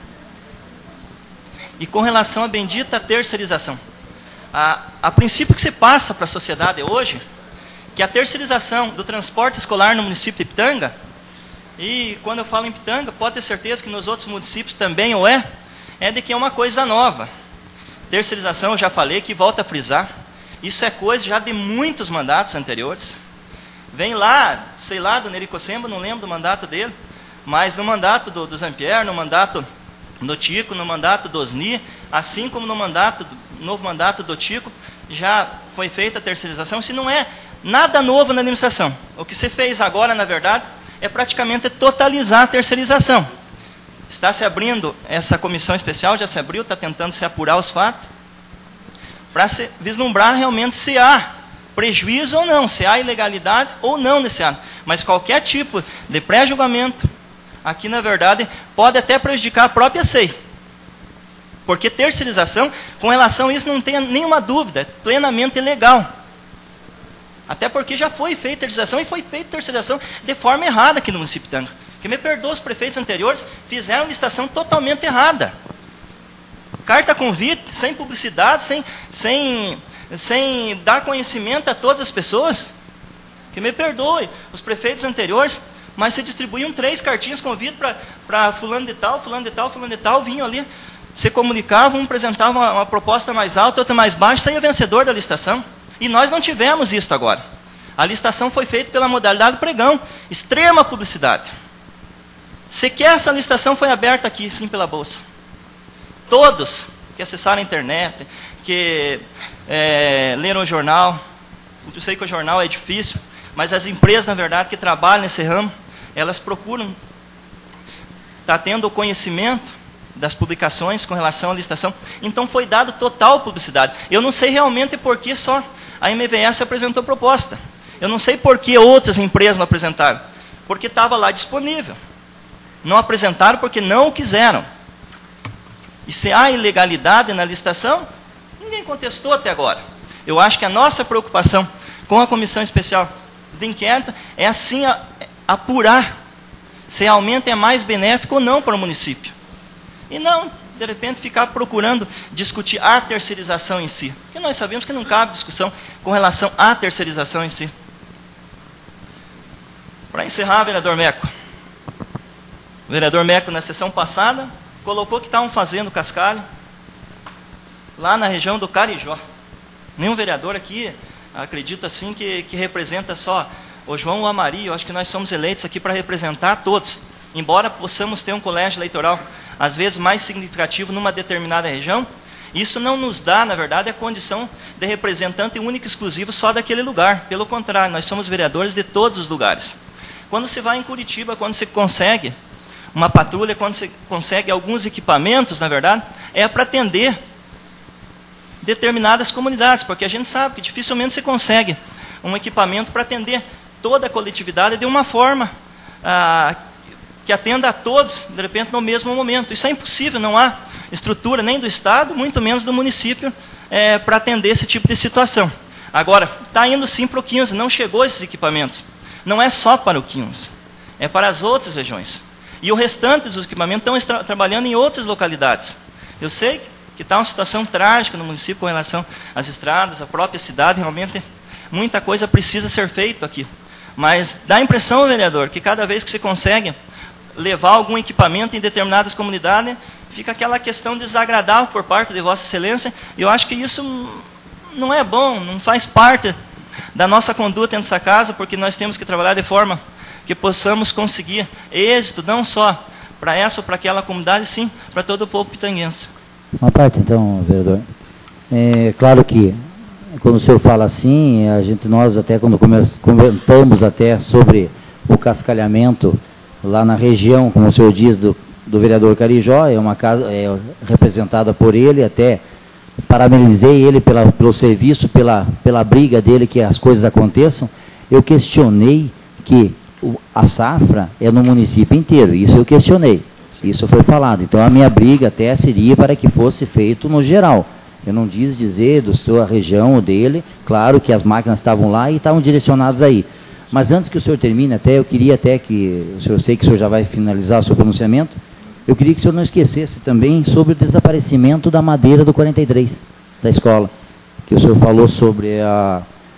E com relação à bendita terceirização. A, a princípio que se passa para a sociedade hoje, que a terceirização do transporte escolar no município de Pitanga, e quando eu falo em Pitanga, pode ter certeza que nos outros municípios também o é, é de que é uma coisa nova. Terceirização, eu já falei, que volta a frisar, isso é coisa já de muitos mandatos anteriores. Vem lá, sei lá, do Neri Cossemba, não lembro do mandato dele, mas no mandato do, do Zampier, no mandato do Tico, no mandato do Osni, assim como no mandato, novo mandato do Tico, já foi feita a terceirização. Isso não é nada novo na administração. O que se fez agora, na verdade, é praticamente totalizar a terceirização. Está se abrindo, essa comissão especial já se abriu, está tentando se apurar os fatos, para se vislumbrar realmente se há prejuízo ou não, se há ilegalidade ou não nesse ato. Mas qualquer tipo de pré-julgamento, aqui na verdade, pode até prejudicar a própria S E I. Porque terceirização, com relação a isso, não tem nenhuma dúvida, é plenamente legal. Até porque já foi feita terceirização e foi feita terceirização de forma errada aqui no município de Pitanga. Que me perdoa, os prefeitos anteriores fizeram licitação totalmente errada. Carta convite, sem publicidade, sem, sem, sem dar conhecimento a todas as pessoas. Que me perdoe, os prefeitos anteriores, mas se distribuíam três cartinhas convite para fulano de tal, fulano de tal, fulano de tal, vinham ali, se comunicavam, um apresentava uma, uma proposta mais alta, outra mais baixa, saía vencedor da licitação. E nós não tivemos isso agora. A licitação foi feita pela modalidade pregão, extrema publicidade. Sequer essa licitação foi aberta aqui, sim, pela Bolsa. Todos que acessaram a internet, que é, leram o jornal, eu sei que o jornal é difícil, mas as empresas, na verdade, que trabalham nesse ramo, elas procuram estar tendo o conhecimento das publicações com relação à licitação. Então foi dado total publicidade. Eu não sei realmente por que só a M V S apresentou proposta. Eu não sei por que outras empresas não apresentaram. Porque estava lá disponível. Não apresentaram porque não o quiseram. E se há ilegalidade na licitação, ninguém contestou até agora. Eu acho que a nossa preocupação com a comissão especial de inquérito é assim a, apurar se realmente é mais benéfico ou não para o município. E não, de repente, ficar procurando discutir a terceirização em si. Porque nós sabemos que não cabe discussão com relação à terceirização em si. Para encerrar, vereador Meco. O vereador Meco, na sessão passada, colocou que estavam fazendo cascalho lá na região do Carijó. Nenhum vereador aqui, acredito assim, que, que representa só o João ou a Maria. Eu acho que nós somos eleitos aqui para representar todos. Embora possamos ter um colégio eleitoral, às vezes mais significativo numa determinada região, isso não nos dá, na verdade, a condição de representante único e exclusivo só daquele lugar. Pelo contrário, nós somos vereadores de todos os lugares. Quando se vai em Curitiba, quando se consegue uma patrulha, quando se consegue alguns equipamentos, na verdade, é para atender determinadas comunidades, porque a gente sabe que dificilmente se consegue um equipamento para atender toda a coletividade de uma forma ah, que atenda a todos, de repente, no mesmo momento. Isso é impossível, não há estrutura nem do Estado, muito menos do município, é, para atender esse tipo de situação. Agora, está indo sim para o quinze, não chegou esses equipamentos. Não é só para o quinze, é para as outras regiões. E o restante dos equipamentos estão tra trabalhando em outras localidades. Eu sei que está uma situação trágica no município com relação às estradas, a própria cidade, realmente muita coisa precisa ser feita aqui. Mas dá a impressão, vereador, que cada vez que se consegue levar algum equipamento em determinadas comunidades, fica aquela questão desagradável por parte de Vossa Excelência, e eu acho que isso não é bom, não faz parte da nossa conduta dentro dessa casa, porque nós temos que trabalhar de forma que possamos conseguir êxito, não só para essa ou para aquela comunidade, sim, para todo o povo pitanguense. Uma parte, então, vereador. É claro que, quando o senhor fala assim, a gente, nós até quando comentamos até sobre o cascalhamento lá na região, como o senhor diz, do, do vereador Carijó, é uma casa é, representada por ele, até parabenizei ele pela, pelo serviço, pela, pela briga dele que as coisas aconteçam. Eu questionei que a safra é no município inteiro, isso eu questionei, isso foi falado. Então a minha briga até seria para que fosse feito no geral. Eu não quis dizer da sua região ou dele, claro que as máquinas estavam lá e estavam direcionadas aí. Mas antes que o senhor termine, até eu queria até que, o senhor, eu sei que o senhor já vai finalizar o seu pronunciamento, eu queria que o senhor não esquecesse também sobre o desaparecimento da madeira do quarenta e três, da escola, que o senhor falou sobre a,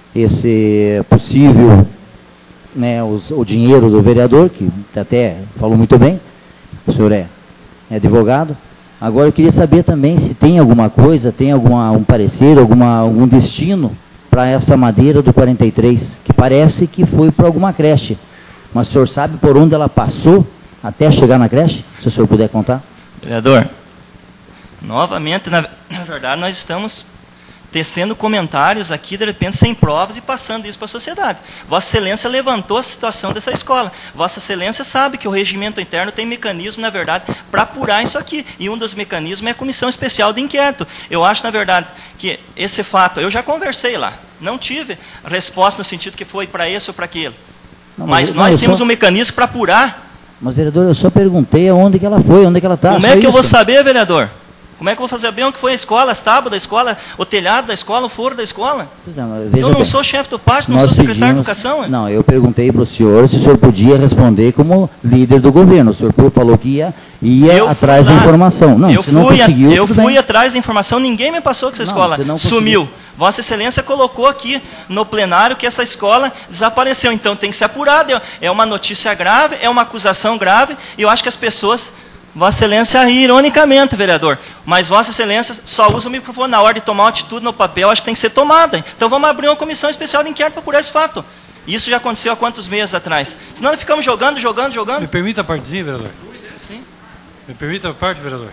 esse possível, né, os, o dinheiro do vereador, que até falou muito bem, o senhor é, é advogado. Agora eu queria saber também se tem alguma coisa, tem alguma, um parecer, alguma, algum destino para essa madeira do quarenta e três, que parece que foi para alguma creche. Mas o senhor sabe por onde ela passou até chegar na creche? Se o senhor puder contar. Vereador, novamente, na, na verdade, nós estamos tecendo comentários aqui, de repente, sem provas e passando isso para a sociedade. Vossa Excelência levantou a situação dessa escola. Vossa Excelência sabe que o regimento interno tem mecanismo, na verdade, para apurar isso aqui. E um dos mecanismos é a Comissão Especial de Inquérito. Eu acho, na verdade, que esse fato, eu já conversei lá, não tive resposta no sentido que foi para esse ou para aquele. Não, mas, mas nós não, temos só... um mecanismo para apurar. Mas, vereador, eu só perguntei aonde que ela foi, onde que ela está. Como é que isso? Eu vou saber, vereador? Como é que eu vou fazer bem onde foi a escola, as tábuas da escola, o telhado da escola, o foro da escola? Pois é, eu não bem. sou chefe do pátio, não Nós sou secretário pedimos, de educação. Não, eu perguntei para o senhor se o senhor podia responder como líder do governo. O senhor falou que ia, ia atrás da informação. Não, eu se fui, não conseguiu, eu fui bem. atrás da informação, ninguém me passou que essa não, escola sumiu. Vossa Excelência colocou aqui no plenário que essa escola desapareceu. Então tem que ser apurado. É uma notícia grave, é uma acusação grave, e eu acho que as pessoas... Vossa Excelência, ironicamente, vereador, mas Vossa Excelência só usa o microfone na hora de tomar uma atitude no papel, acho que tem que ser tomada. Então vamos abrir uma comissão especial de inquérito para apurar esse fato. Isso já aconteceu há quantos meses atrás? Senão nós ficamos jogando, jogando, jogando. Me permita a partezinha, vereador? Sim. Me permita a parte, vereador?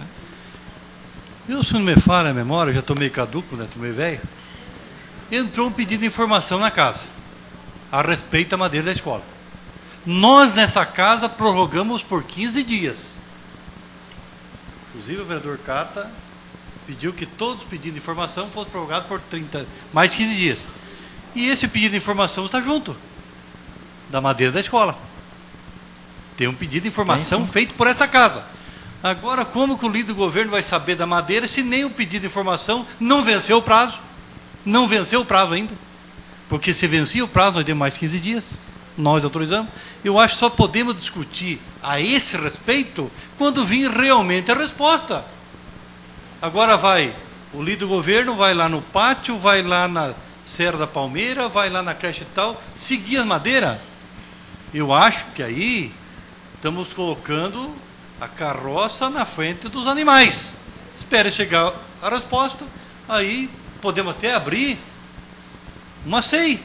Eu, se não me falha a memória, eu já estou meio caduco, né? Estou meio velho. Entrou um pedido de informação na casa a respeito da madeira da escola. Nós, nessa casa, prorrogamos por quinze dias. Inclusive, o vereador Cata pediu que todos os pedidos de informação fossem prorrogados por trinta, mais quinze dias. E esse pedido de informação está junto da madeira da escola. Tem um pedido de informação feito por essa casa. Agora, como que o líder do governo vai saber da madeira se nem o pedido de informação não venceu o prazo? Não venceu o prazo ainda. Porque se vencia o prazo, nós temos mais quinze dias. Nós autorizamos. Eu acho que só podemos discutir a esse respeito quando vir realmente a resposta. Agora vai, o líder do governo vai lá no pátio, vai lá na Serra da Palmeira, vai lá na creche e tal, seguir a madeira. Eu acho que aí estamos colocando a carroça na frente dos animais. Espere chegar a resposta, aí podemos até abrir uma C I.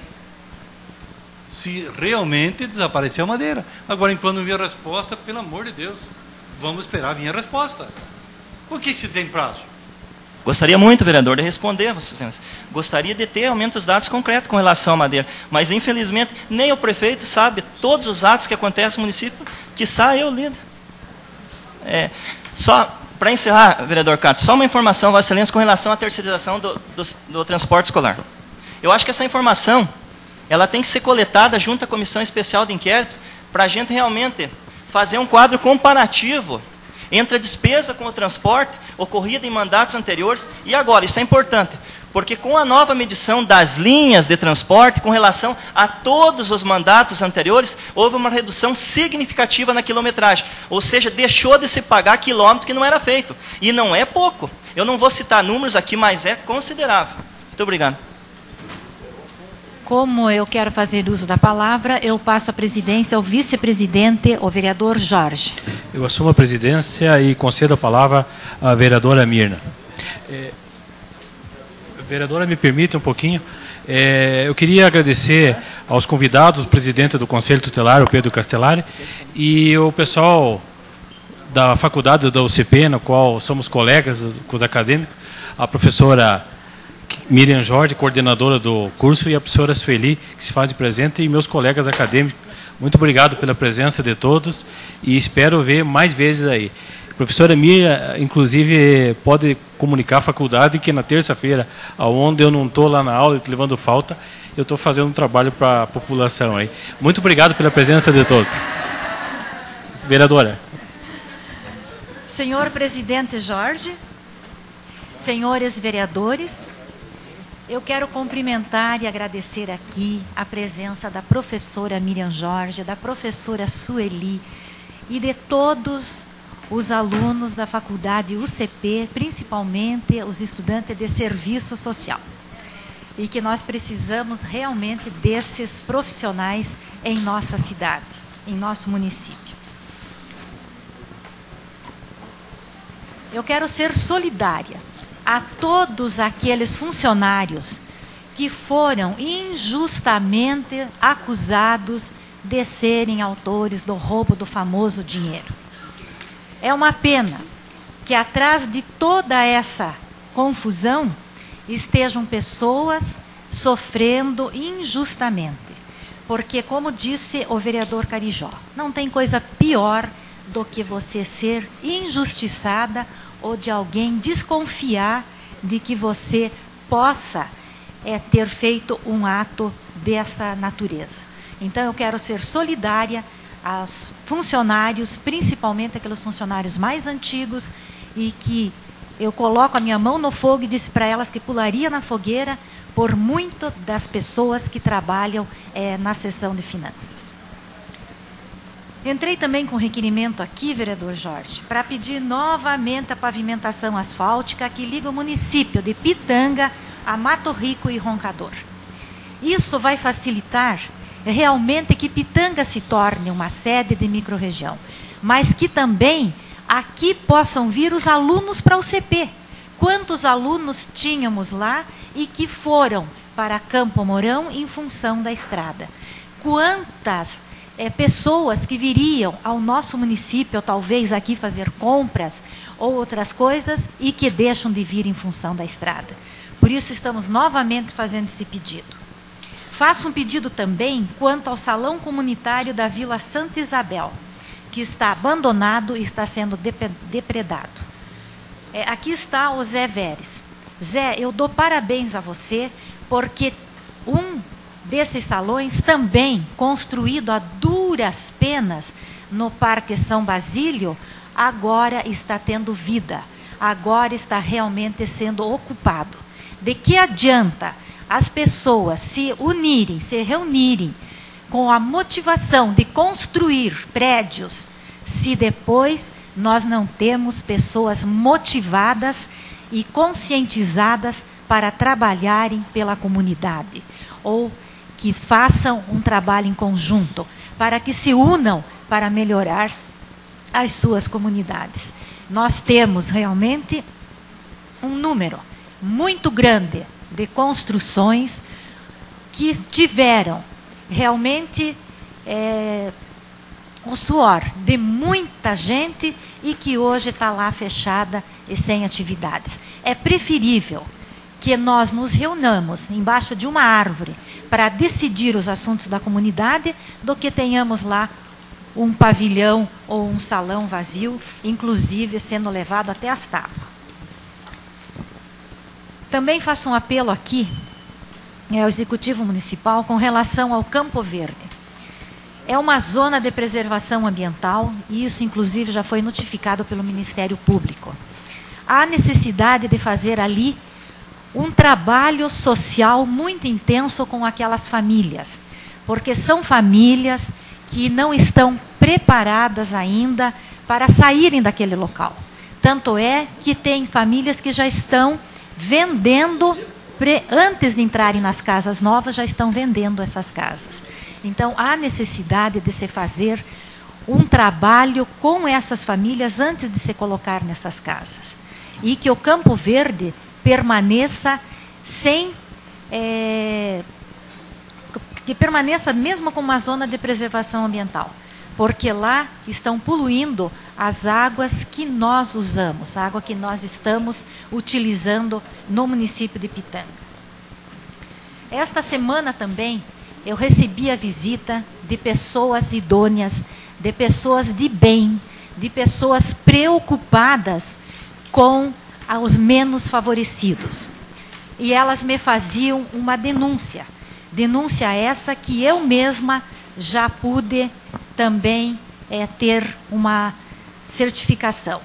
Se realmente desaparecer a madeira. Agora, enquanto não vir a resposta, pelo amor de Deus, vamos esperar vir a resposta. Por que, que se tem prazo? Gostaria muito, vereador, de responder. Vocês. Gostaria de ter realmente os dados concretos com relação à madeira. Mas, infelizmente, nem o prefeito sabe todos os atos que acontecem no município, que sai eu lido. É, só para encerrar, vereador Cato, só uma informação, Vossa Excelência, com relação à terceirização do, do, do transporte escolar. Eu acho que essa informação ela tem que ser coletada junto à Comissão Especial de Inquérito para a gente realmente fazer um quadro comparativo entre a despesa com o transporte ocorrida em mandatos anteriores e agora. Isso é importante, porque com a nova medição das linhas de transporte com relação a todos os mandatos anteriores, houve uma redução significativa na quilometragem, ou seja, deixou de se pagar quilômetro que não era feito, e não é pouco. Eu não vou citar números aqui, mas é considerável. Muito obrigado. Como eu quero fazer uso da palavra, eu passo a presidência ao vice-presidente, o vereador Jorge. Eu assumo a presidência e concedo a palavra à vereadora Mirna. É, vereadora, me permite um pouquinho. É, eu queria agradecer aos convidados, o presidente do Conselho Tutelar, o Pedro Castellari, e o pessoal da faculdade da U C P, no qual somos colegas com os acadêmicos, a professora Miriam Jorge, coordenadora do curso, e a professora Sueli, que se faz presente, e meus colegas acadêmicos. Muito obrigado pela presença de todos e espero ver mais vezes aí. A professora Miriam, inclusive, pode comunicar à faculdade que na terça-feira, onde eu não estou lá na aula levando falta, eu estou fazendo um trabalho para a população aí. Muito obrigado pela presença de todos. Vereadora. Senhor presidente Jorge, senhores vereadores, eu quero cumprimentar e agradecer aqui a presença da professora Miriam Jorge, da professora Sueli e de todos os alunos da faculdade U C P, principalmente os estudantes de serviço social. E que nós precisamos realmente desses profissionais em nossa cidade, em nosso município. Eu quero ser solidária a todos aqueles funcionários que foram injustamente acusados de serem autores do roubo do famoso dinheiro. É uma pena que atrás de toda essa confusão estejam pessoas sofrendo injustamente. Porque, como disse o vereador Carijó, não tem coisa pior do que você ser injustiçada ou de alguém desconfiar de que você possa é, ter feito um ato dessa natureza. Então, eu quero ser solidária aos funcionários, principalmente aqueles funcionários mais antigos, e que eu coloco a minha mão no fogo e disse para elas que pularia na fogueira por muito das pessoas que trabalham é, na seção de finanças. Entrei também com requerimento aqui, vereador Jorge, para pedir novamente a pavimentação asfáltica que liga o município de Pitanga a Mato Rico e Roncador. Isso vai facilitar realmente que Pitanga se torne uma sede de microrregião, mas que também aqui possam vir os alunos para o C P. Quantos alunos tínhamos lá e que foram para Campo Mourão em função da estrada? Quantas é, pessoas que viriam ao nosso município, talvez aqui fazer compras ou outras coisas, e que deixam de vir em função da estrada? Por isso estamos novamente fazendo esse pedido. Faço um pedido também quanto ao salão comunitário da Vila Santa Isabel, que está abandonado e está sendo depredado. É, aqui está o Zé Veres. Zé, eu dou parabéns a você, porque um desses salões também, construído a duras penas no Parque São Basílio, agora está tendo vida, agora está realmente sendo ocupado. De que adianta as pessoas se unirem, se reunirem com a motivação de construir prédios, se depois nós não temos pessoas motivadas e conscientizadas para trabalharem pela comunidade, ou que façam um trabalho em conjunto, para que se unam para melhorar as suas comunidades. Nós temos realmente um número muito grande de construções que tiveram realmente é, o suor de muita gente e que hoje está lá fechada e sem atividades. É preferível que nós nos reunamos embaixo de uma árvore para decidir os assuntos da comunidade do que tenhamos lá um pavilhão ou um salão vazio, inclusive sendo levado até as tábuas. Também faço um apelo aqui ao Executivo Municipal com relação ao Campo Verde. É uma zona de preservação ambiental e isso, inclusive, já foi notificado pelo Ministério Público. Há necessidade de fazer ali um trabalho social muito intenso com aquelas famílias, porque são famílias que não estão preparadas ainda para saírem daquele local. Tanto é que tem famílias que já estão vendendo, antes de entrarem nas casas novas, já estão vendendo essas casas. Então, há necessidade de se fazer um trabalho com essas famílias antes de se colocar nessas casas. E que o Campo Verde permaneça sem... É, que permaneça mesmo como uma zona de preservação ambiental. Porque lá estão poluindo as águas que nós usamos, a água que nós estamos utilizando no município de Pitanga. Esta semana também eu recebi a visita de pessoas idôneas, de pessoas de bem, de pessoas preocupadas com os menos favorecidos. E elas me faziam uma denúncia, denúncia essa que eu mesma já pude também é, ter uma certificação.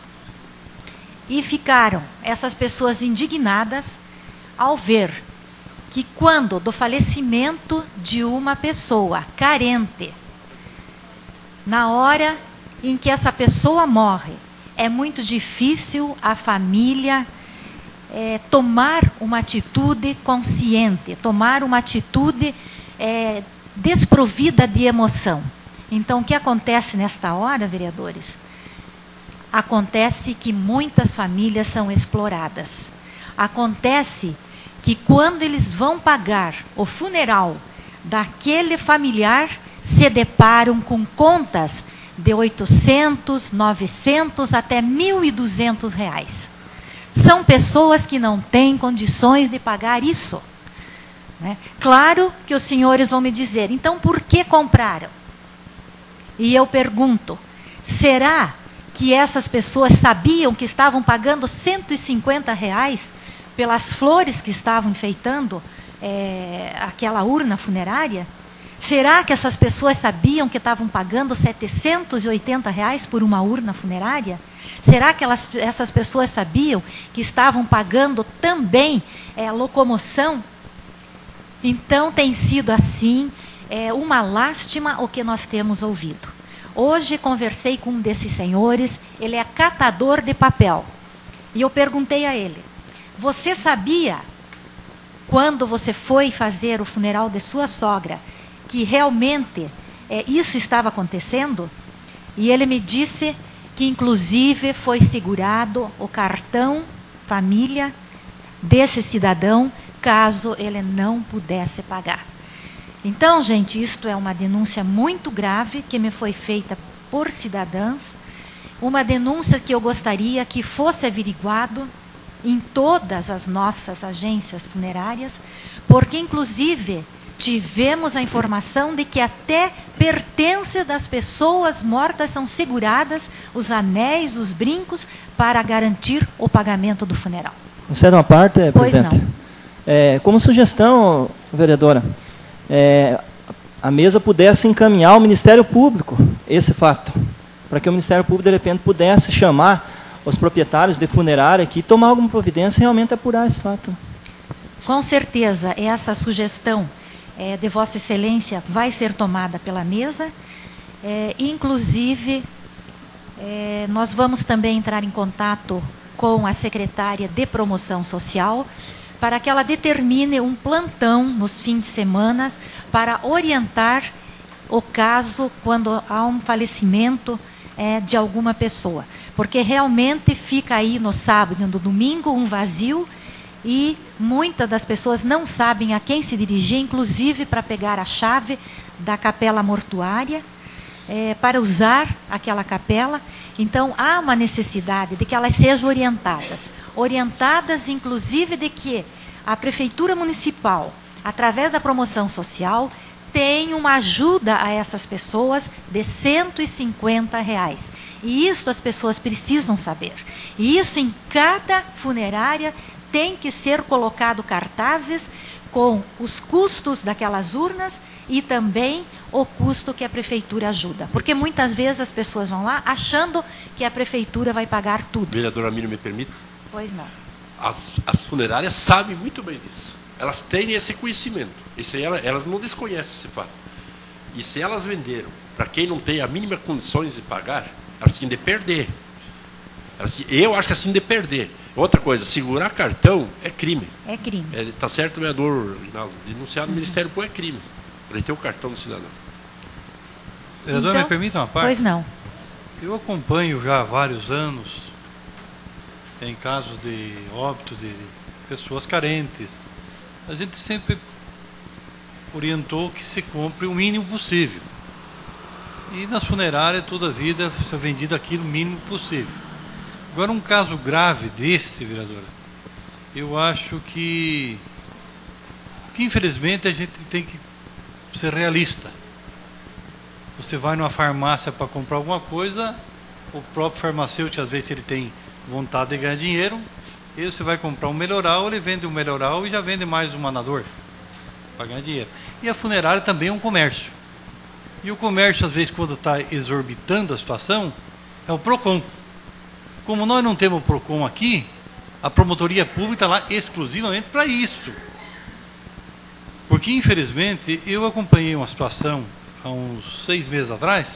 E ficaram essas pessoas indignadas ao ver que quando do falecimento de uma pessoa carente, na hora em que essa pessoa morre, é muito difícil a família é, tomar uma atitude consciente, tomar uma atitude é, desprovida de emoção. Então, o que acontece nesta hora, vereadores? Acontece que muitas famílias são exploradas. Acontece que quando eles vão pagar o funeral daquele familiar, se deparam com contas de oitocentos, novecentos até mil e duzentos reais. São pessoas que não têm condições de pagar isso. Né? Claro que os senhores vão me dizer, então por que compraram? E eu pergunto, será que essas pessoas sabiam que estavam pagando cento e cinquenta reais pelas flores que estavam enfeitando é, aquela urna funerária? Será que essas pessoas sabiam que estavam pagando setecentos e oitenta reais por uma urna funerária? Será que elas, essas pessoas sabiam que estavam pagando também é, locomoção? Então, tem sido assim, é, uma lástima o que nós temos ouvido. Hoje, conversei com um desses senhores, ele é catador de papel. E eu perguntei a ele, você sabia, quando você foi fazer o funeral de sua sogra, que realmente é, isso estava acontecendo? E ele me disse que, inclusive, foi segurado o cartão família desse cidadão, caso ele não pudesse pagar. Então, gente, isto é uma denúncia muito grave que me foi feita por cidadãs, uma denúncia que eu gostaria que fosse averiguado em todas as nossas agências funerárias, porque, inclusive, tivemos a informação de que até pertences das pessoas mortas são seguradas, os anéis, os brincos, para garantir o pagamento do funeral. Concedo uma parte, Pois presidente? não. É, como sugestão, vereadora, é, a mesa pudesse encaminhar ao Ministério Público esse fato, para que o Ministério Público, de repente, pudesse chamar os proprietários de funerária aqui e tomar alguma providência e realmente apurar esse fato. Com certeza, essa sugestão é, de Vossa Excelência vai ser tomada pela mesa. É, inclusive, é, nós vamos também entrar em contato com a secretária de Promoção Social, para que ela determine um plantão nos fins de semana para orientar o caso quando há um falecimento é, de alguma pessoa. Porque realmente fica aí no sábado e no domingo um vazio e muitas das pessoas não sabem a quem se dirigir, inclusive para pegar a chave da capela mortuária, é, para usar aquela capela. Então, há uma necessidade de que elas sejam orientadas. Orientadas, inclusive, de que a Prefeitura Municipal, através da promoção social, tem uma ajuda a essas pessoas de cento e cinquenta reais. E isso as pessoas precisam saber. E isso em cada funerária tem que ser colocado cartazes com os custos daquelas urnas e também o custo que a prefeitura ajuda. Porque muitas vezes as pessoas vão lá achando que a prefeitura vai pagar tudo. Vereadora Miriam, me permite? Pois não. As, as funerárias sabem muito bem disso. Elas têm esse conhecimento. Isso aí, elas, elas não desconhecem esse fato. E se elas venderam para quem não tem a mínima condições de pagar, elas têm de perder. Elas, eu acho que elas têm de perder. Outra coisa, segurar cartão é crime. É crime. Está certo, vereador Rinaldo? Denunciar no Ministério Público é crime. Ele tem o cartão do cidadão. Vereador, Então, me permita uma parte? Pois não. Eu acompanho já há vários anos, em casos de óbito de pessoas carentes, a gente sempre orientou que se compre o mínimo possível. E nas funerárias, toda a vida, se é vendido aquilo o mínimo possível. Agora, um caso grave desse, vereadora, eu acho que, que infelizmente a gente tem que ser realista. Você vai numa farmácia para comprar alguma coisa, o próprio farmacêutico, às vezes, ele tem vontade de ganhar dinheiro, e você vai comprar um melhoral, ele vende um melhoral e já vende mais um manador para ganhar dinheiro. E a funerária também é um comércio. E o comércio, às vezes, quando está exorbitando a situação, é o PROCON. Como nós não temos o PROCON aqui, a promotoria pública está lá exclusivamente para isso. Porque, infelizmente, eu acompanhei uma situação há uns seis meses atrás,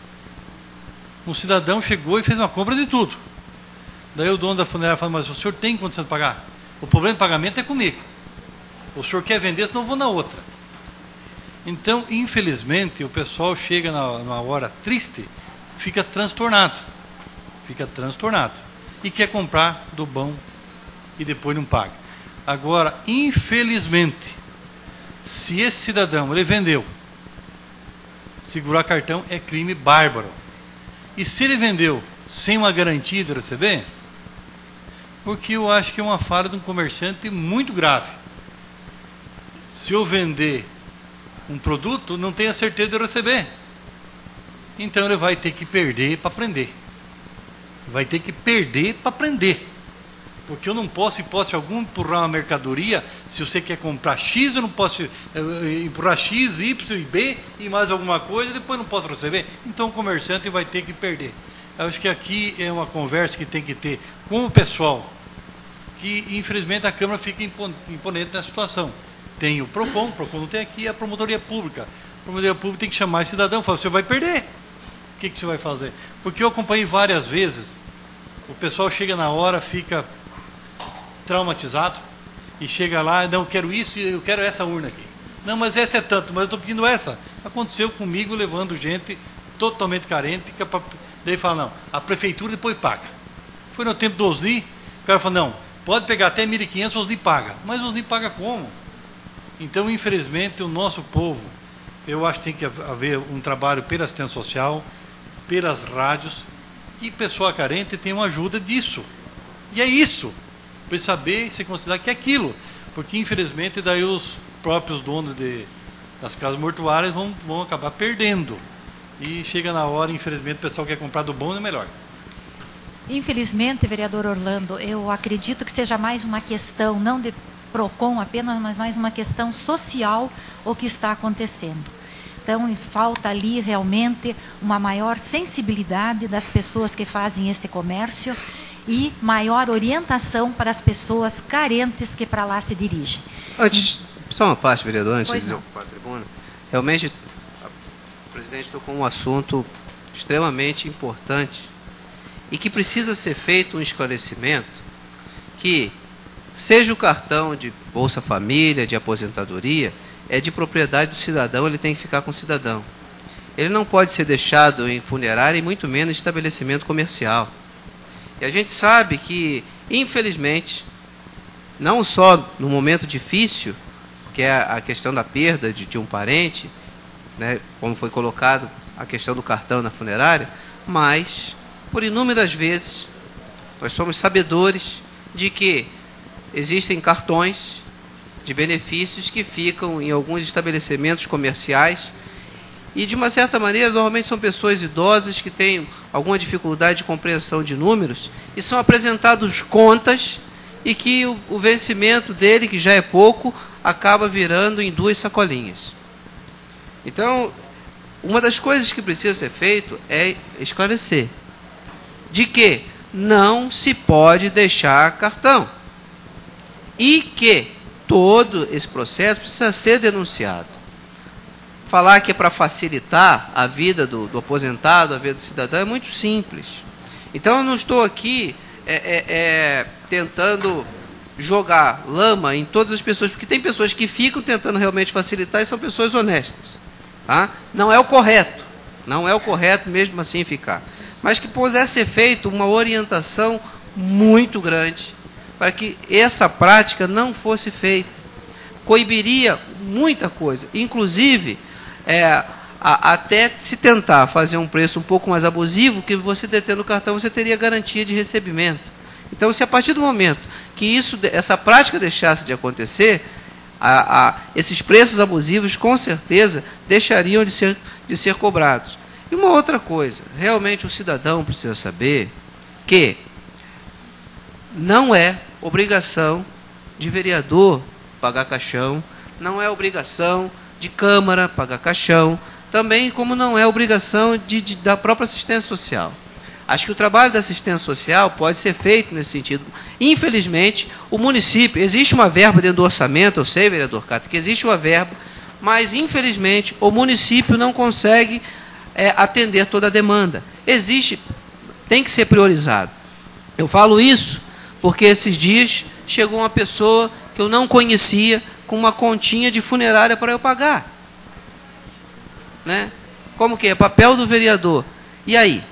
um cidadão chegou e fez uma compra de tudo. Daí o dono da funerária falou, mas o senhor tem condição de pagar? O problema de pagamento é comigo. O senhor quer vender, senão eu vou na outra. Então, infelizmente, o pessoal chega na, na hora triste, fica transtornado. Fica transtornado. E quer comprar do bom e depois não paga. Agora, infelizmente, se esse cidadão, ele vendeu, segurar cartão é crime bárbaro. E se ele vendeu sem uma garantia de receber, porque eu acho que é uma falha de um comerciante muito grave. Se eu vender um produto, não tenho a certeza de receber. Então ele vai ter que perder para aprender. Vai ter que perder para aprender. Porque eu não posso, hipótese alguma, empurrar uma mercadoria. Se você quer comprar X, eu não posso empurrar X, Y e B e mais alguma coisa, depois não posso receber. Então o comerciante vai ter que perder. Eu acho que aqui é uma conversa que tem que ter com o pessoal, que infelizmente a Câmara fica imponente nessa situação. Tem o PROCON, o PROCON não tem aqui, a Promotoria Pública. A Promotoria Pública tem que chamar esse cidadão e falar, você vai perder. O que, que você vai fazer? Porque eu acompanhei várias vezes, o pessoal chega na hora, fica traumatizado, e chega lá, não, eu quero isso e eu quero essa urna aqui. Não, mas essa é tanto, mas eu estou pedindo essa. Aconteceu comigo, levando gente totalmente carente, que daí fala, não, a prefeitura depois paga. Foi no tempo do Osni, o cara falou, não, pode pegar até mil e quinhentos, o Osni paga. Mas o Osni paga como? Então, infelizmente, o nosso povo, eu acho que tem que haver um trabalho pela assistência social, pelas rádios, e pessoa carente tem uma ajuda disso. E é isso, para saber e se considerar que é aquilo. Porque, infelizmente, daí os próprios donos de, das casas mortuárias vão, vão acabar perdendo. E chega na hora, infelizmente, o pessoal quer comprar do bom e do melhor. Infelizmente, vereador Orlando, eu acredito que seja mais uma questão, não de PROCON apenas, mas mais uma questão social o que está acontecendo. Então, falta ali realmente uma maior sensibilidade das pessoas que fazem esse comércio e maior orientação para as pessoas carentes que para lá se dirigem. Antes, só uma parte, vereador, antes Pois de não. ocupar a tribuna. Realmente, o presidente tocou um assunto extremamente importante e que precisa ser feito um esclarecimento que, seja o cartão de Bolsa Família, de aposentadoria, é de propriedade do cidadão, ele tem que ficar com o cidadão. Ele não pode ser deixado em funerária e muito menos em estabelecimento comercial. E a gente sabe que, infelizmente, não só no momento difícil, que é a questão da perda de, de um parente, né, como foi colocado a questão do cartão na funerária, mas, por inúmeras vezes, nós somos sabedores de que existem cartões de benefícios que ficam em alguns estabelecimentos comerciais e, de uma certa maneira, normalmente são pessoas idosas que têm alguma dificuldade de compreensão de números e são apresentados contas e que o, o vencimento dele, que já é pouco, acaba virando em duas sacolinhas. Então, uma das coisas que precisa ser feito é esclarecer de que não se pode deixar cartão e que todo esse processo precisa ser denunciado. Falar que é para facilitar a vida do, do aposentado, a vida do cidadão, é muito simples. Então, eu não estou aqui é, é, é, tentando jogar lama em todas as pessoas, porque tem pessoas que ficam tentando realmente facilitar e são pessoas honestas. Tá? Não é o correto, não é o correto mesmo assim ficar. Mas que pudesse ser feita uma orientação muito grande para que essa prática não fosse feita. Coibiria muita coisa, inclusive é, a, até se tentar fazer um preço um pouco mais abusivo, que você detendo o cartão, você teria garantia de recebimento. Então, se a partir do momento que isso, essa prática deixasse de acontecer, a, a, esses preços abusivos, com certeza, deixariam de ser, de ser cobrados. E uma outra coisa, realmente o cidadão precisa saber que não é obrigação de vereador pagar caixão, não é obrigação de Câmara pagar caixão, também como não é obrigação de, de, da própria assistência social. Acho que o trabalho da assistência social pode ser feito nesse sentido. Infelizmente, o município, existe uma verba dentro do orçamento, eu sei, vereador Cato, que existe uma verba, mas, infelizmente, o município não consegue é, atender toda a demanda. Existe, tem que ser priorizado. Eu falo isso porque esses dias chegou uma pessoa que eu não conhecia com uma continha de funerária para eu pagar. Né? Como que é? Papel do vereador. E aí?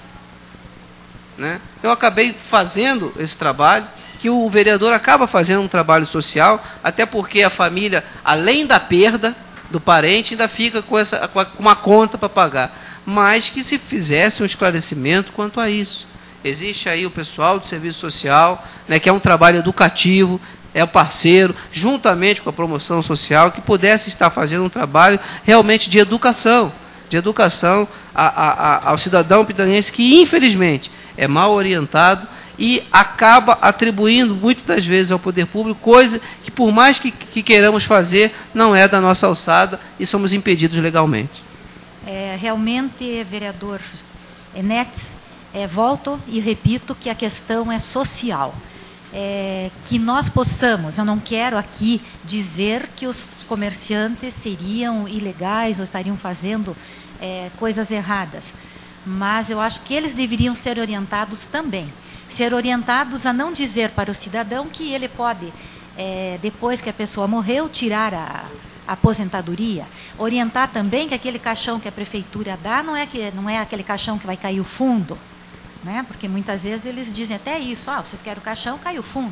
Né? Eu acabei fazendo esse trabalho, que o vereador acaba fazendo um trabalho social, até porque a família, além da perda do parente, ainda fica com, essa, com uma conta para pagar. mas que se fizesse um esclarecimento quanto a isso. Existe aí o pessoal do serviço social, né, que é um trabalho educativo, é o parceiro, juntamente com a promoção social, que pudesse estar fazendo um trabalho realmente de educação, de educação a, a, a, ao cidadão pitanguense que, infelizmente, é mal orientado e acaba atribuindo, muitas das vezes, ao poder público, coisa que, por mais que, que queiramos fazer, não é da nossa alçada e somos impedidos legalmente. É, realmente, vereador Enetes, é, volto e repito que a questão é social. É, que nós possamos, eu não quero aqui dizer que os comerciantes seriam ilegais ou estariam fazendo é, coisas erradas, mas eu acho que eles deveriam ser orientados também, ser orientados a não dizer para o cidadão que ele pode, é, depois que a pessoa morreu, tirar a, a aposentadoria, orientar também que aquele caixão que a prefeitura dá não é, que, não é aquele caixão que vai cair o fundo, né? Porque muitas vezes eles dizem até isso, ah, vocês querem o caixão, cai o fundo.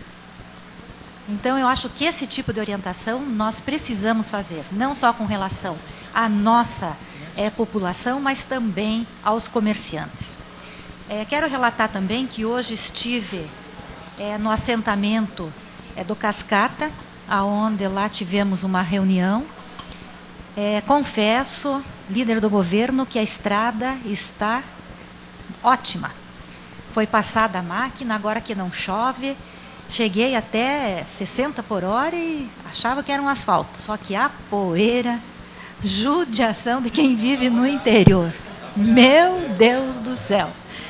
Então, eu acho que esse tipo de orientação nós precisamos fazer, não só com relação à nossa é, população, mas também aos comerciantes. É, quero relatar também que hoje estive é, no assentamento é, do Cascata, aonde lá tivemos uma reunião. É, confesso, líder do governo, que a estrada está ótima. Foi passada a máquina, agora que não chove, cheguei até sessenta por hora e achava que era um asfalto. Só que a poeira, judiação de quem vive no interior. Meu Deus do céu.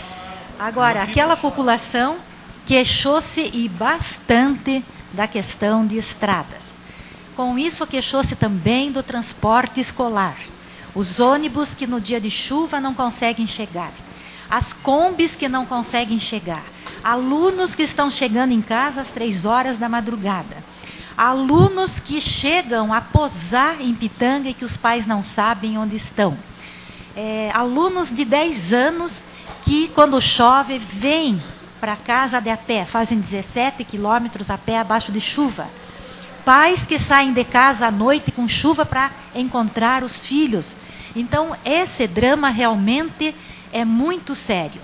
Agora, aquela população queixou-se e bastante da questão de estradas. Com isso, queixou-se também do transporte escolar. Os ônibus que no dia de chuva não conseguem chegar. As combis que não conseguem chegar, alunos que estão chegando em casa às três horas da madrugada, alunos que chegam a posar em Pitanga e que os pais não sabem onde estão, é, alunos de dez anos que, quando chove, vêm para casa de a pé, fazem dezessete quilômetros a pé abaixo de chuva, pais que saem de casa à noite com chuva para encontrar os filhos. Então, esse drama realmente é muito sério.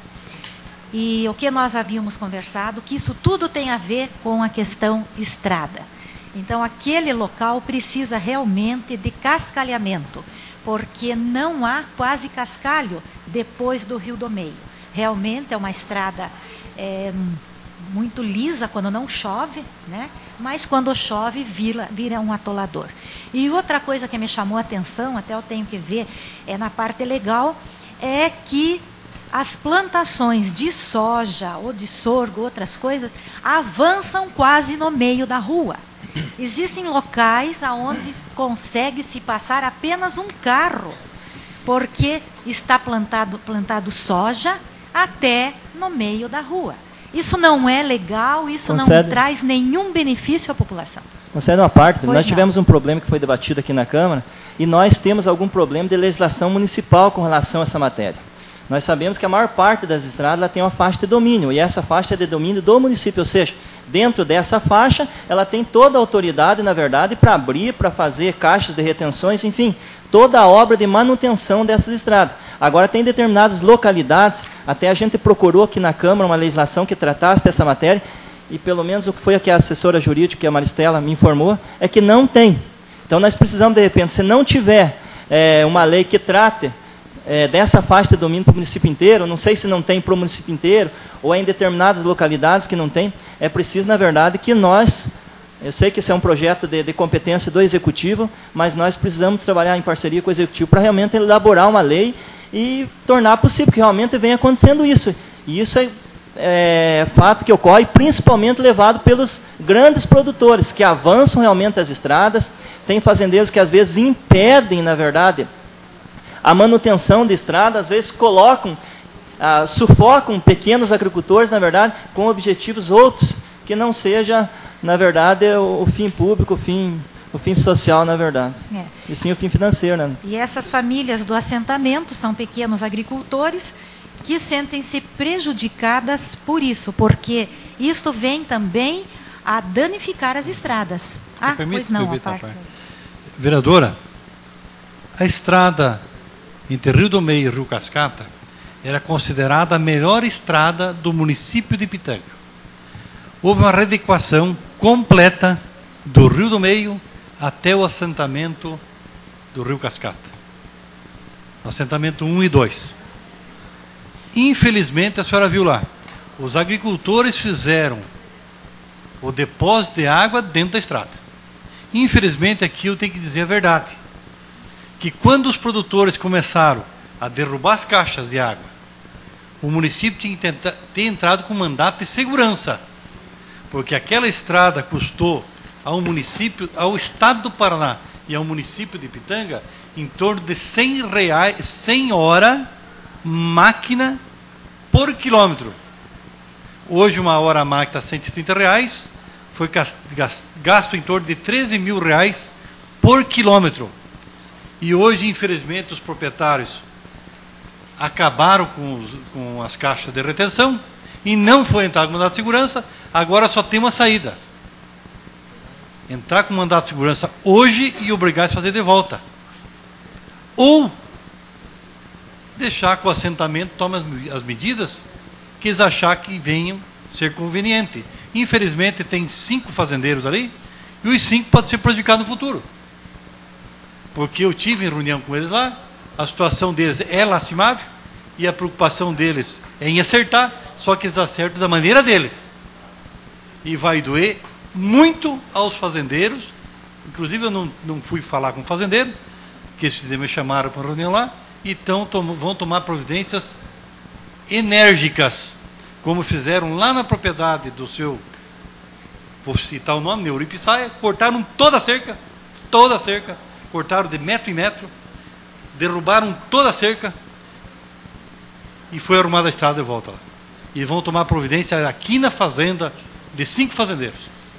E o que nós havíamos conversado, que isso tudo tem a ver com a questão estrada. Então, aquele local precisa realmente de cascalhamento, porque não há quase cascalho depois do Rio do Meio. Realmente é uma estrada é, muito lisa quando não chove, né? Mas quando chove vira, vira um atolador. E outra coisa que me chamou a atenção, até eu tenho que ver, é na parte legal, é que as plantações de soja ou de sorgo, outras coisas, avançam quase no meio da rua. Existem locais onde consegue-se passar apenas um carro, porque está plantado, plantado soja até no meio da rua. Isso não é legal, isso Concede. não traz nenhum benefício à população. Concede uma parte, Pois nós não. tivemos um problema que foi debatido aqui na Câmara, e nós temos algum problema de legislação municipal com relação a essa matéria. Nós sabemos que a maior parte das estradas ela tem uma faixa de domínio, e essa faixa é de domínio do município, ou seja, dentro dessa faixa, ela tem toda a autoridade, na verdade, para abrir, para fazer caixas de retenções, enfim, toda a obra de manutenção dessas estradas. Agora, tem determinadas localidades, até a gente procurou aqui na Câmara uma legislação que tratasse dessa matéria, e pelo menos o que foi aqui a assessora jurídica, que a Maristela me informou, é que não tem. Então, nós precisamos, de repente, se não tiver é, uma lei que trate é, dessa faixa de domínio para o município inteiro, não sei se não tem para o município inteiro, ou é em determinadas localidades que não tem, é preciso, na verdade, que nós, eu sei que esse é um projeto de, de competência do Executivo, mas nós precisamos trabalhar em parceria com o Executivo para realmente elaborar uma lei e tornar possível que realmente venha acontecendo isso. E isso é, é fato que ocorre, principalmente levado pelos grandes produtores, que avançam realmente as estradas. Tem fazendeiros que às vezes impedem, na verdade, a manutenção de estrada, às vezes colocam, ah, sufocam pequenos agricultores, na verdade, com objetivos outros, que não seja, na verdade, o, o fim público, o fim, o fim social, na verdade. É. E sim o fim financeiro, né? E essas famílias do assentamento são pequenos agricultores que sentem-se prejudicadas por isso, porque isto vem também a danificar as estradas. Ah, permite, pois não, a permite, parte... rapaz. Vereadora, a estrada entre Rio do Meio e Rio Cascata, era considerada a melhor estrada do município de Pitanga. Houve uma readequação completa do Rio do Meio até o assentamento do Rio Cascata. Assentamento um e dois. Infelizmente, a senhora viu lá, os agricultores fizeram o depósito de água dentro da estrada. Infelizmente, aqui eu tenho que dizer a verdade, que quando os produtores começaram a derrubar as caixas de água, o município tinha que tentar, ter entrado com mandato de segurança, porque aquela estrada custou ao município, ao estado do Paraná e ao município de Pitanga, em torno de cem reais, cem horas máquina por quilômetro. Hoje uma hora máquina está cento e trinta reais, foi gasto em torno de treze mil reais por quilômetro. E hoje, infelizmente, os proprietários acabaram com, os, com as caixas de retenção e não foi entrar com mandato de segurança, agora só tem uma saída. Entrar com mandato de segurança hoje e obrigar a fazer de volta. Ou deixar que o assentamento tome as, as medidas que eles achar que venham ser conveniente. Infelizmente, tem cinco fazendeiros ali, e os cinco podem ser prejudicados no futuro. Porque eu tive em reunião com eles lá, a situação deles é lastimável, e a preocupação deles é em acertar, só que eles acertam da maneira deles. E vai doer muito aos fazendeiros. Inclusive, eu não, não fui falar com o fazendeiro, que eles me chamaram para uma reunião lá, então tom, vão tomar providências enérgicas, como fizeram lá na propriedade do seu, vou citar o nome, Neuripe Saia, cortaram toda a cerca, toda a cerca, cortaram de metro em metro, derrubaram toda a cerca e foi arrumada a estrada de volta lá. E vão tomar providência aqui na fazenda de cinco fazendeiros.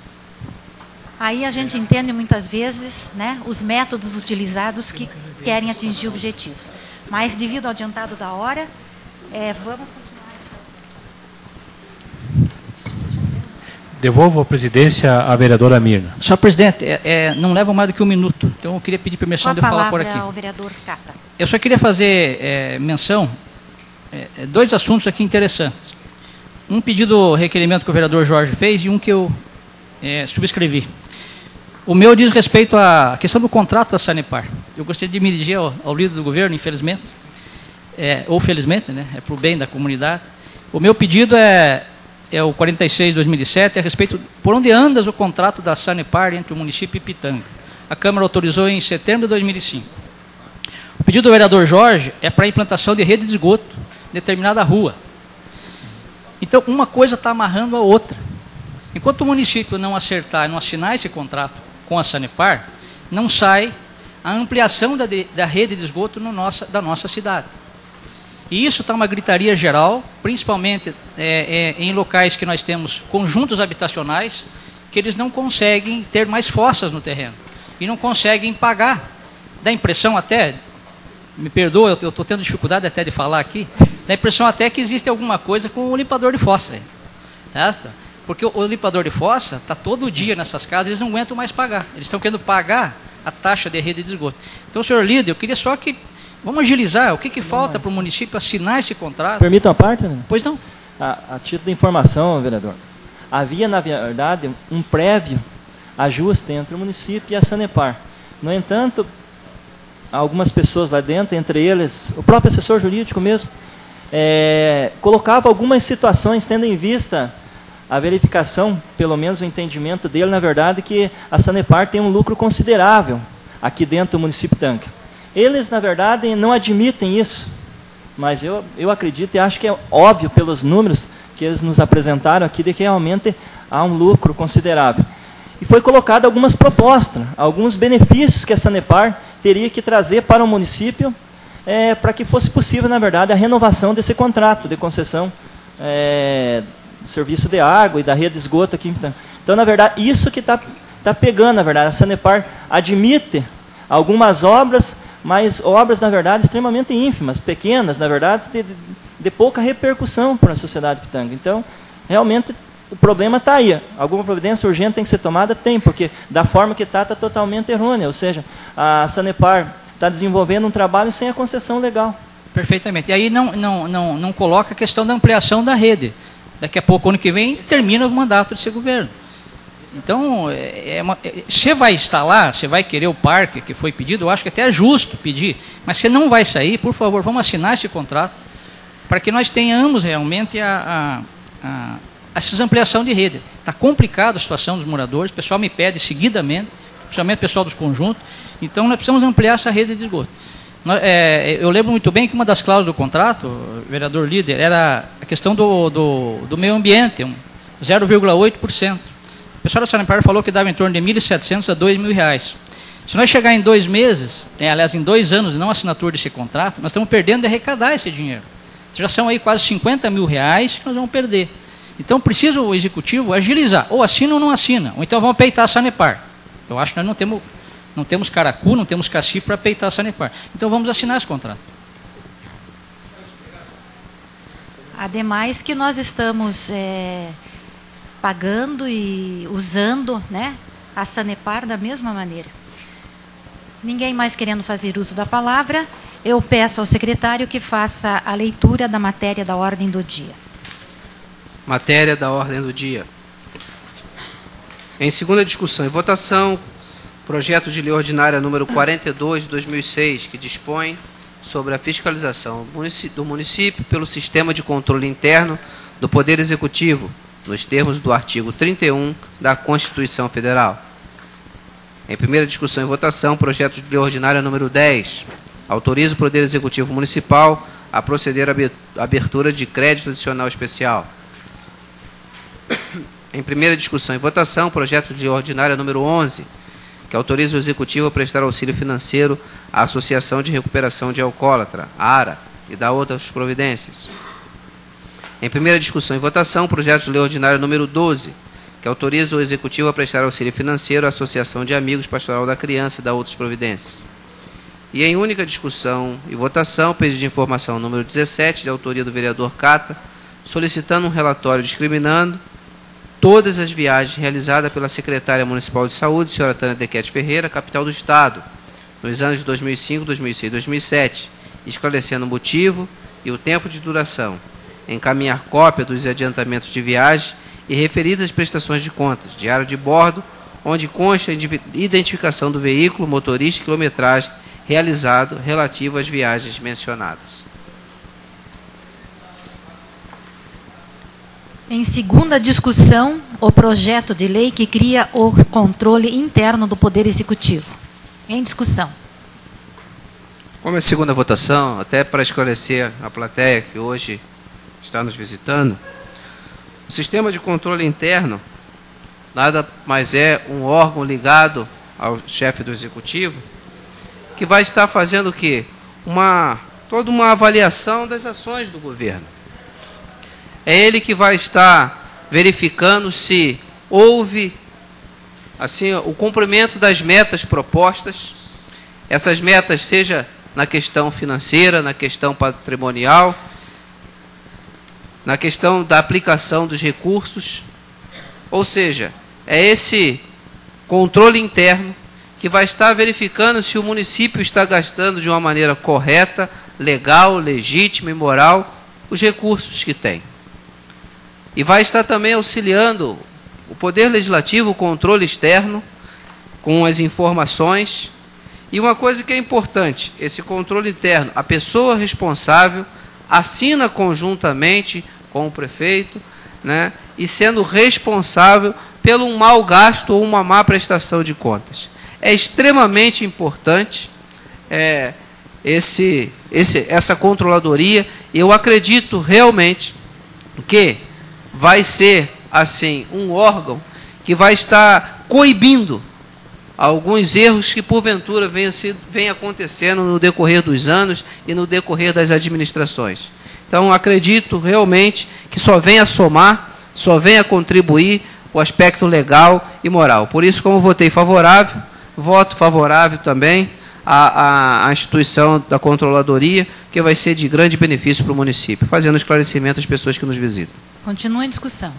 Aí a gente entende muitas vezes, né, os métodos utilizados que querem atingir objetivos. Mas devido ao adiantado da hora, é, vamos continuar. Devolvo a presidência à vereadora Mirna. Senhor presidente, é, é, não leva mais do que um minuto, então eu queria pedir permissão de eu falar por aqui. Ao vereador Cata. Eu só queria fazer é, menção, é, dois assuntos aqui interessantes. Um pedido, requerimento que o vereador Jorge fez e um que eu é, subscrevi. O meu diz respeito à questão do contrato da Sanepar. Eu gostaria de me dirigir ao, ao líder do governo, infelizmente, é, ou felizmente, né, é para o bem da comunidade. O meu pedido é, é o quarenta e seis de dois mil e sete, a respeito por onde anda o contrato da Sanepar entre o município e Pitanga. A Câmara autorizou em setembro de dois mil e cinco. O pedido do vereador Jorge é para a implantação de rede de esgoto em determinada rua. Então, uma coisa está amarrando a outra. Enquanto o município não acertar, não assinar esse contrato com a Sanepar, não sai a ampliação da, de, da rede de esgoto no nossa, da nossa cidade. E isso está uma gritaria geral, principalmente é, é, em locais que nós temos conjuntos habitacionais, que eles não conseguem ter mais fossas no terreno. E não conseguem pagar. Dá impressão até, me perdoa, eu estou tendo dificuldade até de falar aqui, dá impressão até que existe alguma coisa com o limpador de fossa. Certo? Porque o, o limpador de fossa está todo dia nessas casas, eles não aguentam mais pagar. Eles estão querendo pagar a taxa de rede de esgoto. Então, senhor líder, eu queria só que, vamos agilizar, o que, que falta para o município assinar esse contrato? Permita uma parte, né? Pois não. A, a título de informação, vereador, havia, na verdade, um prévio ajuste entre o município e a Sanepar. No entanto, algumas pessoas lá dentro, entre eles, o próprio assessor jurídico mesmo, é, colocava algumas situações, tendo em vista a verificação, pelo menos o entendimento dele, na verdade, que a Sanepar tem um lucro considerável aqui dentro do município de Pitanga. Eles, na verdade, não admitem isso, mas eu, eu acredito e acho que é óbvio pelos números que eles nos apresentaram aqui de que realmente há um lucro considerável. E foi colocado algumas propostas, alguns benefícios que a Sanepar teria que trazer para o município é, para que fosse possível, na verdade, a renovação desse contrato de concessão é, do serviço de água e da rede de esgoto aqui. Então, na verdade, isso que está tá pegando, na verdade. A Sanepar admite algumas obras, mas obras, na verdade, extremamente ínfimas, pequenas, na verdade, de, de pouca repercussão para a sociedade de Pitanga. Então, realmente, o problema está aí. Alguma providência urgente tem que ser tomada? Tem, porque da forma que está, está totalmente errônea. Ou seja, a Sanepar está desenvolvendo um trabalho sem a concessão legal. Perfeitamente. E aí não, não, não, não coloca a questão da ampliação da rede. Daqui a pouco, ano que vem, termina o mandato desse governo. Então, é uma, é, você vai instalar, você vai querer o parque que foi pedido, eu acho que até é justo pedir, mas você não vai sair, por favor, vamos assinar esse contrato, para que nós tenhamos realmente a, a, a, essa ampliação de rede. Está complicada a situação dos moradores, o pessoal me pede seguidamente, principalmente o pessoal dos conjuntos, então nós precisamos ampliar essa rede de esgoto. É, eu lembro muito bem que uma das cláusulas do contrato, vereador líder, era a questão do, do, do meio ambiente, um zero vírgula oito por cento. O pessoal da Sanepar falou que dava em torno de mil e setecentos a dois mil reais. Se nós chegar em dois meses, é, aliás, em dois anos, não assinatura desse contrato, nós estamos perdendo de arrecadar esse dinheiro. Já são aí quase cinquenta mil reais que nós vamos perder. Então, precisa o executivo agilizar, ou assina ou não assina, ou então vamos peitar a Sanepar. Eu acho que nós não temos... Não temos caracu, não temos cacife para peitar a Sanepar. Então vamos assinar esse contrato. Ademais que nós estamos é, pagando e usando, né, a Sanepar da mesma maneira. Ninguém mais querendo fazer uso da palavra, eu peço ao secretário que faça a leitura da matéria da ordem do dia. Matéria da ordem do dia. Em segunda discussão e votação, projeto de lei ordinária número quarenta e dois de dois mil e seis, que dispõe sobre a fiscalização do município pelo sistema de controle interno do Poder Executivo, nos termos do artigo trinta e um da Constituição Federal. Em primeira discussão e votação, projeto de lei ordinária número dez, autoriza o Poder Executivo Municipal a proceder à abertura de crédito adicional especial. Em primeira discussão e votação, projeto de lei ordinária número onze, que autoriza o Executivo a prestar auxílio financeiro à Associação de Recuperação de Alcoólatra, ARA, e dá outras providências. Em primeira discussão e votação, projeto de lei ordinário número doze, que autoriza o Executivo a prestar auxílio financeiro à Associação de Amigos Pastoral da Criança e dá outras providências. E em única discussão e votação, pedido de informação número dezessete, de autoria do vereador Cata, solicitando um relatório discriminando todas as viagens realizadas pela secretária municipal de saúde, senhora Tânia Dequete Ferreira, capital do estado, nos anos de dois mil e cinco, dois mil e seis e dois mil e sete, esclarecendo o motivo e o tempo de duração, encaminhar cópia dos adiantamentos de viagem e referidas as prestações de contas, diário de bordo, onde consta a identificação do veículo, motorista e quilometragem realizado relativo às viagens mencionadas. Em segunda discussão, o projeto de lei que cria o controle interno do Poder Executivo. Em discussão. Como é segunda votação, até para esclarecer a plateia que hoje está nos visitando, o sistema de controle interno nada mais é um órgão ligado ao chefe do Executivo, que vai estar fazendo o quê? Uma, toda uma avaliação das ações do governo. É ele que vai estar verificando se houve assim, o cumprimento das metas propostas, essas metas seja na questão financeira, na questão patrimonial, na questão da aplicação dos recursos, ou seja, é esse controle interno que vai estar verificando se o município está gastando de uma maneira correta, legal, legítima e moral os recursos que tem. E vai estar também auxiliando o Poder Legislativo, o controle externo, com as informações. E uma coisa que é importante, esse controle interno, a pessoa responsável assina conjuntamente com o prefeito, né, e sendo responsável pelo um mau gasto ou uma má prestação de contas. É extremamente importante é, esse, esse, essa controladoria, e eu acredito realmente que vai ser, assim, um órgão que vai estar coibindo alguns erros que, porventura, venham, venham acontecendo no decorrer dos anos e no decorrer das administrações. Então, acredito realmente que só venha somar, só venha contribuir o aspecto legal e moral. Por isso, como votei favorável, voto favorável também à, à, à instituição da controladoria, que vai ser de grande benefício para o município, fazendo esclarecimento às pessoas que nos visitam. Continua em discussão.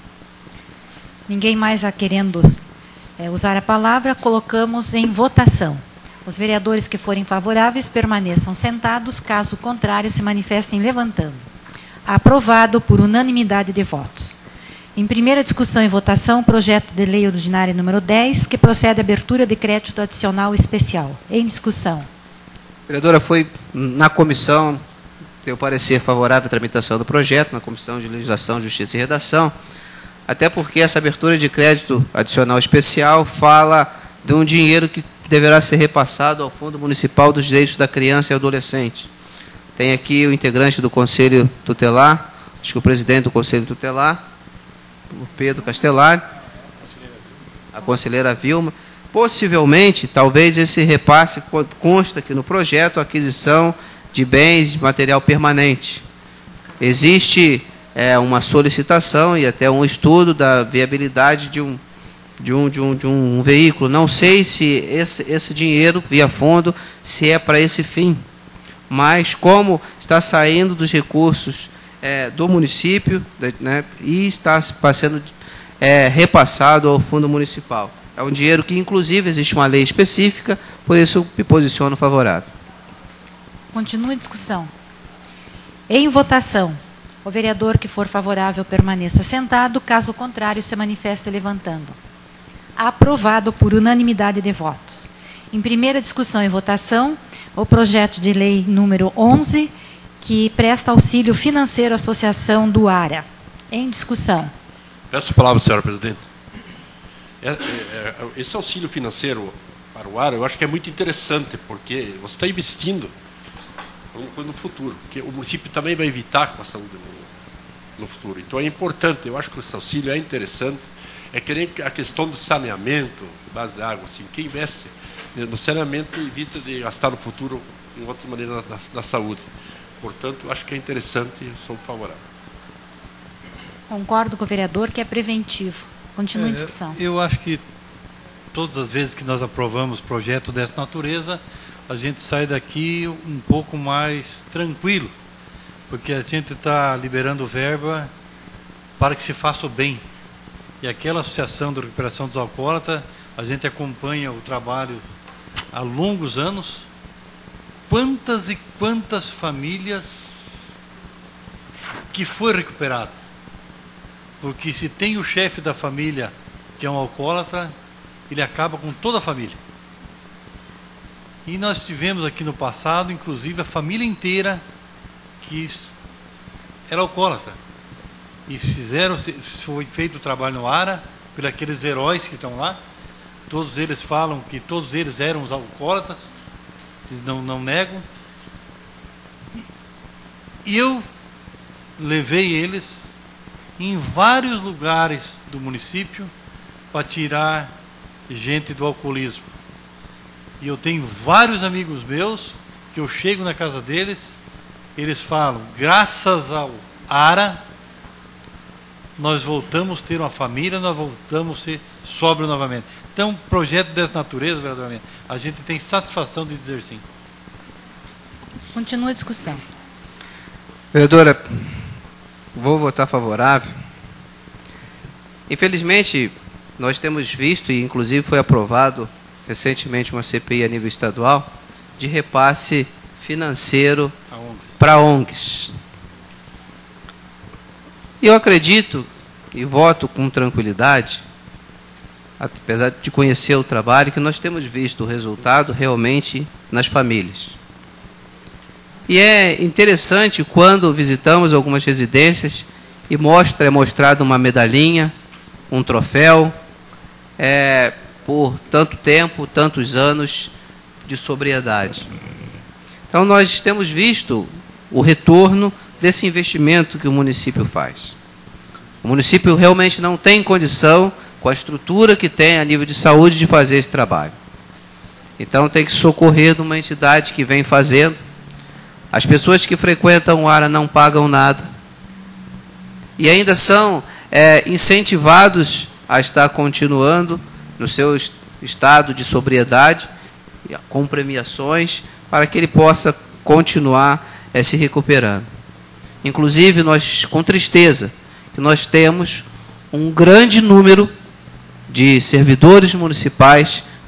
Ninguém mais a querendo é, usar a palavra, colocamos em votação. Os vereadores que forem favoráveis permaneçam sentados, caso contrário, se manifestem levantando. Aprovado por unanimidade de votos. Em primeira discussão e votação, o projeto de lei ordinária número dez, que procede à abertura de crédito adicional especial. Em discussão. Vereadora, foi na comissão, deu parecer favorável à tramitação do projeto, na Comissão de Legislação, Justiça e Redação, até porque essa abertura de crédito adicional especial fala de um dinheiro que deverá ser repassado ao Fundo Municipal dos Direitos da Criança e Adolescente. Tem aqui o integrante do Conselho Tutelar, acho que o presidente do Conselho Tutelar, o Pedro Castellari, a conselheira Vilma. Possivelmente, talvez esse repasse consta aqui no projeto, a aquisição de bens de material permanente. Existe é, uma solicitação e até um estudo da viabilidade de um, de um, de um, de um veículo. Não sei se esse, esse dinheiro, via fundo, se é para esse fim, mas como está saindo dos recursos é, do município, né, e está sendo é, repassado ao fundo municipal. É um dinheiro que, inclusive, existe uma lei específica, por isso eu me posiciono favorável. Continua a discussão. Em votação, o vereador que for favorável permaneça sentado, caso contrário, se manifeste levantando. Aprovado por unanimidade de votos. Em primeira discussão e votação, o projeto de lei número onze, que presta auxílio financeiro à Associação do ARA. Em discussão. Peço a palavra, senhora presidente. Esse auxílio financeiro para o ARA, eu acho que é muito interessante, porque você está investindo no futuro, porque o município também vai evitar com a saúde no, no futuro. Então é importante, eu acho que esse auxílio é interessante. É que nem a questão do saneamento, base de água, assim, quem investe no saneamento evita de gastar no futuro em outras maneiras na, na saúde. Portanto, eu acho que é interessante e sou favorável. Concordo com o vereador que é preventivo. Continua em discussão. Eu acho que todas as vezes que nós aprovamos projeto dessa natureza, a gente sai daqui um pouco mais tranquilo, porque a gente está liberando verba para que se faça o bem. E aquela associação de recuperação dos alcoólatras, a gente acompanha o trabalho há longos anos. Quantas e quantas famílias que foi recuperada? Porque se tem o chefe da família que é um alcoólatra, ele acaba com toda a família. E nós tivemos aqui no passado, inclusive, a família inteira que era alcoólatra. E fizeram, foi feito o trabalho no ARA, por aqueles heróis que estão lá. Todos eles falam que todos eles eram os alcoólatras, eles não, não negam. E eu levei eles em vários lugares do município para tirar gente do alcoolismo. E eu tenho vários amigos meus que eu chego na casa deles, eles falam, graças ao ARA, nós voltamos a ter uma família, nós voltamos a ser sóbrio novamente. Então, projeto dessa natureza, vereador, a gente tem satisfação de dizer sim. Continua a discussão. Vereadora, vou votar favorável. Infelizmente, nós temos visto, e inclusive foi aprovado recentemente uma C P I a nível estadual, de repasse financeiro para O N Gs. E eu acredito e voto com tranquilidade, apesar de conhecer o trabalho, que nós temos visto o resultado realmente nas famílias. E é interessante quando visitamos algumas residências e mostra, é mostrado uma medalhinha, um troféu, é, por tanto tempo, tantos anos de sobriedade. Então nós temos visto o retorno desse investimento que o município faz. O município realmente não tem condição, com a estrutura que tem a nível de saúde, de fazer esse trabalho. Então tem que socorrer de uma entidade que vem fazendo. As pessoas que frequentam o ARA não pagam nada. E ainda são é, incentivados a estar continuando no seu estado de sobriedade, com premiações, para que ele possa continuar é, se recuperando. Inclusive, nós, com tristeza, que nós temos um grande número de servidores municipais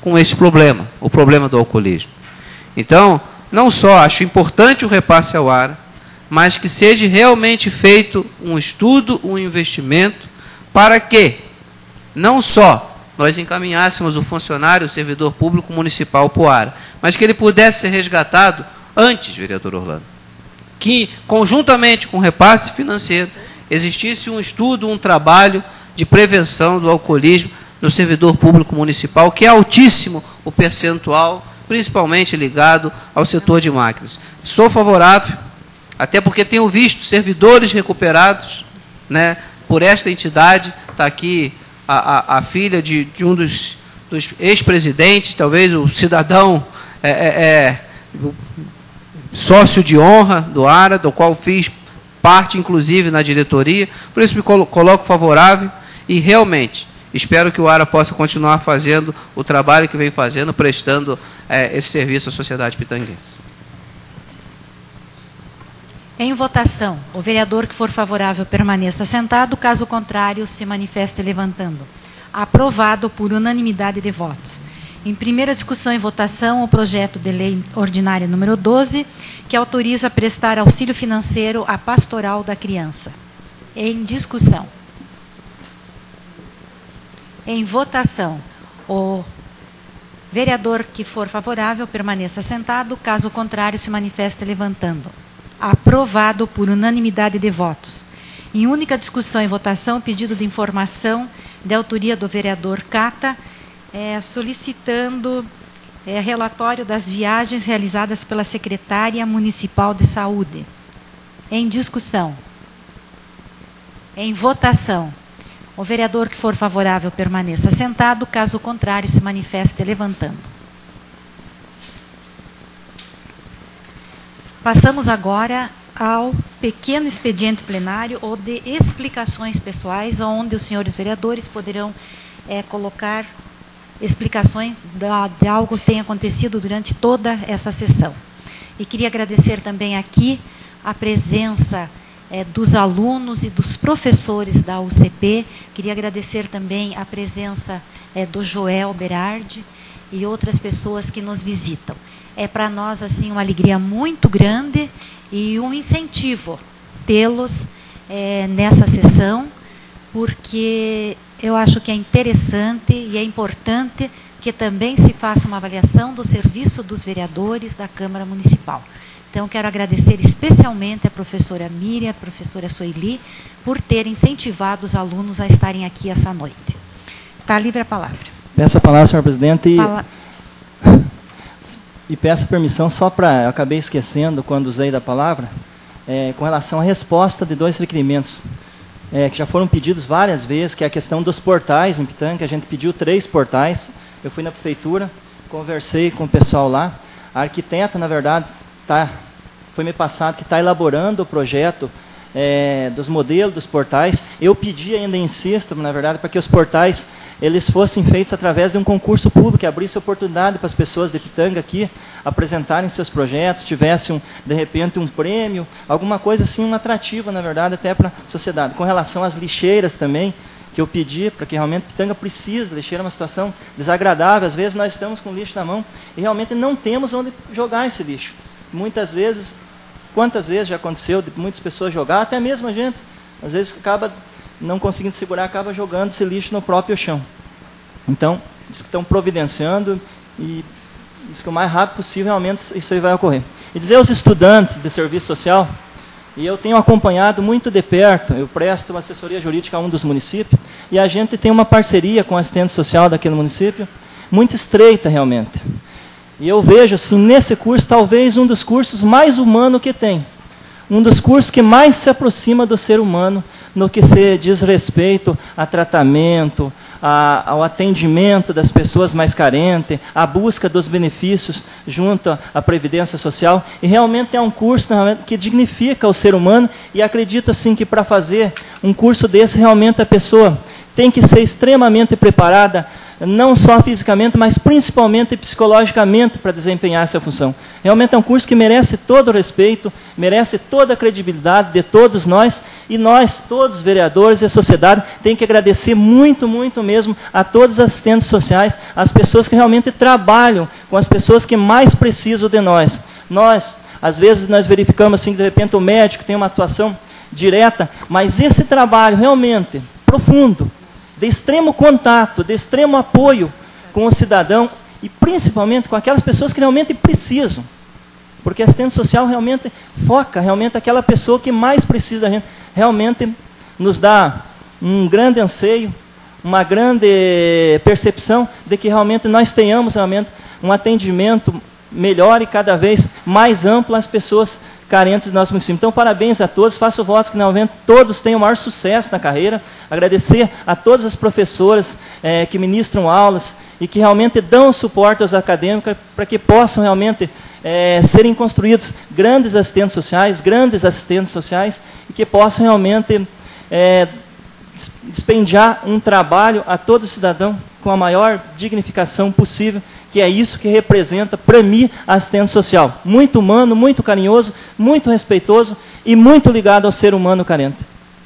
com esse problema, o problema do alcoolismo. Então, não só acho importante o repasse ao ARA, mas que seja realmente feito um estudo, um investimento, para que não só nós encaminhássemos o funcionário, o servidor público municipal para o ARA, mas que ele pudesse ser resgatado antes, vereador Orlando. Que, conjuntamente com o repasse financeiro, existisse um estudo, um trabalho de prevenção do alcoolismo no servidor público municipal, que é altíssimo o percentual, principalmente ligado ao setor de máquinas. Sou favorável, até porque tenho visto servidores recuperados, né, por esta entidade. Está aqui a, a, a filha de, de um dos, dos ex-presidentes, talvez o cidadão é, é, é, sócio de honra do ARA, do qual fiz parte, inclusive, na diretoria. Por isso me coloco favorável e, realmente, espero que o ARA possa continuar fazendo o trabalho que vem fazendo, prestando é, esse serviço à sociedade pitanguense. Em votação, o vereador que for favorável permaneça sentado, caso contrário, se manifeste levantando. Aprovado por unanimidade de votos. Em primeira discussão e votação, o projeto de lei ordinária número doze, que autoriza prestar auxílio financeiro à pastoral da criança. Em discussão. Em votação, o vereador que for favorável permaneça sentado, caso contrário, se manifeste levantando. Aprovado por unanimidade de votos. Em única discussão e votação, pedido de informação de autoria do vereador Cata, é, solicitando é, relatório das viagens realizadas pela Secretária Municipal de Saúde. Em discussão. Em votação. O vereador que for favorável permaneça sentado, caso contrário, se manifeste levantando. Passamos agora ao pequeno expediente plenário ou de explicações pessoais, onde os senhores vereadores poderão é, colocar explicações de algo que tenha acontecido durante toda essa sessão. E queria agradecer também aqui a presença é, dos alunos e dos professores da U C P. Queria agradecer também a presença é, do Joel Berardi e outras pessoas que nos visitam. É para nós assim uma alegria muito grande e um incentivo tê-los é, nessa sessão, porque eu acho que é interessante e é importante que também se faça uma avaliação do serviço dos vereadores da Câmara Municipal. Então, quero agradecer especialmente a professora Miriam, a professora Soili, por terem incentivado os alunos a estarem aqui essa noite. Está livre a palavra. Peço a palavra, senhor presidente, e... Pala... E peço permissão só para, eu acabei esquecendo quando usei da palavra, é, com relação à resposta de dois requerimentos, é, que já foram pedidos várias vezes, que é a questão dos portais em Pitanga. A gente pediu três portais, eu fui na prefeitura, conversei com o pessoal lá, a arquiteta, na verdade, tá, foi me passado que está elaborando o projeto é, dos modelos dos portais. Eu pedi ainda, insisto, na verdade, para que os portais eles fossem feitos através de um concurso público, que abrisse oportunidade para as pessoas de Pitanga aqui apresentarem seus projetos, tivessem, um, de repente, um prêmio, alguma coisa assim, um atrativo, na verdade, até para a sociedade. Com relação às lixeiras também, que eu pedi, para que realmente Pitanga precisa, lixeira é uma situação desagradável, às vezes nós estamos com lixo na mão e realmente não temos onde jogar esse lixo. Muitas vezes, quantas vezes já aconteceu de muitas pessoas jogar, até mesmo a gente, às vezes acaba não conseguindo segurar, acaba jogando esse lixo no próprio chão. Então, diz que estão providenciando e diz que o mais rápido possível, realmente, isso aí vai ocorrer. E dizer aos estudantes de serviço social, e eu tenho acompanhado muito de perto, eu presto uma assessoria jurídica a um dos municípios, e a gente tem uma parceria com a assistente social daquele município, muito estreita realmente. E eu vejo, assim, nesse curso, talvez um dos cursos mais humanos que tem. Um dos cursos que mais se aproxima do ser humano no que se diz respeito a tratamento, a, ao atendimento das pessoas mais carentes, a busca dos benefícios junto à Previdência Social. E realmente é um curso que dignifica o ser humano, e acredito assim que para fazer um curso desse, realmente a pessoa tem que ser extremamente preparada não só fisicamente, mas principalmente psicologicamente para desempenhar essa função. Realmente é um curso que merece todo o respeito, merece toda a credibilidade de todos nós, e nós, todos os vereadores e a sociedade, tem que agradecer muito, muito mesmo a todos os assistentes sociais, as pessoas que realmente trabalham com as pessoas que mais precisam de nós. Nós, às vezes, nós verificamos assim, que de repente o médico tem uma atuação direta, mas esse trabalho realmente profundo, de extremo contato, de extremo apoio com o cidadão e principalmente com aquelas pessoas que realmente precisam. Porque a assistente social realmente foca, realmente aquela pessoa que mais precisa da gente. Realmente nos dá um grande anseio, uma grande percepção de que realmente nós tenhamos realmente um atendimento melhor e cada vez mais amplo às pessoas carentes do nosso município. Então, parabéns a todos, faço votos que, realmente, todos tenham o maior sucesso na carreira. Agradecer a todas as professoras eh, que ministram aulas e que realmente dão suporte aos acadêmicos para que possam realmente eh, serem construídos grandes assistentes sociais, grandes assistentes sociais, e que possam realmente eh, despendiar um trabalho a todo cidadão com a maior dignificação possível, que é isso que representa, para mim, a assistente social. Muito humano, muito carinhoso, muito respeitoso e muito ligado ao ser humano carente.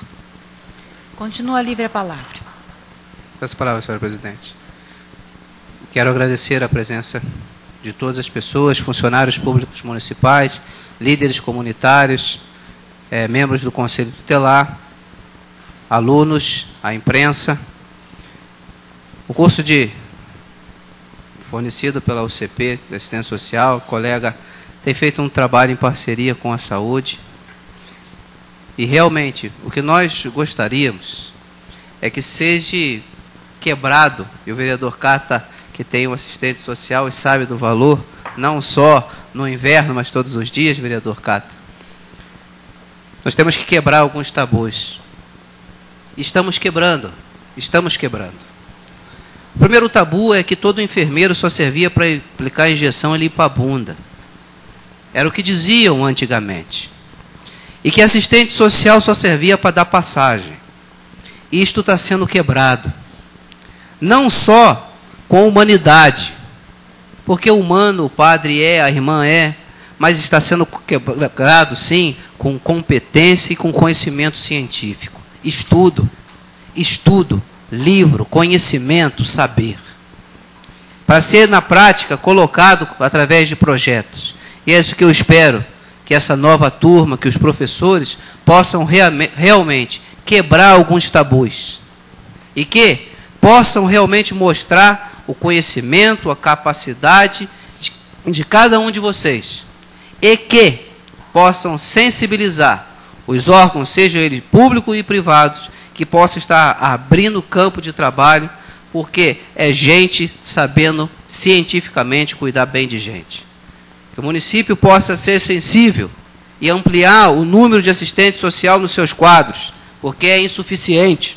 Continua livre a palavra. Peço a palavra, senhora presidente. Quero agradecer a presença de todas as pessoas, funcionários públicos municipais, líderes comunitários, eh, membros do Conselho Tutelar, alunos, a imprensa. O curso de fornecido pela U C P, de Assistência Social, o colega tem feito um trabalho em parceria com a saúde. E realmente, o que nós gostaríamos é que seja quebrado, e o vereador Cata, que tem um assistente social e sabe do valor, não só no inverno, mas todos os dias, vereador Cata. Nós temos que quebrar alguns tabus. Estamos quebrando, estamos quebrando. O primeiro tabu é que todo enfermeiro só servia para aplicar injeção e limpar a bunda. Era o que diziam antigamente. E que assistente social só servia para dar passagem. Isto está sendo quebrado. Não só com humanidade, porque o humano, o padre é, a irmã é, mas está sendo quebrado, sim, com competência e com conhecimento científico. Estudo, estudo. Livro, conhecimento, saber. Para ser na prática colocado através de projetos. E é isso que eu espero, que essa nova turma, que os professores possam reame, realmente quebrar alguns tabus. E que possam realmente mostrar o conhecimento, a capacidade de, de cada um de vocês. E que possam sensibilizar os órgãos, sejam eles públicos e privados, que possa estar abrindo campo de trabalho, porque é gente sabendo cientificamente cuidar bem de gente. Que o município possa ser sensível e ampliar o número de assistente social nos seus quadros, porque é insuficiente.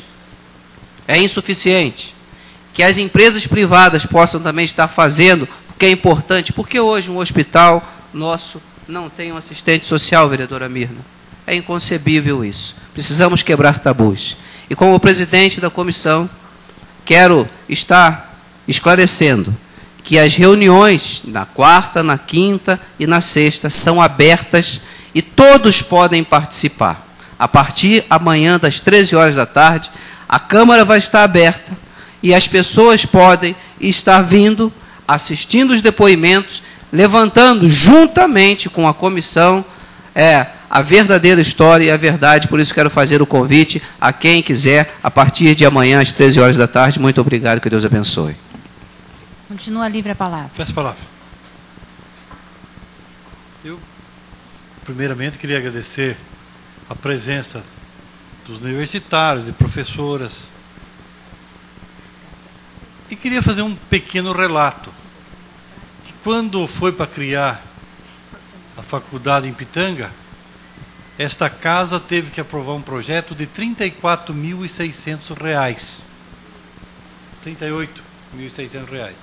É insuficiente. Que as empresas privadas possam também estar fazendo, porque é importante, porque hoje um hospital nosso não tem um assistente social, vereadora Mirna. É inconcebível isso. Precisamos quebrar tabus. E como presidente da comissão, quero estar esclarecendo que as reuniões na quarta, na quinta e na sexta são abertas e todos podem participar. A partir amanhã das treze horas da tarde, a Câmara vai estar aberta e as pessoas podem estar vindo, assistindo os depoimentos, levantando juntamente com a comissão é, a verdadeira história e a verdade. Por isso quero fazer o convite a quem quiser, a partir de amanhã, às treze horas da tarde. Muito obrigado, que Deus abençoe. Continua livre a palavra. Peço a palavra. Eu, primeiramente, queria agradecer a presença dos universitários, de professoras. E queria fazer um pequeno relato. Quando foi para criar a faculdade em Pitanga, esta casa teve que aprovar um projeto de trinta e quatro mil e seiscentos reais. trinta e oito mil e seiscentos reais.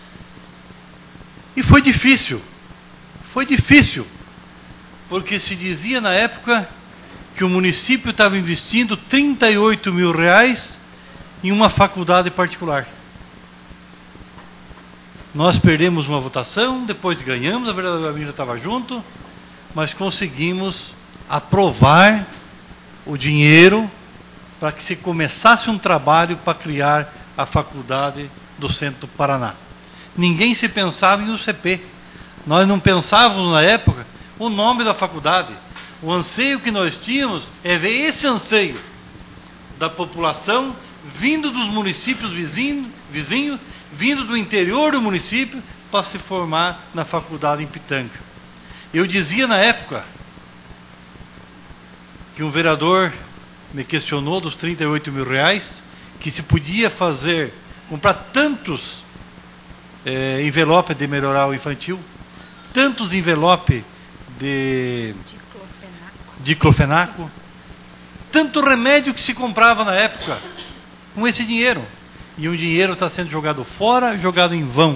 E foi difícil. Foi difícil. Porque se dizia na época que o município estava investindo trinta e oito mil reais em uma faculdade particular. Nós perdemos uma votação, depois ganhamos, a vereadora Amília estava junto, mas conseguimos aprovar o dinheiro para que se começasse um trabalho para criar a faculdade do Centro do Paraná. Ninguém se pensava em U C P. Nós não pensávamos na época o nome da faculdade. O anseio que nós tínhamos é ver esse anseio da população vindo dos municípios vizinhos, vizinhos, vindo do interior do município para se formar na faculdade em Pitanga. Eu dizia na época que um vereador me questionou dos trinta e oito mil reais, que se podia fazer, comprar tantos é, envelopes de melhoral infantil, tantos envelopes de diclofenaco, tanto remédio que se comprava na época com esse dinheiro. E o dinheiro está sendo jogado fora, jogado em vão.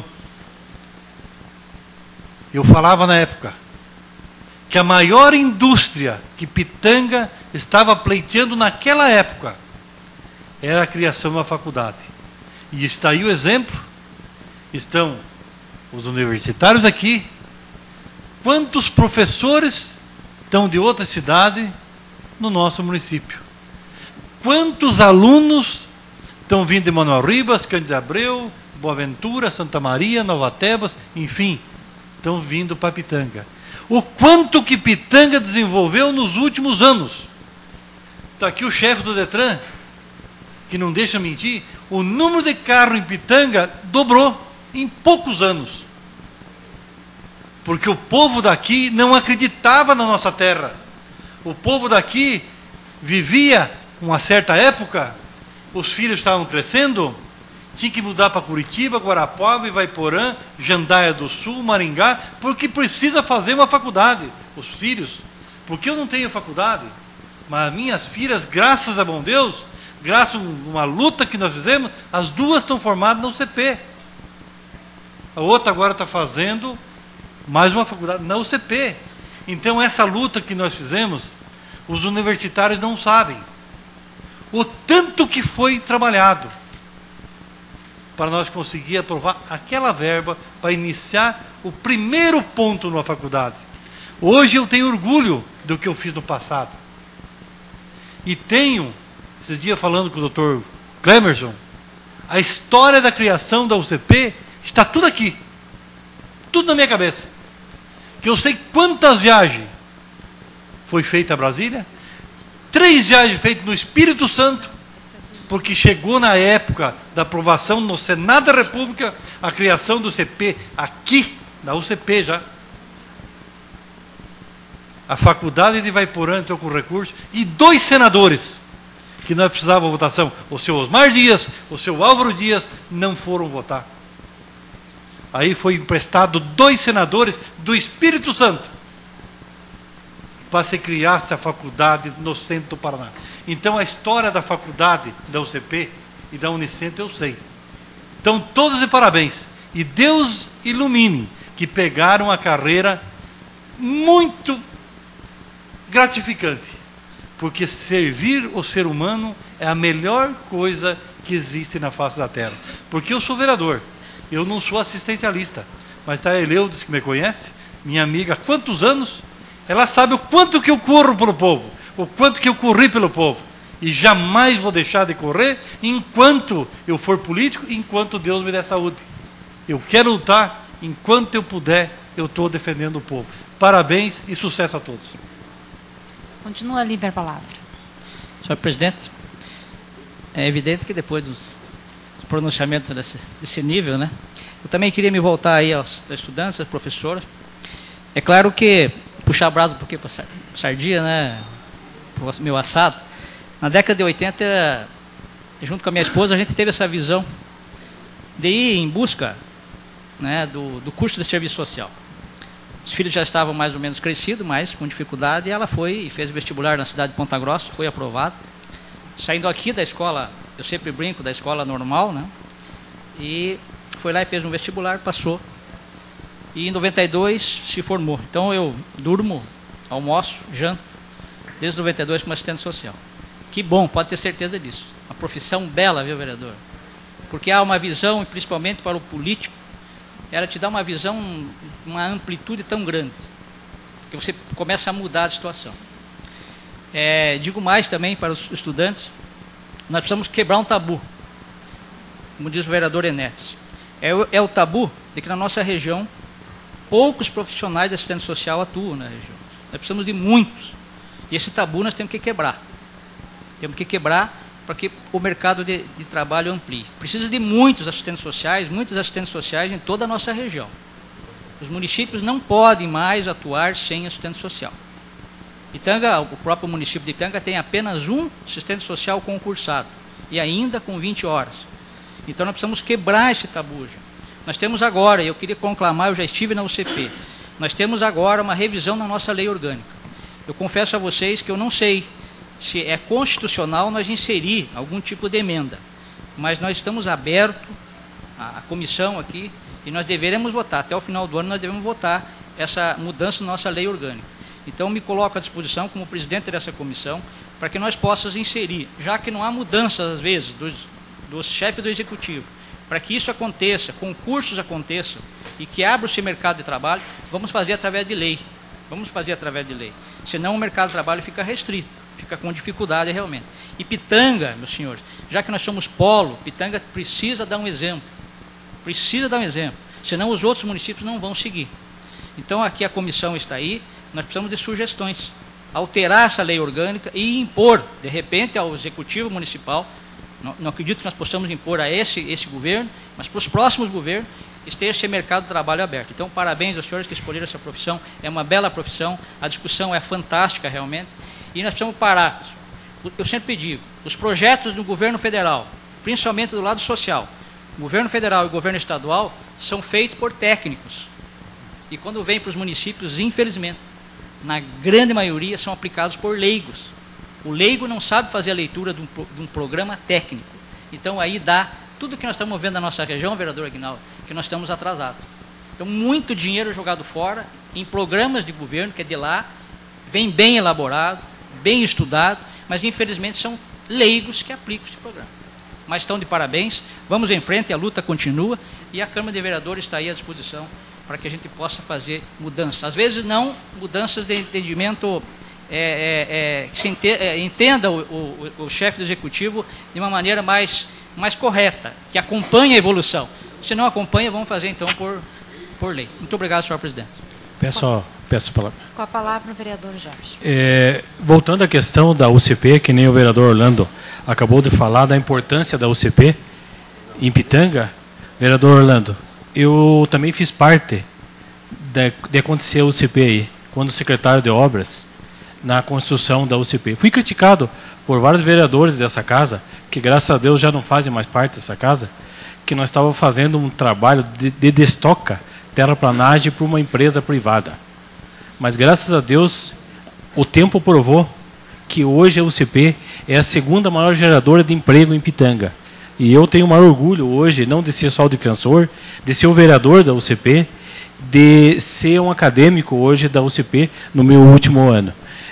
Eu falava na época que a maior indústria que Pitanga estava pleiteando naquela época era a criação de uma faculdade. E está aí o exemplo. Estão os universitários aqui. Quantos professores estão de outra cidade no nosso município? Quantos alunos estão vindo de Manuel Ribas, Cândido Abreu, Boaventura, Santa Maria, Nova Tebas, enfim, estão vindo para Pitanga. O quanto que Pitanga desenvolveu nos últimos anos. Está aqui o chefe do Detran, que não deixa mentir, o número de carros em Pitanga dobrou em poucos anos. Porque o povo daqui não acreditava na nossa terra. O povo daqui vivia uma certa época, os filhos estavam crescendo, tinha que mudar para Curitiba, Guarapuava, Ivaiporã, Jandaia do Sul, Maringá, porque precisa fazer uma faculdade, os filhos. Porque eu não tenho faculdade, mas minhas filhas, graças a bom Deus, graças a uma luta que nós fizemos, as duas estão formadas na U C P. A outra agora está fazendo mais uma faculdade na U C P. Então essa luta que nós fizemos, os universitários não sabem o tanto que foi trabalhado para nós conseguir aprovar aquela verba para iniciar o primeiro ponto numa faculdade. Hoje eu tenho orgulho do que eu fiz no passado. E tenho, esses dias falando com o doutor Clemerson, a história da criação da U C P está tudo aqui. Tudo na minha cabeça. Que eu sei quantas viagens foi feita a Brasília. Três viagens feitas no Espírito Santo, porque chegou na época da aprovação no Senado da República a criação do U C P aqui, na U C P já. A faculdade de Ivaiporã entrou com recurso e dois senadores que nós precisávamos votação, o seu Osmar Dias, o seu Álvaro Dias, não foram votar. Aí foi emprestado dois senadores do Espírito Santo para se criasse a faculdade no centro do Paraná. Então a história da faculdade da U C P e da Unicentro eu sei. Então todos de parabéns. E Deus ilumine que pegaram a carreira muito gratificante. Porque servir o ser humano é a melhor coisa que existe na face da terra. Porque eu sou vereador, eu não sou assistencialista. Mas está a Eleudes que me conhece, minha amiga há quantos anos? Ela sabe o quanto que eu corro pelo povo, o quanto que eu corri pelo povo. E jamais vou deixar de correr enquanto eu for político, enquanto Deus me der saúde. Eu quero lutar, enquanto eu puder, eu estou defendendo o povo. Parabéns e sucesso a todos. Continua a livre a palavra. Senhor presidente, é evidente que depois dos pronunciamentos desse, desse nível, né, eu também queria me voltar aí aos estudantes, às professoras. É claro que puxar a brasa um pouquinho para sardinha, né, para o meu assado. Na década de oitenta, junto com a minha esposa, a gente teve essa visão de ir em busca, né, do, do custo de serviço social. Os filhos já estavam mais ou menos crescidos, mas com dificuldade, e ela foi e fez vestibular na cidade de Ponta Grossa, foi aprovada. Saindo aqui da escola, eu sempre brinco, da escola normal, né, e foi lá e fez um vestibular, passou. E em noventa e dois se formou. Então eu durmo, almoço, janto, desde noventa e dois como assistente social. Que bom, pode ter certeza disso. Uma profissão bela, viu, vereador? Porque há uma visão, principalmente para o político, ela te dá uma visão, uma amplitude tão grande, que você começa a mudar a situação. É, digo mais também para os estudantes, nós precisamos quebrar um tabu, como diz o vereador Enéas. É, o- é o tabu de que na nossa região, poucos profissionais de assistência social atuam na região. Nós precisamos de muitos. E esse tabu nós temos que quebrar. Temos que quebrar para que o mercado de, de trabalho amplie. Precisa de muitos assistentes sociais, muitos assistentes sociais em toda a nossa região. Os municípios não podem mais atuar sem assistente social. Pitanga, o próprio município de Pitanga tem apenas um assistente social concursado, e ainda com vinte horas. Então nós precisamos quebrar esse tabu. Já. Nós temos agora, e eu queria conclamar, eu já estive na U C P, nós temos agora uma revisão na nossa lei orgânica. Eu confesso a vocês que eu não sei se é constitucional nós inserir algum tipo de emenda, mas nós estamos abertos, a, a comissão aqui, e nós deveremos votar, até o final do ano nós devemos votar essa mudança na nossa lei orgânica. Então me coloco à disposição como presidente dessa comissão, para que nós possamos inserir, já que não há mudanças às vezes dos, dos chefes do executivo, para que isso aconteça, concursos aconteçam, e que abra esse mercado de trabalho, vamos fazer através de lei, vamos fazer através de lei, senão o mercado de trabalho fica restrito, fica com dificuldade realmente. E Pitanga, meus senhores, já que nós somos polo, Pitanga precisa dar um exemplo, precisa dar um exemplo, senão os outros municípios não vão seguir. Então aqui a comissão está aí, nós precisamos de sugestões, alterar essa lei orgânica e impor, de repente, ao executivo municipal, não, não acredito que nós possamos impor a esse, esse governo, mas para os próximos governos, esteja esse mercado de trabalho aberto. Então, parabéns aos senhores que escolheram essa profissão, é uma bela profissão, a discussão é fantástica realmente, e nós precisamos parar. Eu sempre digo, os projetos do governo federal, principalmente do lado social, o governo federal e o governo estadual, são feitos por técnicos. E quando vem para os municípios, infelizmente, na grande maioria, são aplicados por leigos. O leigo não sabe fazer a leitura de um, de um programa técnico. Então, aí dá tudo que nós estamos vendo na nossa região, vereador Aguinaldo, que nós estamos atrasados. Então, muito dinheiro jogado fora em programas de governo, que é de lá, vem bem elaborado, bem estudado, mas, infelizmente, são leigos que aplicam esse programa. Mas estão de parabéns, vamos em frente, a luta continua, e a Câmara de Vereadores está aí à disposição para que a gente possa fazer mudanças. Às vezes não mudanças de entendimento, é, é, é, que se ente, é, entenda o, o, o chefe do executivo de uma maneira mais, mais correta, que acompanhe a evolução. Se não acompanha, vamos fazer então por, por lei. Muito obrigado, senhor presidente. Peço, peço a palavra. Com a palavra o vereador Jorge. É, voltando à questão da U C P, que nem o vereador Orlando acabou de falar da importância da U C P em Pitanga, vereador Orlando, eu também fiz parte de, de acontecer a U C P aí, quando secretário de obras, na construção da U C P. Fui criticado por vários vereadores dessa casa, que graças a Deus já não fazem mais parte dessa casa, que nós estávamos fazendo um trabalho de, de destoca, terraplanagem para uma empresa privada. Mas graças a Deus, o tempo provou que hoje a U C P é a segunda maior geradora de emprego em Pitanga. E eu tenho o maior orgulho hoje, não de ser só o defensor, de ser o vereador da U C P, de ser um acadêmico hoje da U C P no meu último ano.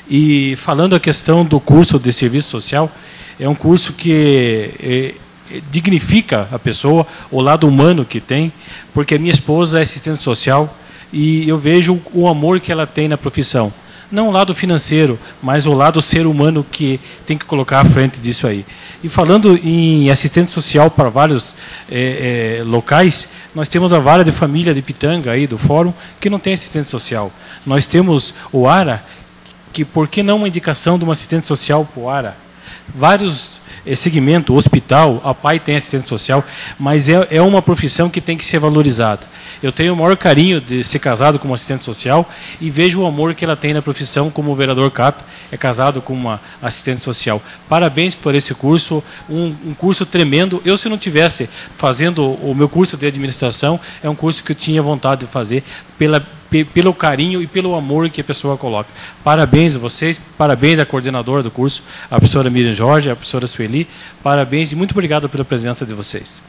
E falando a questão do curso de serviço social, é um curso que é, dignifica a pessoa, o lado humano que tem, porque a minha esposa é assistente social e eu vejo o amor que ela tem na profissão. Não o lado financeiro, mas o lado ser humano que tem que colocar à frente disso aí. E falando em assistente social para vários é, é, locais, nós temos a vara de família de Pitanga, aí, do Fórum, que não tem assistente social. Nós temos o ARA, que por que não uma indicação de uma assistente social para o ARA? Vários é, segmentos, hospital, a P A I tem assistente social, mas é, é uma profissão que tem que ser valorizada. Eu tenho o maior carinho de ser casado com uma assistente social e vejo o amor que ela tem na profissão, como o vereador Cato é casado com uma assistente social. Parabéns por esse curso, um, um curso tremendo. Eu, se não tivesse fazendo o meu curso de administração, é um curso que eu tinha vontade de fazer pela, pelo carinho e pelo amor que a pessoa coloca. Parabéns a vocês, parabéns à coordenadora do curso, a professora Miriam Jorge, a professora Sueli, parabéns e muito obrigado pela presença de vocês.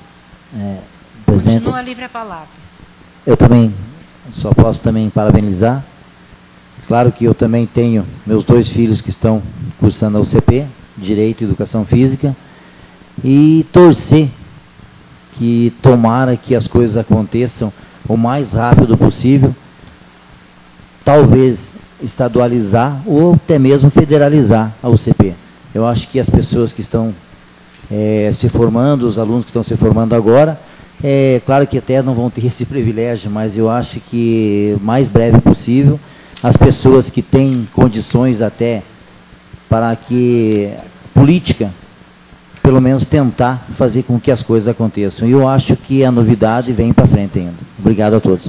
É, presidente, Continua livre a palavra. eu também só posso também parabenizar. Claro que eu também tenho meus dois filhos que estão cursando a U C P, Direito e Educação Física, e torcer que tomara que as coisas aconteçam o mais rápido possível, talvez estadualizar ou até mesmo federalizar a U C P. Eu acho que as pessoas que estão é, se formando, os alunos que estão se formando agora, é claro que até não vão ter esse privilégio, mas eu acho que o mais breve possível, as pessoas que têm condições até para que política, pelo menos tentar fazer com que as coisas aconteçam. E eu acho que a novidade vem para frente ainda. Obrigado a todos.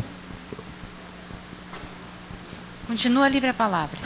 Continua livre a palavra.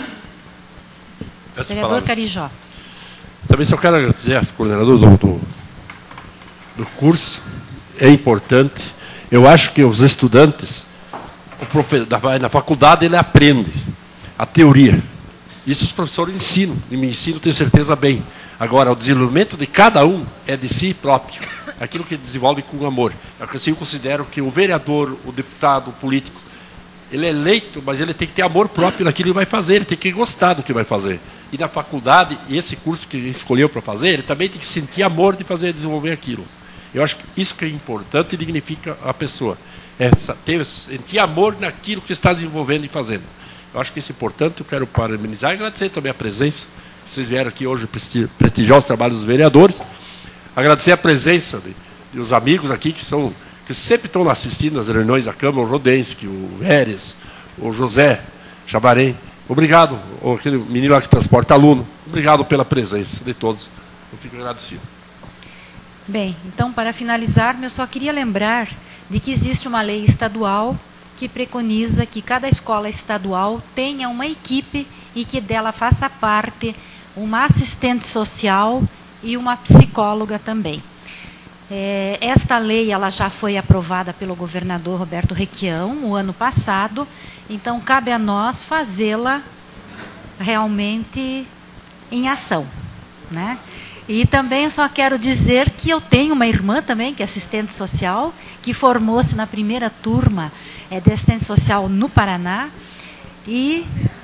Peço Vereador palavras. Carijó. Também só quero agradecer às coordenadoras do, do, do curso. É importante. Eu acho que os estudantes, o profe, na, na faculdade, ele aprende a teoria. Isso os professores ensinam, e me ensinam, tenho certeza, bem. Agora, o desenvolvimento de cada um é de si próprio. Aquilo que desenvolve com amor. Assim, eu considero que o vereador, o deputado, o político, ele é eleito, mas ele tem que ter amor próprio naquilo que vai fazer, ele tem que gostar do que vai fazer. E na faculdade, esse curso que ele escolheu para fazer, ele também tem que sentir amor de fazer, desenvolver aquilo. Eu acho que isso que é importante e dignifica a pessoa. É ter, sentir amor naquilo que está desenvolvendo e fazendo. Eu acho que isso é importante, eu quero parabenizar e agradecer também a presença. Vocês vieram aqui hoje prestigiar os trabalhos dos vereadores. Agradecer a presença de, de os amigos aqui que são... que sempre estão assistindo às reuniões da Câmara, o Rodensky, o Eres, o José Chabarém. Obrigado, aquele menino lá que transporta aluno. Obrigado pela presença de todos. Eu fico agradecido. Bem, então, para finalizar, eu só queria lembrar de que existe uma lei estadual que preconiza que cada escola estadual tenha uma equipe e que dela faça parte uma assistente social e uma psicóloga também. É, esta lei ela já foi aprovada pelo governador Roberto Requião o ano passado, então cabe a nós fazê-la realmente em ação, né? E também eu só quero dizer que eu tenho uma irmã também, que é assistente social, que formou-se na primeira turma é, de assistente social no Paraná, e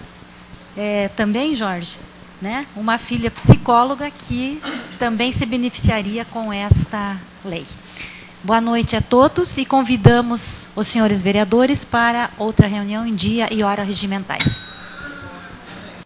é, também, Jorge, né, uma filha psicóloga que também se beneficiaria com esta lei. Boa noite a todos e convidamos os senhores vereadores para outra reunião em dia e hora regimentais.